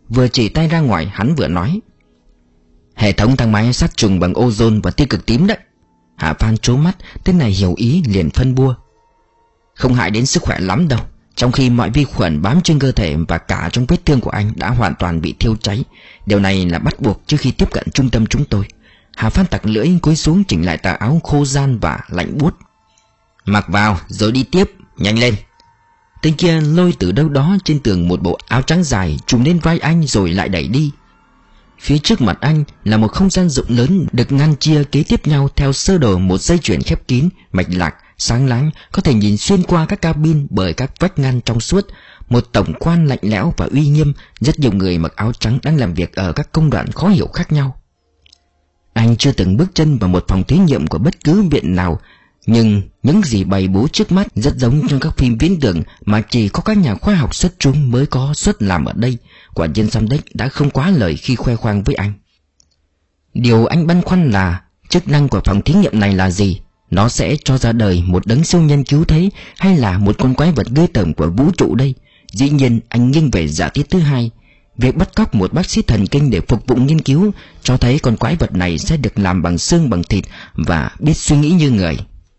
Vừa chỉ tay ra ngoài, hắn vừa nói: "Hệ thống thang máy sát trùng bằng ozone và tia cực tím đấy." Hạ Phan trố mắt, tên này hiểu ý liền phân bua: "Không hại đến sức khỏe lắm đâu. Trong khi mọi vi khuẩn bám trên cơ thể và cả trong vết thương của anh đã hoàn toàn bị thiêu cháy. Điều này là bắt buộc trước khi tiếp cận trung tâm chúng tôi." Hạ Phan tặc lưỡi cúi xuống chỉnh lại tà áo khô ran và lạnh buốt: "Mặc vào rồi đi tiếp, nhanh lên." Tên kia lôi từ đâu đó trên tường một bộ áo trắng dài trùm lên vai anh rồi lại đẩy đi. Phía trước mặt anh là một không gian rộng lớn được ngăn chia kế tiếp nhau theo sơ đồ một dây chuyền khép kín, mạch lạc, sáng láng, có thể nhìn xuyên qua các cabin bởi các vách ngăn trong suốt. Một tổng quan lạnh lẽo và uy nghiêm, rất nhiều người mặc áo trắng đang làm việc ở các công đoạn khó hiểu khác nhau. Anh chưa từng bước chân vào một phòng thí nghiệm của bất cứ viện nào, nhưng những gì bày bố trước mắt rất giống trong các phim viễn tưởng mà chỉ có các nhà khoa học xuất chúng mới có suất làm ở đây. Quả nhiên Samdech đã không quá lời khi khoe khoang với anh. Điều anh băn khoăn là chức năng của phòng thí nghiệm này là gì? Nó sẽ cho ra đời một đấng siêu nhân cứu thế, hay là một con quái vật ghê tởm của vũ trụ đây? Dĩ nhiên anh nghiêng về giả thiết thứ hai. Việc bắt cóc một bác sĩ thần kinh để phục vụ nghiên cứu cho thấy con quái vật này sẽ được làm bằng xương bằng thịt và biết suy nghĩ như người.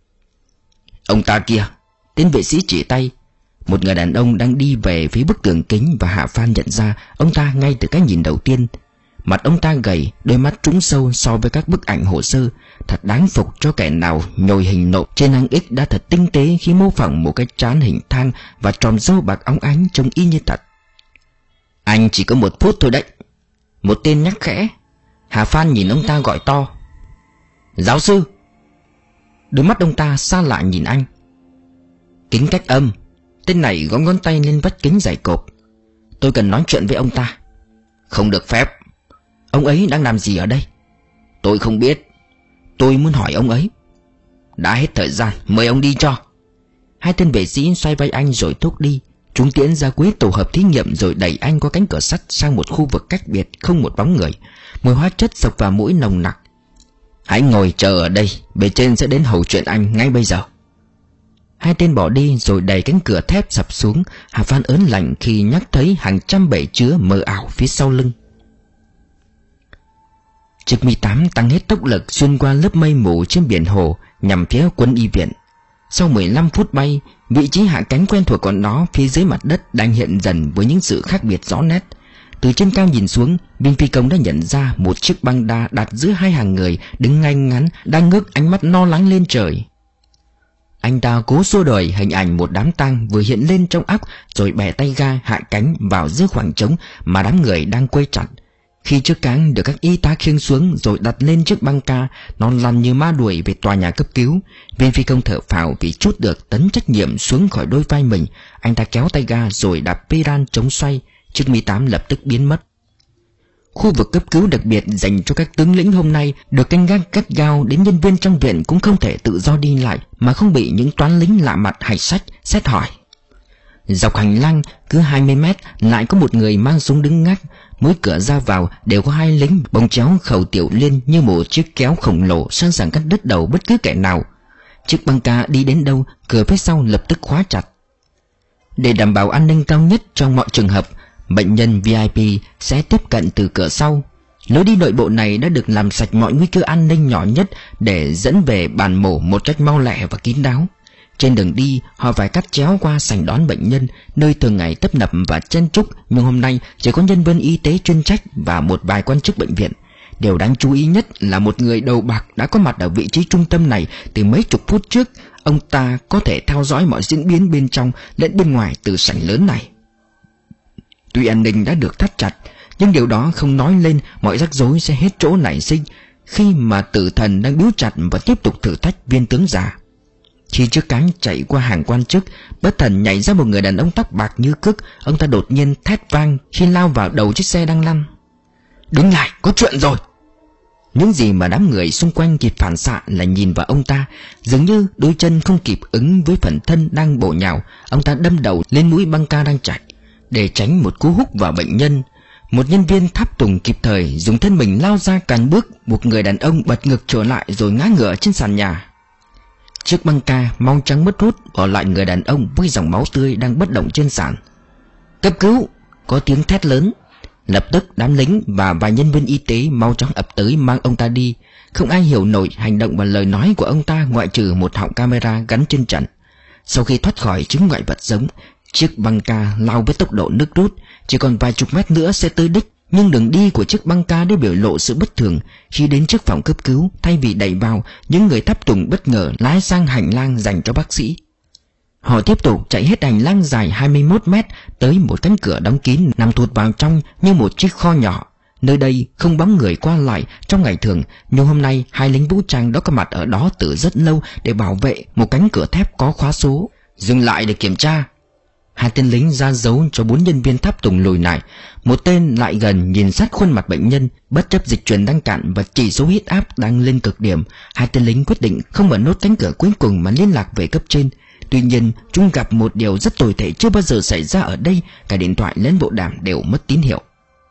"Ông ta kia!" Tên vệ sĩ chỉ tay. Một người đàn ông đang đi về phía bức tường kính và Hạ Phan nhận ra ông ta ngay từ cái nhìn đầu tiên. Mặt ông ta gầy, đôi mắt trũng sâu so với các bức ảnh hồ sơ. Thật đáng phục cho kẻ nào nhồi hình nộm trên hang X đã thật tinh tế khi mô phỏng một cái trán hình thang và tròm râu bạc óng ánh trông y như thật. "Anh chỉ có một phút thôi đấy." Một tên nhắc khẽ. Hạ Phan nhìn ông ta gọi to: "Giáo sư!" Đôi mắt ông ta xa lạ nhìn anh. "Kính cách âm." Tên này gõ ngón tay lên vách kính dày cộp. "Tôi cần nói chuyện với ông ta." "Không được phép." "Ông ấy đang làm gì ở đây?" "Tôi không biết." "Tôi muốn hỏi ông ấy." "Đã hết thời gian, mời ông đi cho." Hai tên vệ sĩ xoay vai anh rồi thúc đi. Chúng tiễn ra cuối tổ hợp thí nghiệm rồi đẩy anh qua cánh cửa sắt sang một khu vực cách biệt không một bóng người. Mùi hóa chất sộc vào mũi nồng nặc. "Hãy ngồi chờ ở đây, bề trên sẽ đến hầu chuyện anh ngay bây giờ." Hai tên bỏ đi rồi đẩy cánh cửa thép sập xuống. Hạ Phan ớn lạnh khi nhắc thấy hàng trăm bể chứa mờ ảo phía sau lưng. Chiếc Mi tám tăng hết tốc lực xuyên qua lớp mây mù trên biển hồ nhằm phía quân y viện. Sau mười lăm phút bay, vị trí hạ cánh quen thuộc của nó phía dưới mặt đất đang hiện dần với những sự khác biệt rõ nét. Từ trên cao nhìn xuống, binh phi công đã nhận ra một chiếc băng đa đặt giữa hai hàng người đứng ngay ngắn, đang ngước ánh mắt lo lắng lên trời. Anh ta cố xua đuổi hình ảnh một đám tang vừa hiện lên trong óc, rồi bẻ tay ga hạ cánh vào giữa khoảng trống mà đám người đang quay chặt. Khi chiếc cáng được các y tá khiêng xuống rồi đặt lên chiếc băng ca, nó lăn như ma đuổi về tòa nhà cấp cứu. Viên phi công thở phào vì trút được tấn trách nhiệm xuống khỏi đôi vai mình. Anh ta kéo tay ga rồi đạp pedal chống xoay. Chiếc Mi tám lập tức biến mất. Khu vực cấp cứu đặc biệt dành cho các tướng lĩnh hôm nay được canh gác gắt gao, đến nhân viên trong viện cũng không thể tự do đi lại mà không bị những toán lính lạ mặt hạch sách xét hỏi. Dọc hành lang cứ hai mươi mét lại có một người mang súng đứng ngắt. Mỗi cửa ra vào đều có hai lính bồng chéo khẩu tiểu liên như một chiếc kéo khổng lồ sẵn sàng cắt đứt đầu bất cứ kẻ nào. Chiếc băng ca đi đến đâu, cửa phía sau lập tức khóa chặt. Để đảm bảo an ninh cao nhất trong mọi trường hợp, bệnh nhân vi ai pi sẽ tiếp cận từ cửa sau. Lối đi nội bộ này đã được làm sạch mọi nguy cơ an ninh nhỏ nhất để dẫn về bàn mổ một cách mau lẹ và kín đáo. Trên đường đi, họ phải cắt chéo qua sảnh đón bệnh nhân, nơi thường ngày tấp nập và chen chúc, nhưng hôm nay chỉ có nhân viên y tế chuyên trách và một vài quan chức bệnh viện. Điều đáng chú ý nhất là một người đầu bạc đã có mặt ở vị trí trung tâm này từ mấy chục phút trước. Ông ta có thể theo dõi mọi diễn biến bên trong lẫn bên ngoài từ sảnh lớn này. Tuy an ninh đã được thắt chặt, nhưng điều đó không nói lên mọi rắc rối sẽ hết chỗ nảy sinh khi mà tử thần đang biếu chặt và tiếp tục thử thách viên tướng già. Khi chiếc cáng chạy qua hàng quan chức, bất thần nhảy ra một người đàn ông tóc bạc như cước. Ông ta đột nhiên thét vang khi lao vào đầu chiếc xe đang lăn. "Đứng lại, có chuyện rồi!" Những gì mà đám người xung quanh kịp phản xạ là nhìn vào ông ta. Dường như đôi chân không kịp ứng với phần thân đang bổ nhào, ông ta đâm đầu lên mũi băng ca đang chạy. Để tránh một cú húc vào bệnh nhân, một nhân viên tháp tùng kịp thời dùng thân mình lao ra cản bước một người đàn ông bật ngực trở lại rồi ngã ngửa trên sàn nhà. Chiếc băng ca mau chóng mất hút, bỏ lại người đàn ông với dòng máu tươi đang bất động trên sàn. "Cấp cứu!" Có tiếng thét lớn. Lập tức đám lính và vài nhân viên y tế mau chóng ập tới mang ông ta đi. Không ai hiểu nổi hành động và lời nói của ông ta ngoại trừ một họng camera gắn trên trần. Sau khi thoát khỏi chứng ngoại vật giống, chiếc băng ca lao với tốc độ nước rút, chỉ còn vài chục mét nữa sẽ tới đích. Nhưng đường đi của chiếc băng ca đã biểu lộ sự bất thường. Khi đến trước phòng cấp cứu, thay vì đẩy vào, những người tháp tùng bất ngờ lái sang hành lang dành cho bác sĩ. Họ tiếp tục chạy hết hành lang dài hai mươi mốt mét tới một cánh cửa đóng kín nằm thụt vào trong như một chiếc kho nhỏ. Nơi đây không bóng người qua lại trong ngày thường, nhưng hôm nay hai lính vũ trang đã có mặt ở đó từ rất lâu để bảo vệ một cánh cửa thép có khóa số. Dừng lại để kiểm tra. Hai tên lính ra dấu cho bốn nhân viên tháp tùng lùi lại. Một tên lại gần nhìn sát khuôn mặt bệnh nhân, bất chấp dịch truyền đang cạn và chỉ số huyết áp đang lên cực điểm. Hai tên lính quyết định không mở nốt cánh cửa cuối cùng mà liên lạc về cấp trên. Tuy nhiên, chúng gặp một điều rất tồi tệ chưa bao giờ xảy ra ở đây, cả điện thoại lẫn bộ đàm đều mất tín hiệu.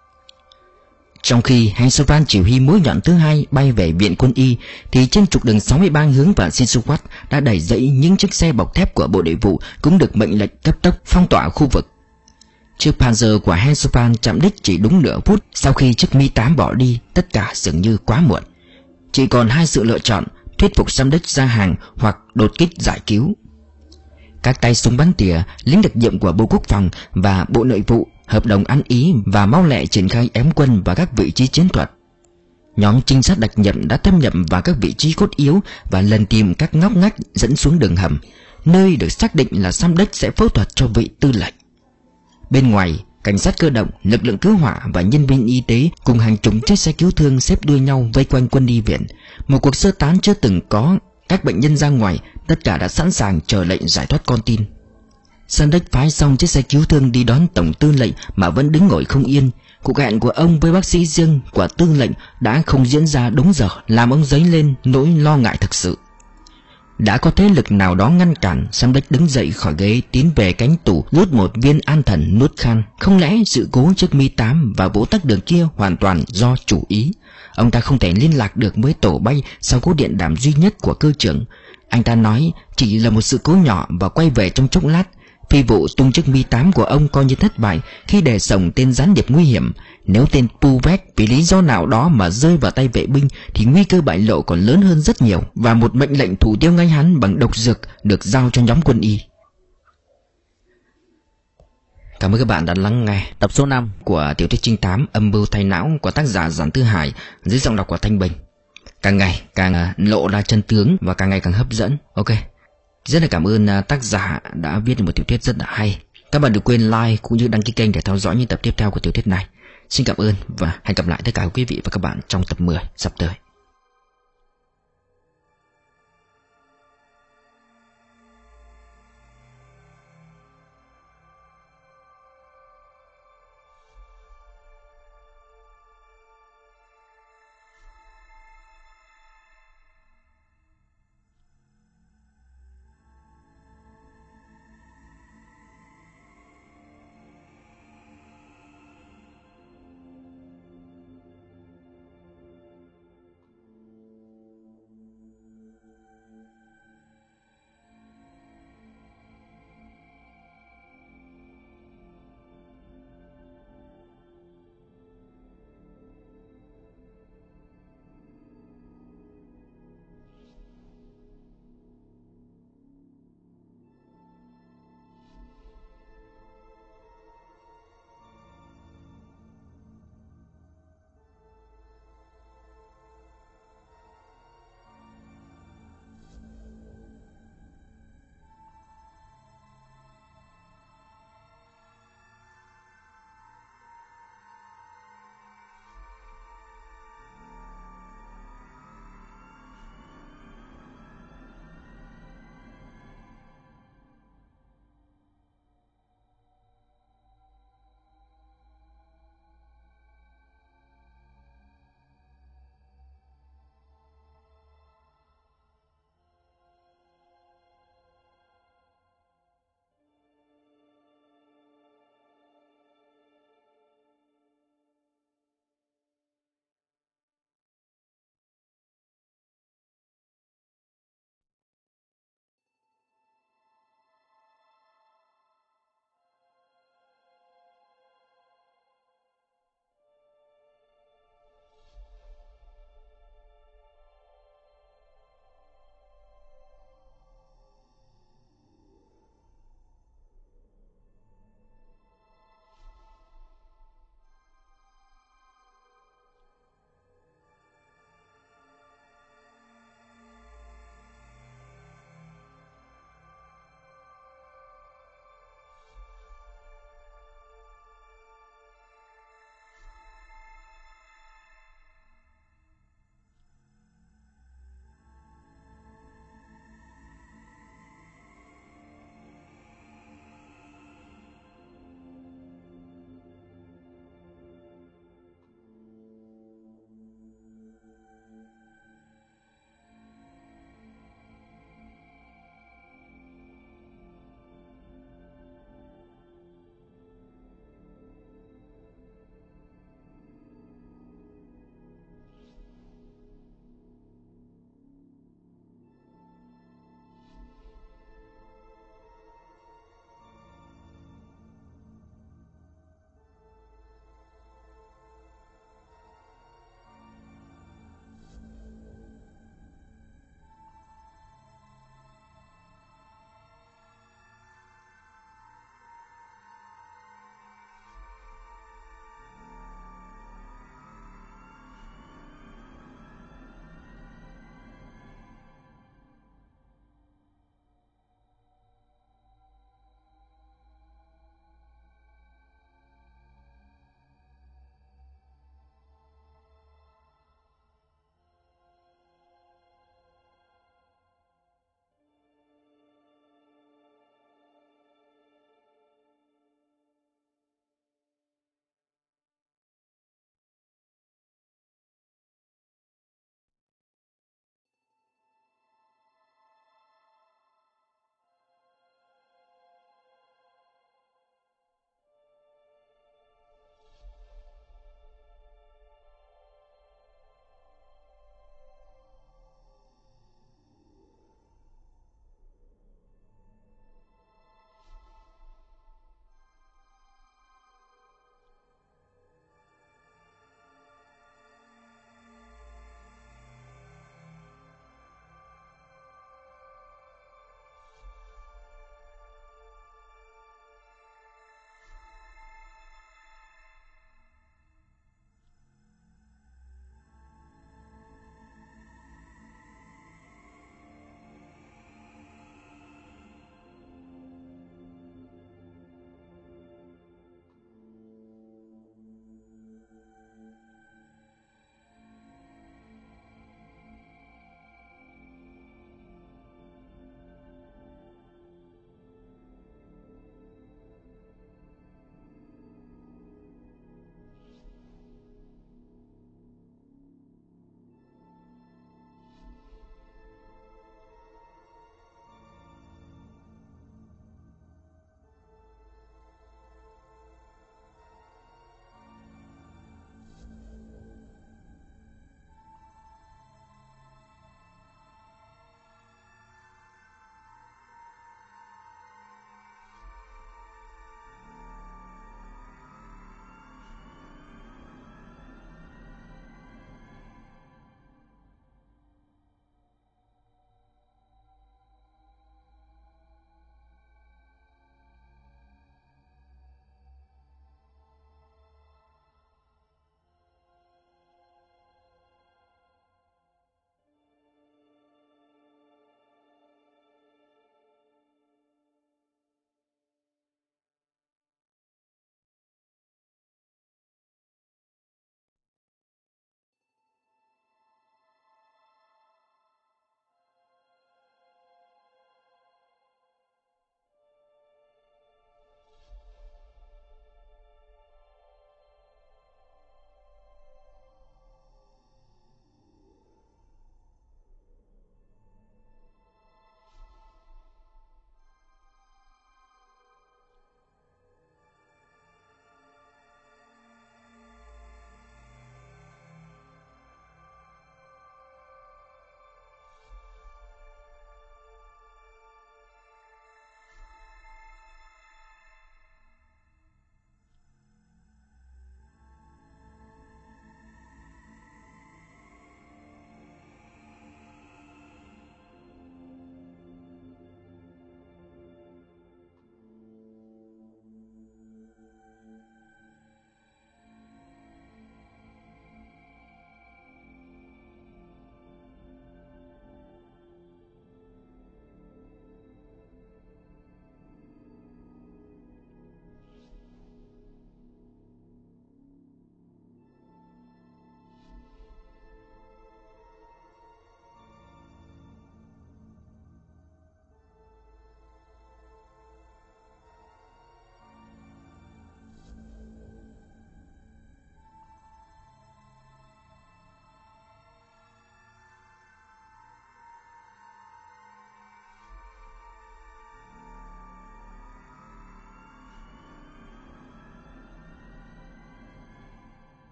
Trong khi Hansovan chỉ huy mũi nhọn thứ hai bay về viện quân y, thì trên trục đường sáu mươi ba hướng vào Sinsuat đã đẩy dẫy những chiếc xe bọc thép của bộ nội vụ cũng được mệnh lệnh cấp tốc phong tỏa khu vực. Chiếc Panzer của Hansovan chạm đích chỉ đúng nửa phút sau khi chiếc Mi tám bỏ đi. Tất cả dường như quá muộn. Chỉ còn hai sự lựa chọn: thuyết phục Samdech ra hàng hoặc đột kích giải cứu. Các tay súng bắn tỉa, lính đặc nhiệm của Bộ Quốc phòng và Bộ Nội vụ hợp đồng ăn ý và mau lẹ triển khai ém quân vào các vị trí chiến thuật. Nhóm trinh sát đặc nhiệm đã thâm nhập vào các vị trí cốt yếu và lần tìm các ngóc ngách dẫn xuống đường hầm, nơi được xác định là Samdech sẽ phẫu thuật cho vị tư lệnh. Bên ngoài, cảnh sát cơ động, lực lượng cứu hỏa và nhân viên y tế cùng hàng chục chiếc xe cứu thương xếp đuôi nhau vây quanh quân y viện. Một cuộc sơ tán chưa từng có. Các bệnh nhân ra ngoài, tất cả đã sẵn sàng chờ lệnh giải thoát con tin. Samdech phái xong chiếc xe cứu thương đi đón tổng tư lệnh mà vẫn đứng ngồi không yên. Cuộc hẹn của ông với bác sĩ riêng của tư lệnh đã không diễn ra đúng giờ, làm ông dấy lên nỗi lo ngại thực sự. Đã có thế lực nào đó ngăn cản, Samdech đứng dậy khỏi ghế, tiến về cánh tủ rút một viên an thần nuốt khan. Không lẽ sự cố chiếc Mi tám và vụ tắc đường kia hoàn toàn do chủ ý? Ông ta không thể liên lạc được với tổ bay sau cú điện đàm duy nhất của cơ trưởng. Anh ta nói chỉ là một sự cố nhỏ và quay về trong chốc lát. Phi vụ tung chiếc Mi tám của ông coi như thất bại khi đề sổng tên gián điệp nguy hiểm. Nếu tên Puvek vì lý do nào đó mà rơi vào tay vệ binh thì nguy cơ bại lộ còn lớn hơn rất nhiều, và một mệnh lệnh thủ tiêu ngay hắn bằng độc dược được giao cho nhóm quân y. Cảm ơn các bạn đã lắng nghe tập số năm của tiểu thuyết trinh thám Âm mưu thay não của tác giả Doãn Tư Hải dưới giọng đọc của Thanh Bình. Càng ngày càng lộ ra chân tướng và càng ngày càng hấp dẫn. Ok, rất là cảm ơn tác giả đã viết một tiểu thuyết rất là hay. Các bạn đừng quên like cũng như đăng ký kênh để theo dõi những tập tiếp theo của tiểu thuyết này. Xin cảm ơn và hẹn gặp lại tất cả quý vị và các bạn trong tập mười sắp tới.